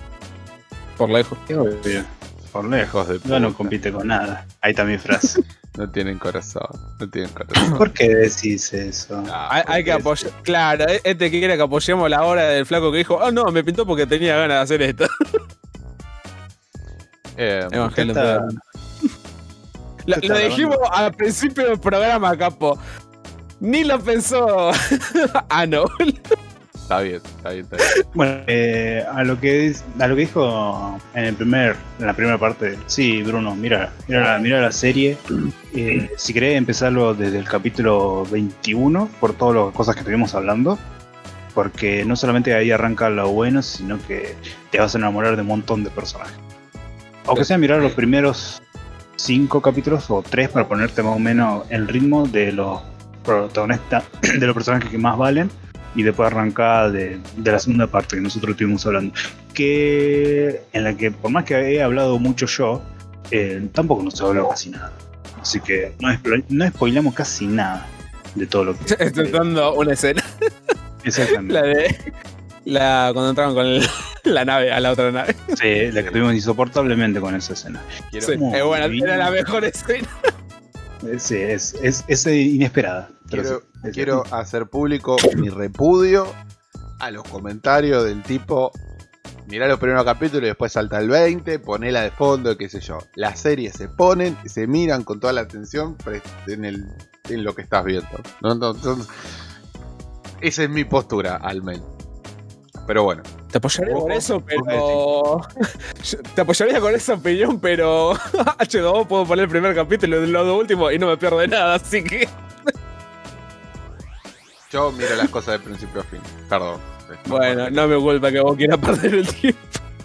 Por lejos. Obvio. Por lejos. Hijos de No, no puta. compite con nada. Ahí está mi frase. No tienen corazón. No tienen corazón. ¿Por qué decís eso? Ah, Hay, hay que porque apoyar. Claro, este quiere que apoyemos la hora del flaco que dijo, oh no, me pintó porque tenía ganas de hacer esto. Eh, Evangelion. Está- Lo, está lo grabando. dijimos al principio del programa, capo. Ni lo pensó. Ah, no. está bien, está bien, está bien. Bueno, eh, a lo que es- a lo que dijo en el primer, en la primera parte, sí, Bruno, mira, mira, la, mira la serie. Eh, si querés empezarlo desde el capítulo veintiuno, por todas las cosas que estuvimos hablando, porque no solamente ahí arranca lo bueno, sino que te vas a enamorar de un montón de personajes. Aunque sea mirar los primeros cinco capítulos o tres para ponerte más o menos el ritmo de los protagonistas, de los personajes que más valen, y después arrancar de, de la segunda parte que nosotros estuvimos hablando, que en la que por más que he hablado mucho yo, eh, tampoco nos habló casi nada, así que no, explo- no spoilamos casi nada de todo lo que Estoy dando una escena. exactamente. La de. La, cuando entraron con el- la nave, a la otra nave. Sí, la que tuvimos insoportablemente con esa escena. Quiero, Sí, muy es buena, bien. era la mejor escena. Eh, Sí, es, es, es inesperada. pero quiero, sí, es- quiero hacer público mi repudio a los comentarios del tipo: mirá los primeros capítulos y después salta el veinte, ponela de fondo, qué sé yo. Las series se ponen, se miran con toda la atención pre- en, el, en lo que estás viendo. No, no, no, esa es mi postura, al menos. Pero bueno, Te apoyaría Ojo, con eso, ojo, pero. Yo- Te apoyaría con esa opinión, pero. H dos O puedo poner el primer capítulo de lo último y no me pierdo de nada, así que. yo miro las cosas de principio a fin. Perdón. Bueno, no me culpa que vos quieras perder el tiempo.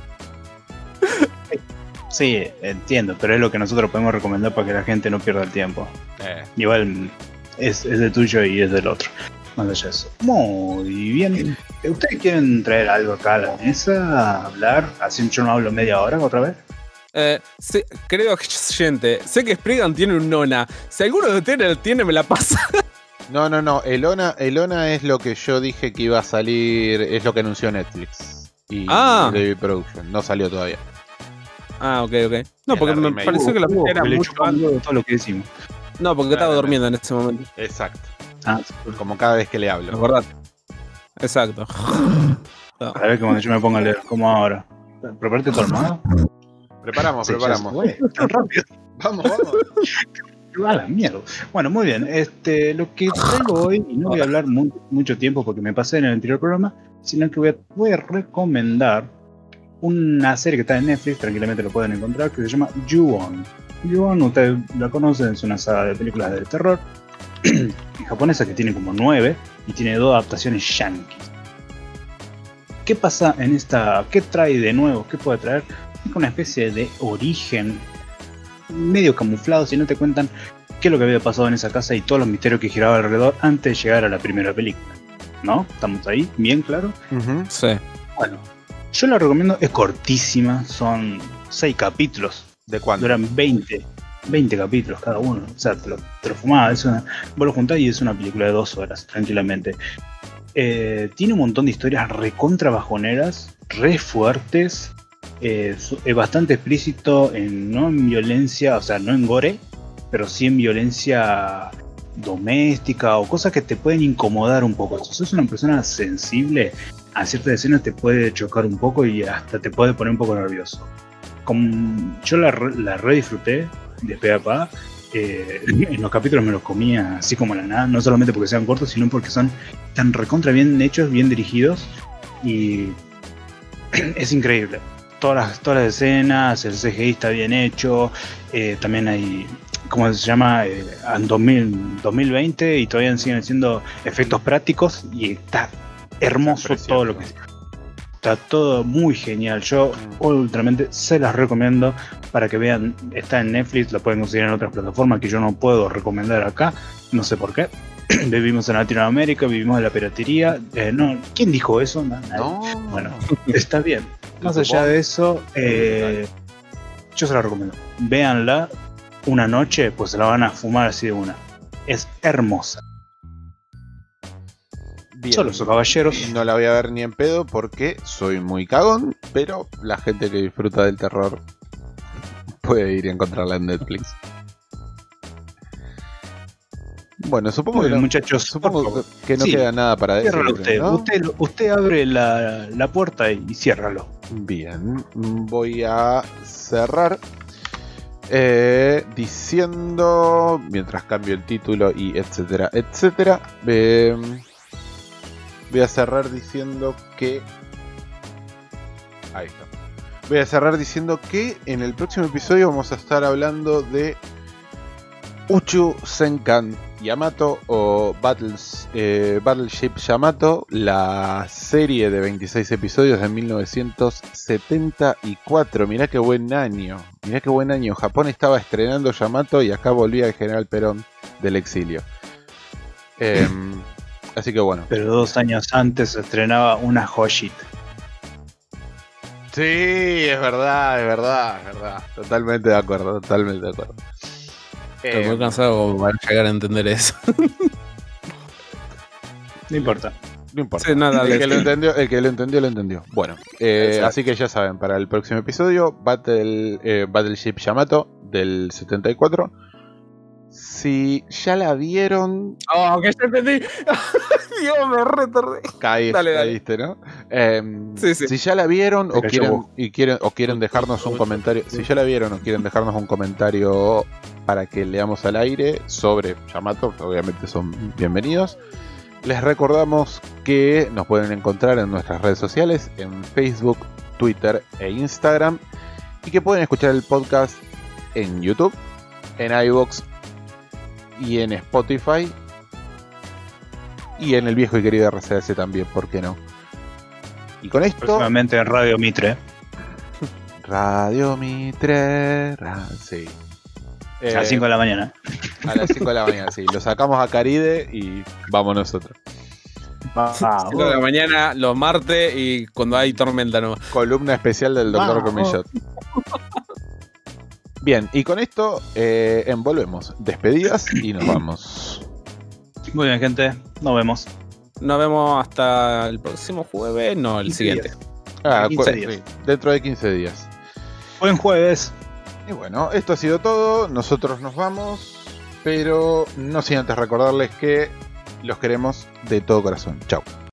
Sí, entiendo, pero es lo que nosotros podemos recomendar para que la gente no pierda el tiempo. Eh, Igual es, es de tuyo y es del otro. Más allá de eso. Muy bien. ¿Ustedes quieren traer algo acá a la mesa? ¿Hablar? Así yo no hablo media hora otra vez. Eh, sí, querido gente, sé que Spriggan tiene un nona. Si alguno de ustedes lo tiene, me la pasa. no, no, no. Elona, Elona es lo que yo dije que iba a salir. Es lo que anunció Netflix. Y Ah. David Production. No salió todavía. Ah, ok, ok. No, En porque la me remake. pareció que la Uh, era me le mucho chupó un antes. huevo todo lo que decimos. No, porque estaba Claramente. durmiendo en ese momento. Exacto. Ah, Como cada vez que le hablo. ¿Verdad? Exacto. a ver que cuando yo me ponga a leer, como ahora. ¿Prepárate tu almohada? Preparamos, Sí, ya preparamos. se fue, tan rápido. Vamos, vamos. A la mierda. Bueno, muy bien. Este, lo que traigo hoy, y no voy a hablar mu- mucho tiempo porque me pasé en el anterior programa, sino que voy a, voy a recomendar una serie que está en Netflix, tranquilamente lo pueden encontrar, que se llama Ju-On. Ju-On, ustedes la conocen, es una saga de películas de terror japonesa que tiene como nueve y tiene dos adaptaciones yankees. ¿Qué pasa en esta? ¿Qué trae de nuevo? ¿Qué puede traer? Es una especie de origen medio camuflado si no te cuentan qué es lo que había pasado en esa casa y todos los misterios que giraban alrededor antes de llegar a la primera película. ¿No? ¿Estamos ahí? ¿Bien claro? Ujú. Sí. Bueno, yo la recomiendo, es cortísima, son seis capítulos, ¿De cuándo? duran veinte, veinte capítulos cada uno, o sea, te lo, te lo fumás, es una, vos lo juntás y es una película de dos horas, tranquilamente. Eh, tiene un montón de historias recontra bajoneras, re fuertes, eh, su- es bastante explícito, en, no en violencia, o sea, no en gore, pero sí en violencia doméstica o cosas que te pueden incomodar un poco. Si sos una persona sensible, a ciertas escenas te puede chocar un poco y hasta te puede poner un poco nervioso. Como yo la, re- la re disfruté de pe a pa. Eh, en los capítulos me los comía así como la nada, no solamente porque sean cortos, sino porque son tan recontra bien hechos, bien dirigidos y es increíble. Todas las, todas las escenas, el ce ge i está bien hecho, eh, también hay, ¿cómo se llama? Eh, en dos mil, dos mil veinte y todavía siguen siendo efectos prácticos y está hermoso Precioso. todo lo que está todo muy genial. Yo ultramente se las recomiendo para que vean. Está en Netflix, lo pueden conseguir en otras plataformas que yo no puedo recomendar acá, no sé por qué. Vivimos en Latinoamérica, vivimos de la piratería. Eh, no, ¿quién dijo eso? No, nadie. No. Bueno, está bien. Más allá de eso, eh, yo se la recomiendo. Véanla una noche, pues se la van a fumar así de una. Es hermosa. Bien. Solo esos caballeros. No la voy a ver ni en pedo porque soy muy cagón, pero la gente que disfruta del terror puede ir a encontrarla en Netflix. Bueno, supongo Bueno, que no, muchachos, supongo por favor. que no Sí, queda nada para decir. Ciérralo usted. ¿no? Usted, usted abre la, la puerta y, y ciérralo. Bien, voy a cerrar eh, diciendo, mientras cambio el título y etcétera, etcétera, eh, voy a cerrar diciendo que... Ahí está. Voy a cerrar diciendo que en el próximo episodio vamos a estar hablando de Uchu Senkan Yamato o Battles, eh, Battleship Yamato, la serie de veintiséis episodios de mil novecientos setenta y cuatro. Mirá qué buen año, mirá qué buen año. Japón estaba estrenando Yamato y acá volvía el General Perón del exilio. Eh, así que bueno. Pero dos años antes se estrenaba una joyita. Sí, es verdad, es verdad, es verdad. Totalmente de acuerdo, totalmente de acuerdo. Estoy Eh, muy cansado para llegar a entender eso. No importa. No importa. Sí, nada, el, dale. que lo entendió, el que lo entendió, lo entendió. Bueno, eh, Exacto. así que ya saben, para el próximo episodio, Battle, eh, Battleship Yamato del setenta y cuatro. Si ya la vieron, Oh, que ya entendí. Dios, me retardé. caí, Dale, dale. caíste, ¿no? Eh, Sí, sí. Si ya la vieron o cayó quieren, vos. y quieren o quieren dejarnos un comentario, si ya la vieron o quieren dejarnos un comentario para que leamos al aire sobre Yamato, obviamente son bienvenidos. Les recordamos que nos pueden encontrar en nuestras redes sociales, en Facebook, Twitter e Instagram, y que pueden escuchar el podcast en YouTube, en iVoox y en Spotify, y en el viejo y querido R C S también, ¿por qué no? Y con esto, Próximamente en Radio Mitre. Radio Mitre, ra- sí. A Eh, las cinco de la mañana. a las cinco de la mañana, sí. Lo sacamos a Caride y vamos nosotros. Ah, cinco de la mañana, los martes y cuando hay tormenta nueva. Columna especial del doctor Vamos. Comillot. Bien, y con esto eh, envolvemos despedidas y nos vamos. Muy bien, gente. Nos vemos. Nos vemos hasta el próximo jueves. No, el quince siguiente. días. Ah, quince cu- días. sí, dentro de quince días. Buen jueves. Y bueno, esto ha sido todo. Nosotros nos vamos, pero no sin antes recordarles que los queremos de todo corazón. Chao.